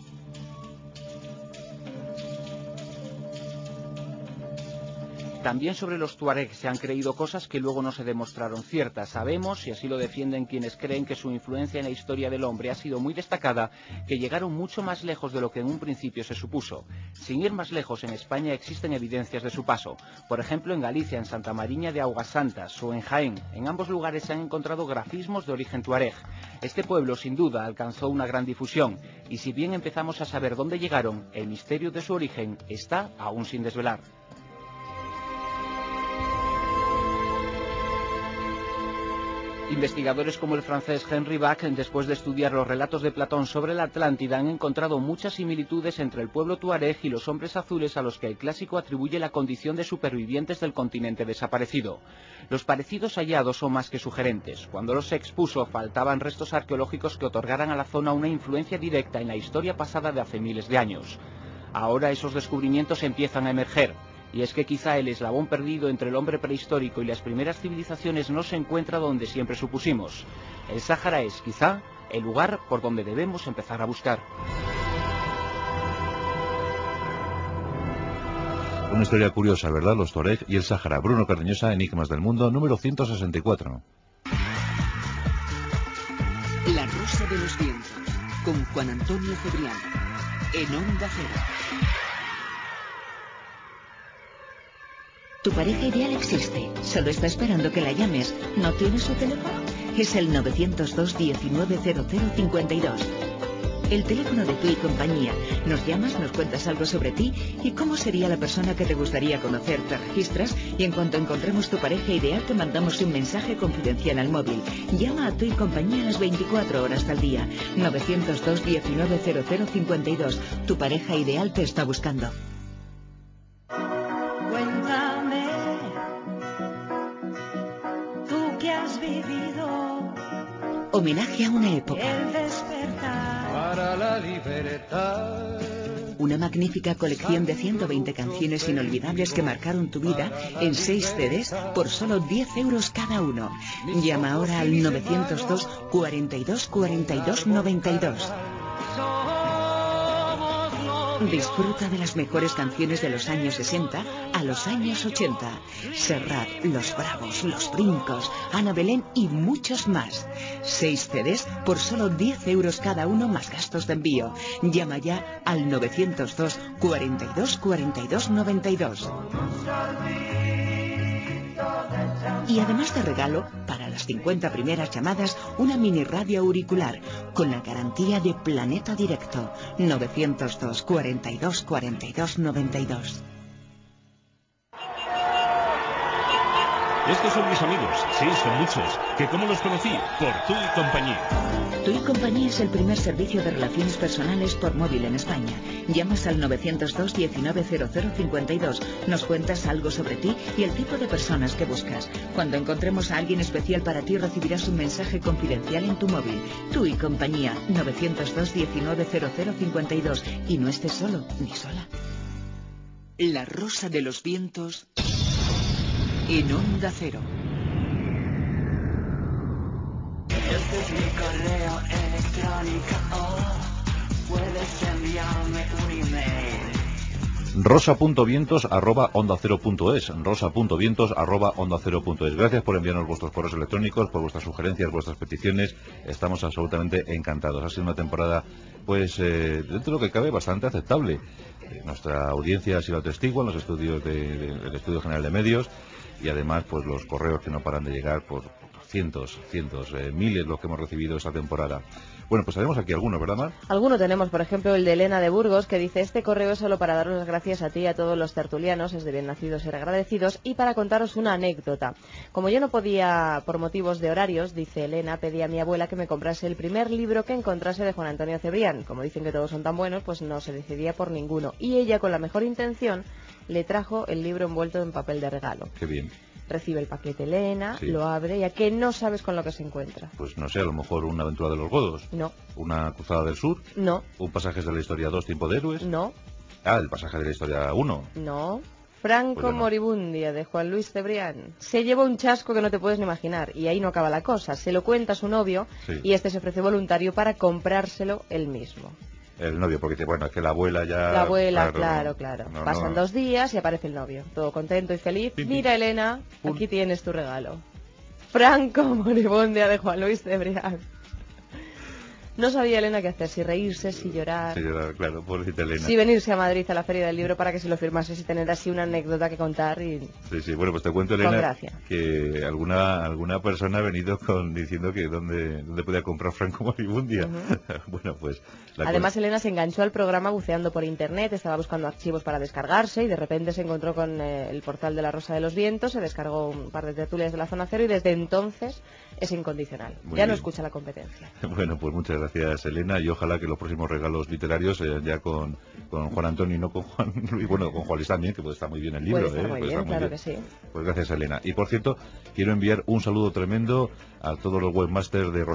También sobre los tuareg se han creído cosas que luego no se demostraron ciertas. Sabemos, y así lo defienden quienes creen que su influencia en la historia del hombre ha sido muy destacada, que llegaron mucho más lejos de lo que en un principio se supuso. Sin ir más lejos, en España existen evidencias de su paso. Por ejemplo, en Galicia, en Santa Mariña de Augasantas, o en Jaén. En ambos lugares se han encontrado grafismos de origen tuareg. Este pueblo, sin duda, alcanzó una gran difusión, y si bien empezamos a saber dónde llegaron, el misterio de su origen está aún sin desvelar. Investigadores como el francés Henri Bach, después de estudiar los relatos de Platón sobre la Atlántida, han encontrado muchas similitudes entre el pueblo tuareg y los hombres azules a los que el clásico atribuye la condición de supervivientes del continente desaparecido. Los parecidos hallados son más que sugerentes. Cuando los se expuso, faltaban restos arqueológicos que otorgaran a la zona una influencia directa en la historia pasada de hace miles de años. Ahora esos descubrimientos empiezan a emerger. Y es que quizá el eslabón perdido entre el hombre prehistórico y las primeras civilizaciones no se encuentra donde siempre supusimos. El Sáhara es, quizá, el lugar por donde debemos empezar a buscar. Una historia curiosa, ¿verdad? Los tuareg y el Sáhara. Bruno Cardeñosa, Enigmas del Mundo, número 164. La Rosa de los Vientos, con Juan Antonio Cebrián, en Onda Cero. Tu pareja ideal existe, solo está esperando que la llames. ¿No tienes su teléfono? Es el 902 190052. El teléfono de Tu y Compañía. Nos llamas, nos cuentas algo sobre ti y cómo sería la persona que te gustaría conocer. Te registras y en cuanto encontremos tu pareja ideal te mandamos un mensaje confidencial al móvil. Llama a Tu y Compañía a las 24 horas del día. 902 190052. Tu pareja ideal te está buscando. Homenaje a una época. Para la libertad. Una magnífica colección de 120 canciones inolvidables que marcaron tu vida en 6 CDs por solo 10 euros cada uno. Llama ahora al 902 42 42 92. Disfruta de las mejores canciones de los años 60 a los años 80. Serrat, Los Bravos, Los Brincos, Ana Belén y muchos más. 6 CDs por solo 10 euros cada uno más gastos de envío. Llama ya al 902 42 42 92. Y además de regalo, para las 50 primeras llamadas, una mini radio auricular con la garantía de Planeta Directo. 902 42 42 92. Estos son mis amigos, sí, son muchos. ¿Que cómo los conocí? Por Tu y Compañía. Tu y Compañía es el primer servicio de relaciones personales por móvil en España. Llamas al 902 190052, nos cuentas algo sobre ti y el tipo de personas que buscas. Cuando encontremos a alguien especial para ti recibirás un mensaje confidencial en tu móvil. Tu y Compañía, 902 190052. Y no estés solo ni sola. La Rosa de los Vientos en Onda Cero. Este es mi correo electrónico, puedes enviarme un email. rosa.vientos@ondacero.es, rosa.vientos@ondacero.es. Gracias por enviarnos vuestros correos electrónicos, por vuestras sugerencias, vuestras peticiones. Estamos absolutamente encantados. Ha sido una temporada, pues, dentro de lo que cabe, bastante aceptable. Nuestra audiencia ha sido testigo en los estudios del Estudio General de Medios y además, pues, los correos que no paran de llegar por cientos, miles los que hemos recibido esta temporada. Bueno, pues tenemos aquí algunos, ¿verdad, Mar? Alguno tenemos, por ejemplo, el de Elena de Burgos, que dice: este correo es solo para daros las gracias a ti y a todos los tertulianos, es de bien nacidos ser agradecidos, y para contaros una anécdota. Como yo no podía, por motivos de horarios, dice Elena, pedí a mi abuela que me comprase el primer libro que encontrase de Juan Antonio Cebrián. Como dicen que todos son tan buenos, pues no se decidía por ninguno. Y ella, con la mejor intención, le trajo el libro envuelto en papel de regalo. Qué bien. Recibe el paquete Elena, lo abre y ¿a qué no sabes con lo que se encuentra? Pues no sé, a lo mejor una aventura de los godos. No. ¿Una cruzada del sur? No. ¿Un pasajes de la historia 2 tiempo de héroes? No. Ah, el pasaje de la historia 1. No. Franco Pues Moribundia, de Juan Luis Cebrián. Se llevó un chasco que no te puedes ni imaginar, y ahí no acaba la cosa. Se lo cuenta a su novio, y este se ofrece voluntario para comprárselo él mismo. El novio, porque dice, bueno, es que la abuela ya... La abuela, claro. No, Pasan 2 días y aparece el novio, todo contento y feliz. Mira, Elena, aquí tienes tu regalo. Franco Moribundia, de Juan Luis Cebrián. No sabía Elena qué hacer, si reírse, si llorar. Sí, llorar, claro, pobrecita Elena. Si venirse a Madrid a la Feria del Libro para que se lo firmase y tener así una anécdota que contar. Sí, bueno, pues te cuento, Elena, que alguna persona ha venido diciendo que dónde podía comprar Franco Moribundia. Bueno, pues... Además, Elena se enganchó al programa buceando por internet, estaba buscando archivos para descargarse y de repente se encontró con el portal de La Rosa de los Vientos, se descargó un par de tertulias de la Zona Cero y desde entonces es incondicional. No escucha la competencia. Bueno, pues muchas gracias, Elena, y ojalá que los próximos regalos literarios sean ya con Juan Antonio y no con Juan Luis, bueno, con Juan Luis también, que puede estar muy bien el libro. Puede estar muy bien, claro que sí. Pues gracias, Elena. Y por cierto, quiero enviar un saludo tremendo a todos los webmasters de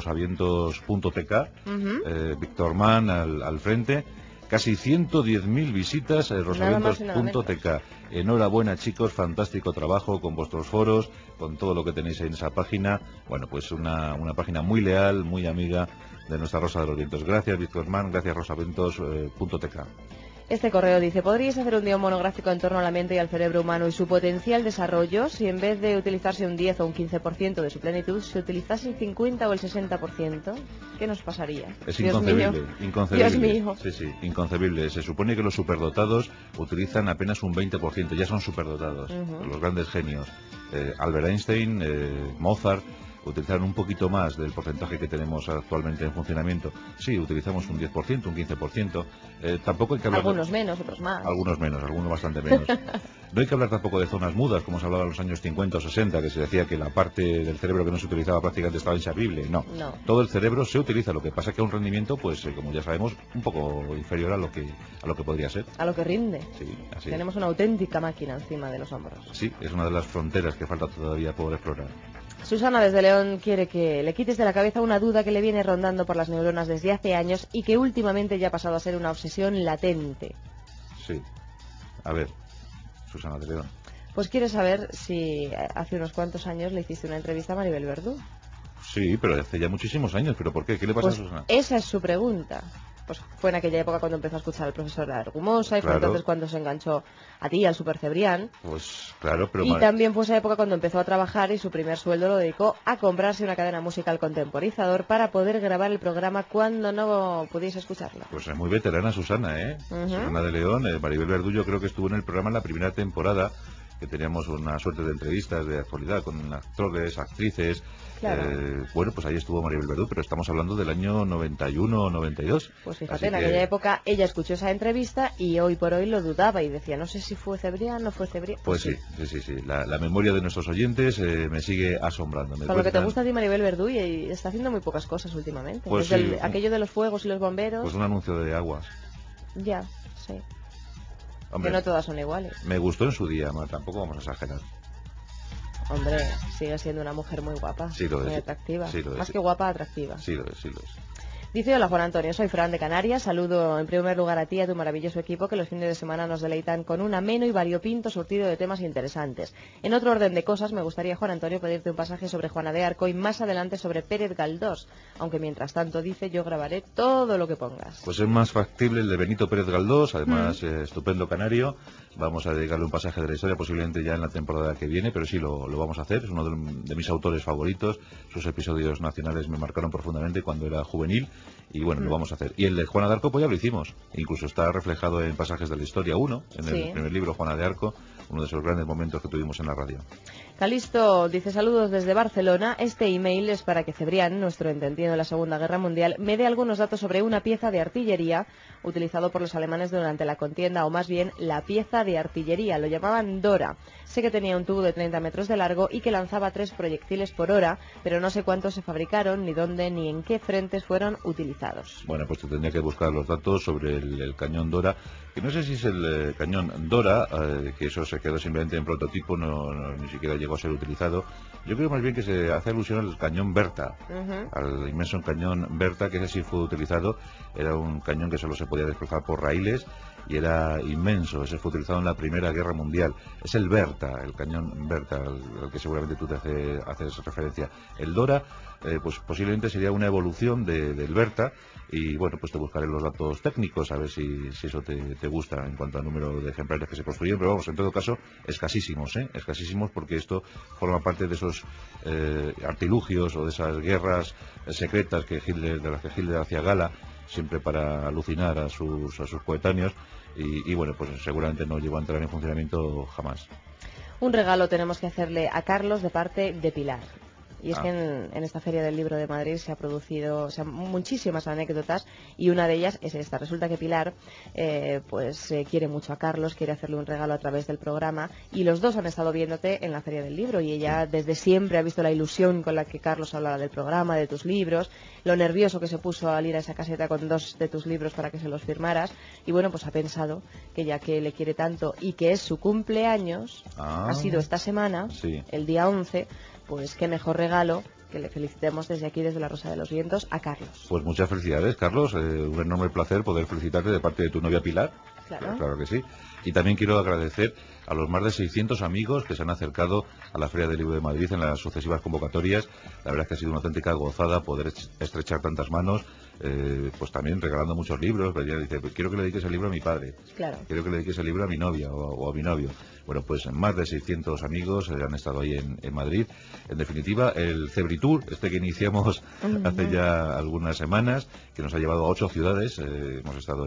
rosavientos.tk, Víctor Mann al frente. Casi 110.000 visitas a rosavientos.tk. Enhorabuena, chicos, fantástico trabajo con vuestros foros, con todo lo que tenéis ahí en esa página. Bueno, pues una página muy leal, muy amiga de nuestra Rosa de los Vientos. Gracias, Víctor Mann, gracias, rosavientos.tk. Este correo dice, ¿podríais hacer un día monográfico en torno a la mente y al cerebro humano y su potencial desarrollo si en vez de utilizarse un 10 o un 15% de su plenitud se utilizase el 50 o el 60%? ¿Qué nos pasaría? Es inconcebible, inconcebible. Dios mío. Sí, inconcebible. Se supone que los superdotados utilizan apenas un 20%, ya son superdotados, los grandes genios. Albert Einstein, Mozart... utilizaron un poquito más del porcentaje que tenemos actualmente en funcionamiento. Sí, utilizamos un 10%, un 15%. Tampoco hay que hablar... Algunos menos, otros más. Algunos bastante menos. No hay que hablar tampoco de zonas mudas, como se hablaba en los años 50 o 60, que se decía que la parte del cerebro que no se utilizaba prácticamente estaba inservible. No. Todo el cerebro se utiliza, lo que pasa es que a un rendimiento, pues como ya sabemos, un poco inferior a lo que podría ser. A lo que rinde. Sí, así Tenemos una auténtica máquina encima de los hombros. Sí, es una de las fronteras que falta todavía por explorar. Susana desde León quiere que le quites de la cabeza una duda que le viene rondando por las neuronas desde hace años y que últimamente ya ha pasado a ser una obsesión latente. Sí. A ver, Susana de León. Pues quiere saber si hace unos cuantos años le hiciste una entrevista a Maribel Verdú. Sí, pero hace ya muchísimos años. ¿Pero por qué? ¿Qué le pasa a Susana? Esa es su pregunta. Pues fue en aquella época cuando empezó a escuchar al profesor Argumosa y fue entonces cuando se enganchó a ti, al Super Cebrián. Pues claro, pero... Y también fue esa época cuando empezó a trabajar y su primer sueldo lo dedicó a comprarse una cadena musical contemporizador para poder grabar el programa cuando no pudiese escucharlo. Pues es muy veterana Susana, ¿eh? Susana de León. Maribel Verdú yo creo que estuvo en el programa en la primera temporada, que teníamos una suerte de entrevistas de actualidad con actores, actrices. Claro. Bueno, pues ahí estuvo Maribel Verdú, pero estamos hablando del año 91 o 92. Pues fíjate, en aquella época ella escuchó esa entrevista y hoy por hoy lo dudaba y decía, no sé si fue Cebrián o no fue Cebrián. Pues sí. La memoria de nuestros oyentes me sigue asombrando. Con lo que te gusta a ti Maribel Verdú y está haciendo muy pocas cosas últimamente. Pues desde aquello de los fuegos y los bomberos. Pues un anuncio de aguas. Ya, sí. Hombre, que no todas son iguales. Me gustó en su día, tampoco vamos a exagerar. Hombre, sigue siendo una mujer muy guapa, sí lo muy es, atractiva. Sí lo es, Más que guapa, atractiva. Sí lo es. Dice, hola Juan Antonio, soy Fran de Canarias, saludo en primer lugar a ti y a tu maravilloso equipo que los fines de semana nos deleitan con un ameno y variopinto surtido de temas interesantes. En otro orden de cosas, me gustaría, Juan Antonio, pedirte un pasaje sobre Juana de Arco y más adelante sobre Pérez Galdós, aunque mientras tanto, dice, yo grabaré todo lo que pongas. Pues es más factible el de Benito Pérez Galdós, además estupendo canario. Vamos a dedicarle un pasaje de la historia, posiblemente ya en la temporada que viene, pero sí lo vamos a hacer. Es uno de mis autores favoritos. Sus episodios nacionales me marcaron profundamente cuando era juvenil y bueno, lo vamos a hacer. Y el de Juana de Arco, pues ya lo hicimos. Incluso está reflejado en Pasajes de la Historia 1, en el primer libro, Juana de Arco, uno de esos grandes momentos que tuvimos en la radio. Calisto dice, saludos desde Barcelona. Este email es para que Cebrián, nuestro entendido de la Segunda Guerra Mundial, me dé algunos datos sobre una pieza de artillería utilizado por los alemanes durante la contienda, o más bien la pieza de artillería, lo llamaban Dora. Sé que tenía un tubo de 30 metros de largo y que lanzaba 3 proyectiles por hora, pero no sé cuántos se fabricaron, ni dónde, ni en qué frentes fueron utilizados. Bueno, pues te tendría que buscar los datos sobre el cañón Dora, que no sé si es el cañón Dora, que eso es se quedó simplemente en prototipo, ni siquiera llegó a ser utilizado. Yo creo más bien que se hace alusión al cañón Bertha, al inmenso cañón Bertha, que ese sí fue utilizado. Era un cañón que solo se podía desplazar por raíles y era inmenso. Ese fue utilizado en la Primera Guerra Mundial. Es el Bertha, el cañón Bertha, al que seguramente tú te haces referencia. El Dora, pues posiblemente sería una evolución del Bertha. Y bueno, pues te buscaré los datos técnicos a ver si eso te gusta en cuanto al número de ejemplares que se construyeron, pero vamos, en todo caso, escasísimos, porque esto forma parte de esos artilugios o de esas guerras secretas de las que Hitler hacía gala, siempre para alucinar a sus coetáneos, y bueno, pues seguramente no llegó a entrar en funcionamiento jamás. Un regalo tenemos que hacerle a Carlos de parte de Pilar. Y es que en esta Feria del Libro de Madrid se ha producido muchísimas anécdotas, y una de ellas es esta. Resulta que Pilar quiere mucho a Carlos, quiere hacerle un regalo a través del programa, y los dos han estado viéndote en la Feria del Libro, y ella desde siempre ha visto la ilusión con la que Carlos hablaba del programa, de tus libros, lo nervioso que se puso al ir a esa caseta con 2 de tus libros para que se los firmaras, y bueno, pues ha pensado que ya que le quiere tanto y que es su cumpleaños, ha sido esta semana, el día 11, pues qué mejor regalo que le felicitemos desde aquí, desde la Rosa de los Vientos, a Carlos. Pues muchas felicidades, Carlos. Un enorme placer poder felicitarte de parte de tu novia Pilar. Claro que sí. Y también quiero agradecer a los más de 600 amigos que se han acercado a la Feria del Libro de Madrid en las sucesivas convocatorias. La verdad es que ha sido una auténtica gozada poder estrechar tantas manos, pues también regalando muchos libros. Dice, quiero que le dediques el libro a mi padre, quiero que le dediques el libro a mi novia o a mi novio. Bueno, pues más de 600 amigos han estado ahí en Madrid. En definitiva, el Cebritour, que iniciamos hace ya algunas semanas, que nos ha llevado a 8 ciudades, hemos estado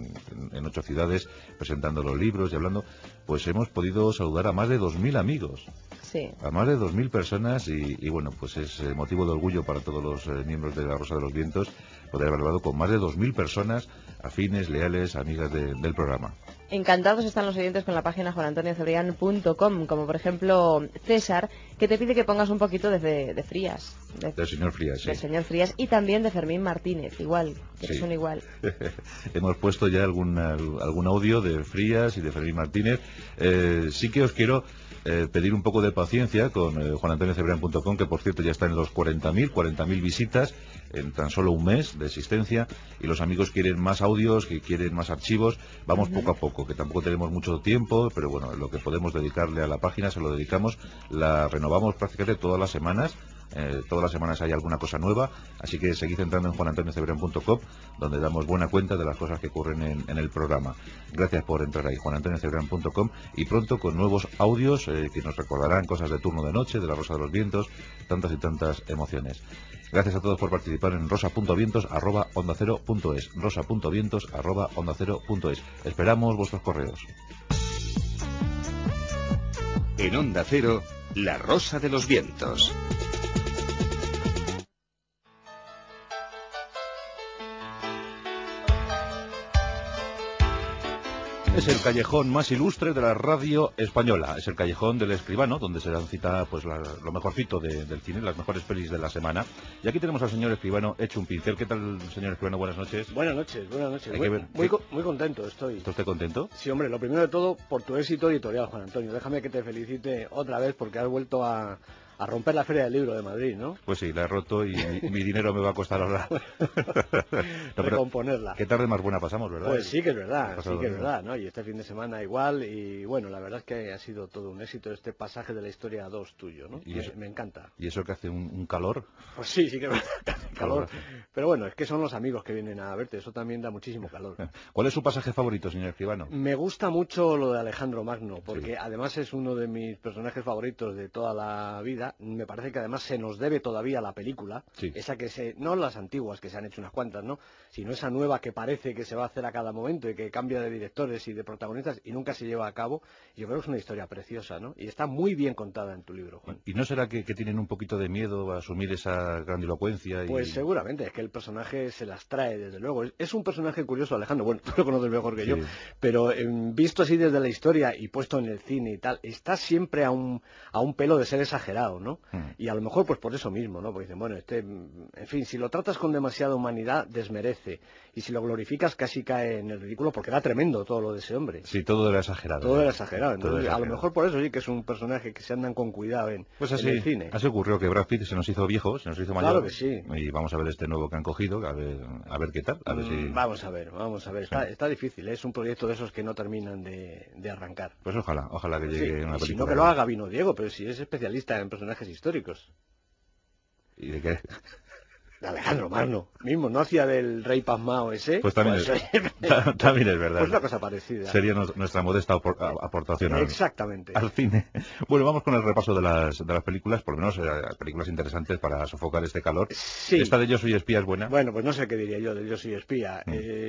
en 8 ciudades presentando los libros y hablando, pues hemos podido saludar a más de 2.000 amigos. Sí. A más de 2.000 personas y bueno, pues es motivo de orgullo para todos los miembros de la Rosa de los Vientos poder haber hablado con más de 2.000 personas afines, leales, amigas del programa. Encantados están los oyentes con la página juanantoniocebrián.com, como por ejemplo César, que te pide que pongas un poquito de Frías. Del señor Frías, sí. Del señor Frías, y también de Fermín Martínez, igual, que son igual. Hemos puesto ya algún audio de Frías y de Fermín Martínez. Sí que os quiero pedir un poco de paciencia con juanantoniocebrián.com, que por cierto ya está en los 40.000 visitas en tan solo un mes de existencia, y los amigos quieren más audios, que quieren más archivos. Vamos poco a poco, que tampoco tenemos mucho tiempo, pero bueno, lo que podemos dedicarle a la página se lo dedicamos. La renovamos prácticamente todas las semanas. Todas las semanas hay alguna cosa nueva, así que seguid entrando en juanantoniocebrián.com, donde damos buena cuenta de las cosas que ocurren en el programa. Gracias por entrar ahí, juanantoniocebrián.com, y pronto con nuevos audios que nos recordarán cosas de Turno de Noche, de la Rosa de los Vientos, tantas y tantas emociones. Gracias a todos por participar en rosa.vientos@ondacero.es, rosa.vientos@ondacero.es. Esperamos vuestros correos. En Onda Cero, la Rosa de los Vientos. Es el callejón más ilustre de la radio española. Es el callejón del Escribano, donde se dan cita pues lo mejorcito del cine, las mejores pelis de la semana. Y aquí tenemos al señor Escribano hecho un pincel. ¿Qué tal, señor Escribano? Buenas noches. Buenas noches. Muy contento estoy. ¿Está usted contento? Sí, hombre, lo primero de todo por tu éxito editorial, Juan Antonio. Déjame que te felicite otra vez porque has vuelto a romper la Feria del Libro de Madrid, ¿no? Pues sí, la he roto y mi dinero me va a costar ahora. Recomponerla. Qué tarde más buena pasamos, ¿verdad? Pues sí que es verdad, ¿no? Y este fin de semana igual, y bueno, la verdad es que ha sido todo un éxito este pasaje de la historia 2 tuyo, ¿no? Y me encanta. ¿Y eso que hace un calor? Pues sí que es verdad, que hace calor. Pero bueno, es que son los amigos que vienen a verte, eso también da muchísimo calor. ¿Cuál es su pasaje favorito, señor Escribano? Me gusta mucho lo de Alejandro Magno, porque además es uno de mis personajes favoritos de toda la vida. Me parece que además se nos debe todavía la película, esa no las antiguas que se han hecho unas cuantas, ¿no? Sino esa nueva que parece que se va a hacer a cada momento y que cambia de directores y de protagonistas y nunca se lleva a cabo. Yo creo que es una historia preciosa, ¿no? Y está muy bien contada en tu libro, Juan. ¿Y no será que tienen un poquito de miedo a asumir esa grandilocuencia? Pues seguramente, es que el personaje se las trae, desde luego. Es un personaje curioso, Alejandro, bueno, tú lo conoces mejor que yo, pero visto así desde la historia y puesto en el cine y tal, está siempre a un pelo de ser exagerado. demasiado, ¿no? Y a lo mejor pues por eso mismo, ¿no? Porque dicen, bueno, en fin, si lo tratas con demasiada humanidad, desmerece. Y si lo glorificas, casi cae en el ridículo, porque era tremendo todo lo de ese hombre. Sí, todo era exagerado. Todo era exagerado. Entonces, a lo mejor por eso sí que es un personaje que se andan con cuidado en el cine. Así ocurrió que Brad Pitt se nos hizo viejo, se nos hizo mayor. Claro que sí. Y vamos a ver este nuevo que han cogido, a ver qué tal. A ver si... Vamos a ver. Está difícil, es un proyecto de esos que no terminan de arrancar. Pues ojalá que llegue una película. Si no, que lo haga Gabino Diego, pero si es especialista en personajes históricos. ¿Y de qué? De Alejandro Magno mismo, ¿no hacía del rey pasmao ese? Pues también, también es verdad. Pues una cosa parecida. Sería nuestra modesta aportación exactamente al cine. Bueno, vamos con el repaso de las películas, por lo menos películas interesantes para sofocar este calor. Sí. ¿Esta de Yo soy espía es buena? Bueno, pues no sé qué diría yo de Yo soy espía.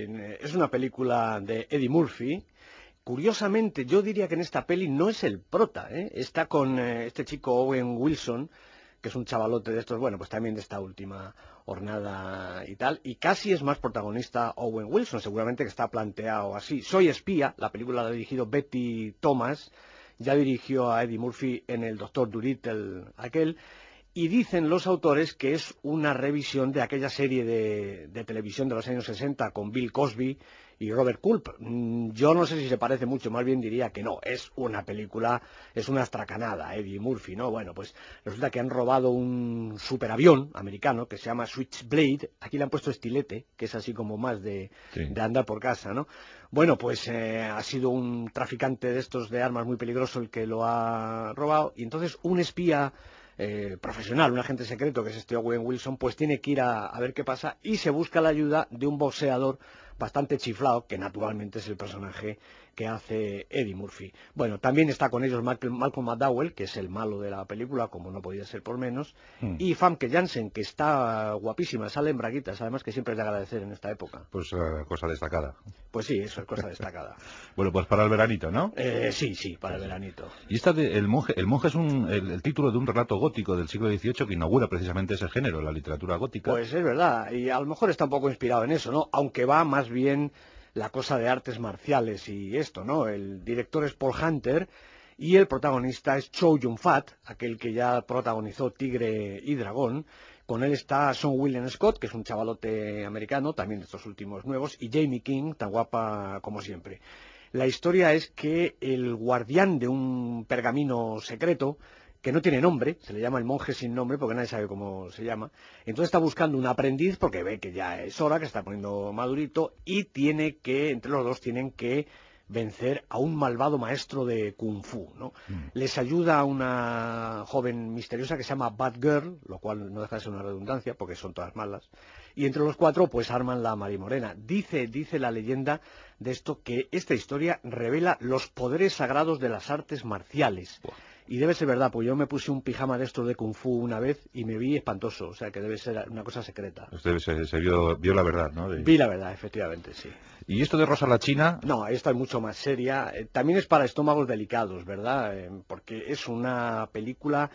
Es una película de Eddie Murphy. Curiosamente, yo diría que en esta peli no es el prota, ¿eh? Está con este chico Owen Wilson, que es un chavalote de estos, bueno, pues también de esta última hornada y tal, y casi es más protagonista Owen Wilson, seguramente que está planteado así. Soy espía, la película la ha dirigido Betty Thomas, ya dirigió a Eddie Murphy en el Doctor Dolittle aquel, y dicen los autores que es una revisión de aquella serie de televisión de los años 60 con Bill Cosby y Robert Culp. Yo no sé si se parece mucho, más bien diría que no, es una película, es una astracanada, Eddie Murphy, ¿no? Bueno, pues resulta que han robado un superavión americano que se llama Switchblade, aquí le han puesto estilete, que es así como más de andar por casa, ¿no? Bueno, pues ha sido un traficante de estos de armas muy peligroso el que lo ha robado, y entonces un espía profesional, un agente secreto que es este Owen Wilson, pues tiene que ir a ver qué pasa y se busca la ayuda de un boxeador bastante chiflado, que naturalmente es el personaje que hace Eddie Murphy. Bueno, también está con ellos Malcolm McDowell, que es el malo de la película, como no podía ser por menos, y Famke Janssen, que está guapísima, sale en braguitas, además que siempre es de agradecer en esta época. Pues cosa destacada. Pues sí, eso es cosa destacada. Bueno, pues para el veranito, ¿no? Sí, para el veranito. Y esta de El monje es el título de un relato gótico del siglo XVIII que inaugura precisamente ese género, la literatura gótica. Pues es verdad, y a lo mejor está un poco inspirado en eso, ¿no? Aunque va más bien la cosa de artes marciales y esto, ¿no? El director es Paul Hunter y el protagonista es Chow Yun-fat, aquel que ya protagonizó Tigre y Dragón. Con él está Sean William Scott, que es un chavalote americano, también de estos últimos nuevos, y Jamie King, tan guapa como siempre. La historia es que el guardián de un pergamino secreto, que no tiene nombre, se le llama el monje sin nombre porque nadie sabe cómo se llama, entonces está buscando un aprendiz porque ve que ya es hora, que está poniendo madurito, y entre los dos tienen que vencer a un malvado maestro de Kung Fu, ¿no? Les ayuda una joven misteriosa que se llama Bad Girl, lo cual no deja de ser una redundancia porque son todas malas, y entre los cuatro pues arman la marimorena. Dice la leyenda de esto que esta historia revela los poderes sagrados de las artes marciales. Y debe ser verdad, pues yo me puse un pijama de estos de Kung Fu una vez y me vi espantoso, o sea que debe ser una cosa secreta. Usted se vio la verdad, ¿no? Vi la verdad, efectivamente, sí. ¿Y esto de Rosa la China? No, esta es mucho más seria. También es para estómagos delicados, ¿verdad? Porque es una película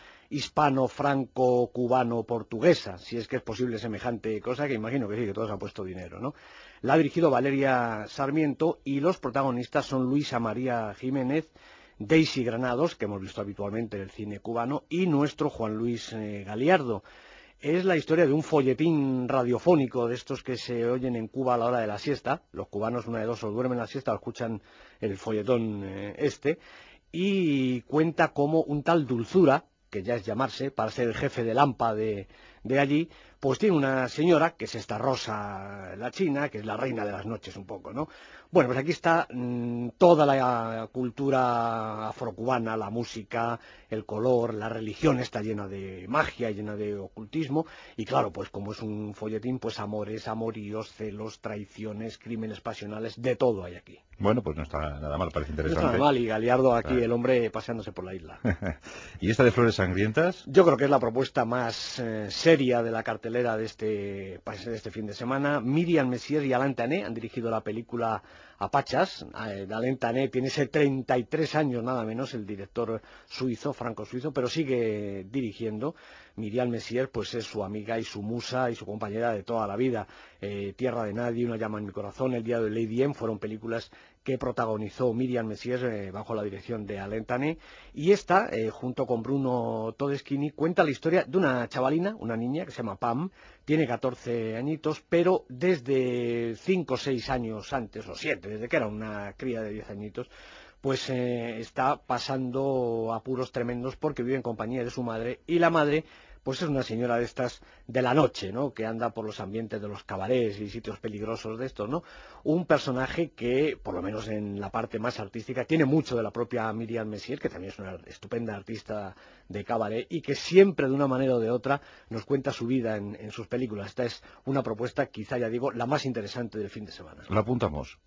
hispano-franco-cubano-portuguesa, si es que es posible semejante cosa, que imagino que sí, que todos han puesto dinero, ¿no? La ha dirigido Valeria Sarmiento y los protagonistas son Luisa María Jiménez, Daisy Granados, que hemos visto habitualmente en el cine cubano, y nuestro Juan Luis Galiardo. Es la historia de un folletín radiofónico de estos que se oyen en Cuba a la hora de la siesta. Los cubanos, una de dos, o duermen la siesta o escuchan el folletón y cuenta cómo un tal Dulzura, que ya es llamarse, para ser el jefe del AMPA de allí, pues tiene una señora, que es esta Rosa la China, que es la reina de las noches un poco, ¿no? Bueno, pues aquí está toda la cultura afrocubana, la música, el color, la religión está llena de magia, llena de ocultismo, y claro, pues como es un folletín, pues amores, amoríos, celos, traiciones, crímenes pasionales, de todo hay aquí. Bueno, pues no está nada mal, parece interesante. No está nada mal, y Galiardo aquí, el hombre paseándose por la isla. ¿Y esta de Flores Sangrientas? Yo creo que es la propuesta más seria de la cartelera de este fin de semana. Miriam Messier y Alain Tané han dirigido la película Apachas. Alain Tané tiene 33 años nada menos, el director suizo, franco-suizo, pero sigue dirigiendo. Miriam Messier pues es su amiga y su musa y su compañera de toda la vida. Tierra de Nadie, Una llama en mi corazón, El diario de Lady M, fueron películas que protagonizó Miriam Messier bajo la dirección de Alain Tané, y esta, junto con Bruno Todeschini, cuenta la historia de una chavalina, una niña que se llama Pam, tiene 14 añitos, pero desde 5 o 6 años antes, o 7, desde que era una cría de 10 añitos, pues está pasando apuros tremendos porque vive en compañía de su madre, y la madre pues es una señora de estas de la noche, ¿no?, que anda por los ambientes de los cabarets y sitios peligrosos de estos, ¿no? Un personaje que, por lo menos en la parte más artística, tiene mucho de la propia Miriam Messier, que también es una estupenda artista de cabaret, y que siempre, de una manera o de otra, nos cuenta su vida en sus películas. Esta es una propuesta, quizá, ya digo, la más interesante del fin de semana. La apuntamos.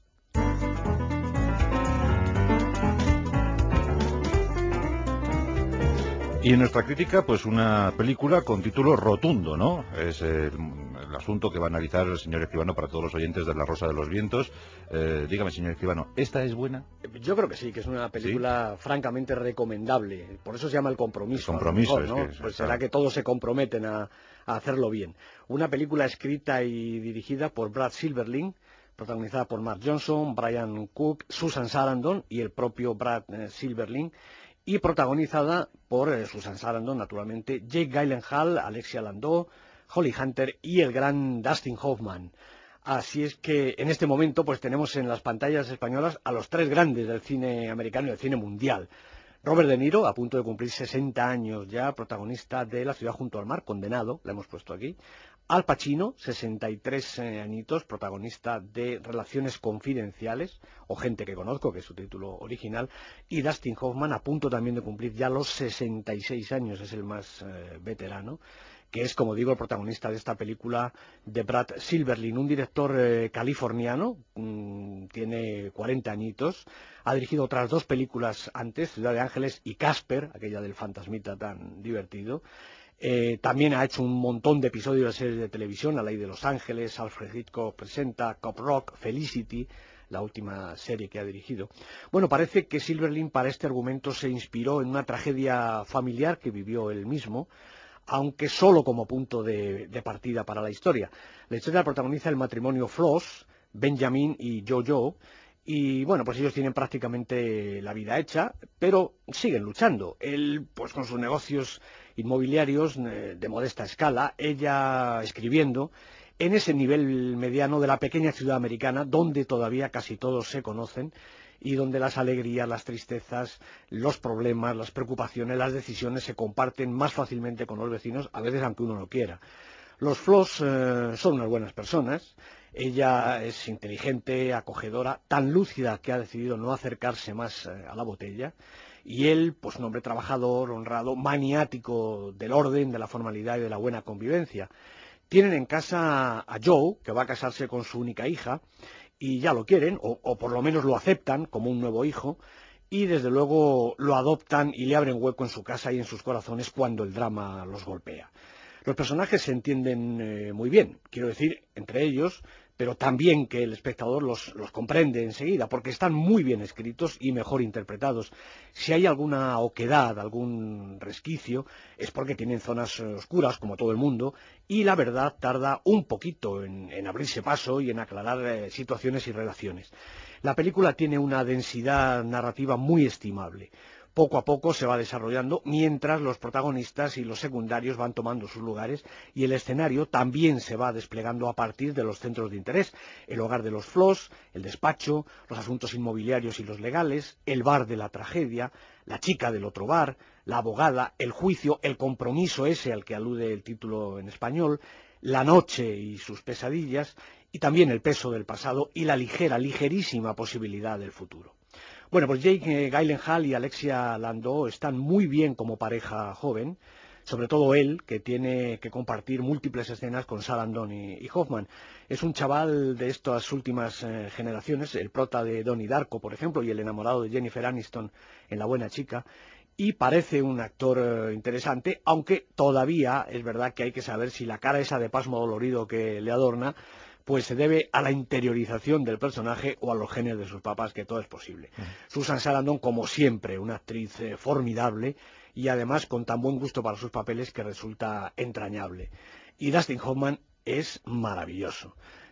Y en nuestra crítica, pues una película con título rotundo, ¿no? Es el asunto que va a analizar el señor Escribano para todos los oyentes de La Rosa de los Vientos. Dígame, señor Escribano, ¿esta es buena? Yo creo que sí, que es una película francamente recomendable. Por eso se llama El Compromiso. El Compromiso, mejor, ¿no? es que pues será que todos se comprometen a hacerlo bien. Una película escrita y dirigida por Brad Silberling, protagonizada por Mark Johnson, Brian Cook, Susan Sarandon y el propio Brad Silberling, y protagonizada por Susan Sarandon, naturalmente, Jake Gyllenhaal, Alexia Landau, Holly Hunter y el gran Dustin Hoffman. Así es que en este momento pues tenemos en las pantallas españolas a los 3 grandes del cine americano y del cine mundial. Robert De Niro, a punto de cumplir 60 años ya, protagonista de La ciudad junto al mar, Condenado, la hemos puesto aquí. Al Pacino, 63 añitos, protagonista de Relaciones confidenciales, o Gente que conozco, que es su título original. Y Dustin Hoffman, a punto también de cumplir ya los 66 años, es el más veterano, que es, como digo, el protagonista de esta película de Brad Silberling, un director californiano, tiene 40 añitos, ha dirigido otras 2 películas antes, Ciudad de Ángeles y Casper, aquella del fantasmita tan divertido. También ha hecho un montón de episodios de series de televisión, La ley de Los Ángeles, Alfred Hitchcock presenta, Cop Rock, Felicity, la última serie que ha dirigido. Bueno, parece que Silberling para este argumento se inspiró en una tragedia familiar que vivió él mismo, aunque solo como punto de partida para la historia. La historia la protagoniza el matrimonio Floss, Benjamin y Jojo, y bueno, pues ellos tienen prácticamente la vida hecha, pero siguen luchando. Él, pues con sus negocios inmobiliarios de modesta escala, ella escribiendo, en ese nivel mediano de la pequeña ciudad americana, donde todavía casi todos se conocen, y donde las alegrías, las tristezas, los problemas, las preocupaciones, las decisiones se comparten más fácilmente con los vecinos, a veces aunque uno no quiera. Los Floss son unas buenas personas. Ella es inteligente, acogedora, tan lúcida que ha decidido no acercarse más a la botella. Y él, pues un hombre trabajador, honrado, maniático del orden, de la formalidad y de la buena convivencia. Tienen en casa a Joe, que va a casarse con su única hija, y ya lo quieren, o por lo menos lo aceptan como un nuevo hijo, y desde luego lo adoptan y le abren hueco en su casa y en sus corazones cuando el drama los golpea. Los personajes se entienden muy bien, quiero decir, entre ellos, pero también que el espectador los comprende enseguida, porque están muy bien escritos y mejor interpretados. Si hay alguna oquedad, algún resquicio, es porque tienen zonas oscuras, como todo el mundo, y la verdad tarda un poquito en abrirse paso y en aclarar situaciones y relaciones. La película tiene una densidad narrativa muy estimable. Poco a poco se va desarrollando mientras los protagonistas y los secundarios van tomando sus lugares y el escenario también se va desplegando a partir de los centros de interés: el hogar de los Floss, el despacho, los asuntos inmobiliarios y los legales, el bar de la tragedia, la chica del otro bar, la abogada, el juicio, el compromiso ese al que alude el título en español, la noche y sus pesadillas, y también el peso del pasado y la ligerísima posibilidad del futuro. Bueno, pues Jake Gyllenhaal y Alexia Landau están muy bien como pareja joven, sobre todo él, que tiene que compartir múltiples escenas con Sarandon y Hoffman. Es un chaval de estas últimas generaciones, el prota de Donnie Darko, por ejemplo, y el enamorado de Jennifer Aniston en La buena chica, y parece un actor interesante, aunque todavía es verdad que hay que saber si la cara esa de pasmo dolorido que le adorna pues se debe a la interiorización del personaje o a los genes de sus papás, que todo es posible. Susan Sarandon, como siempre, una actriz formidable y además con tan buen gusto para sus papeles que resulta entrañable. Y Dustin Hoffman es maravilloso.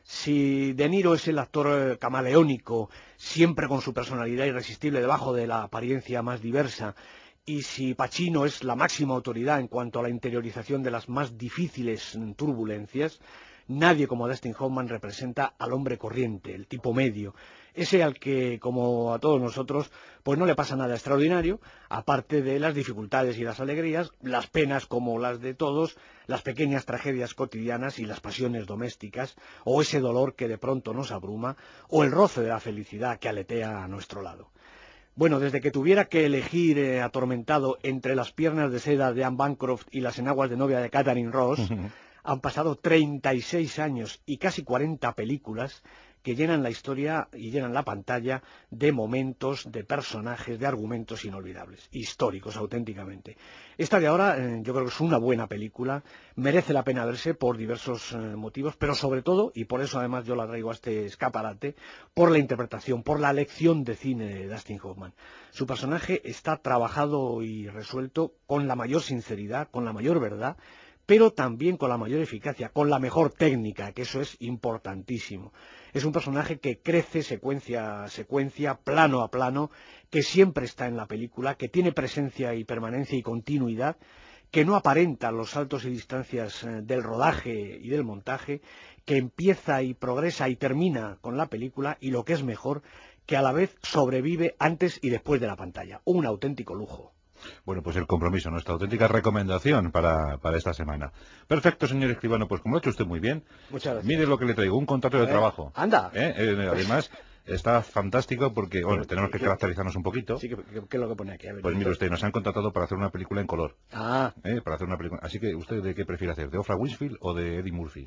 Si De Niro es el actor camaleónico, siempre con su personalidad irresistible debajo de la apariencia más diversa, y si Pacino es la máxima autoridad en cuanto a la interiorización de las más difíciles turbulencias, nadie como Dustin Hoffman representa al hombre corriente, el tipo medio, ese al que, como a todos nosotros, pues no le pasa nada extraordinario, aparte de las dificultades y las alegrías, las penas como las de todos, las pequeñas tragedias cotidianas y las pasiones domésticas, o ese dolor que de pronto nos abruma, o el roce de la felicidad que aletea a nuestro lado. Bueno, desde que tuviera que elegir atormentado entre las piernas de seda de Anne Bancroft y las enaguas de novia de Catherine Ross, han pasado 36 años y casi 40 películas que llenan la historia y llenan la pantalla de momentos, de personajes, de argumentos inolvidables, históricos auténticamente. Esta de ahora yo creo que es una buena película, merece la pena verse por diversos motivos, pero sobre todo, y por eso además yo la traigo a este escaparate, por la interpretación, por la lección de cine de Dustin Hoffman. Su personaje está trabajado y resuelto con la mayor sinceridad, con la mayor verdad, pero también con la mayor eficacia, con la mejor técnica, que eso es importantísimo. Es un personaje que crece secuencia a secuencia, plano a plano, que siempre está en la película, que tiene presencia y permanencia y continuidad, que no aparenta los saltos y distancias del rodaje y del montaje, que empieza y progresa y termina con la película, y lo que es mejor, que a la vez sobrevive antes y después de la pantalla. Un auténtico lujo. Bueno, pues el compromiso, nuestra auténtica recomendación para esta semana. Perfecto, señor Escribano, pues como lo ha hecho usted muy bien. Muchas gracias. Mire lo que le traigo, un contrato de trabajo. ¡Anda! Además, está fantástico porque, bueno, tenemos que caracterizarnos un poquito. Sí, ¿qué es lo que pone aquí? Pues mire usted, nos han contratado para hacer una película en color. Ah. Para hacer una película. Así que, ¿usted de qué prefiere hacer? ¿De Oprah Winfrey o de Eddie Murphy?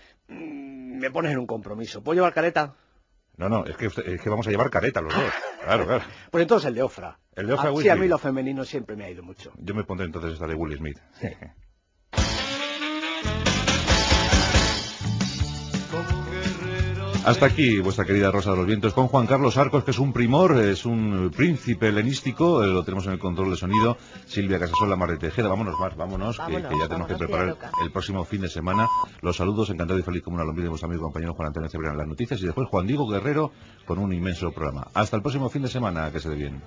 Me pones en un compromiso. ¿Puedo llevar careta? No, es que vamos a llevar careta los dos. Claro. Pues entonces el de Oprah. El de Oprah Winfrey. Sí, a mí lo femenino siempre me ha ido mucho. Yo me pondré entonces esta de Will Smith. Sí. Hasta aquí vuestra querida Rosa de los Vientos con Juan Carlos Arcos, que es un primor, es un príncipe helenístico, lo tenemos en el control de sonido, Silvia Casasola, Mar de Tejeda, vámonos, que ya tenemos que preparar el próximo fin de semana. Los saludos, encantado y feliz como una lombriz de vuestro amigo y compañero Juan Antonio Cebrián en las noticias, y después Juan Diego Guerrero con un inmenso programa. Hasta el próximo fin de semana, que se dé bien.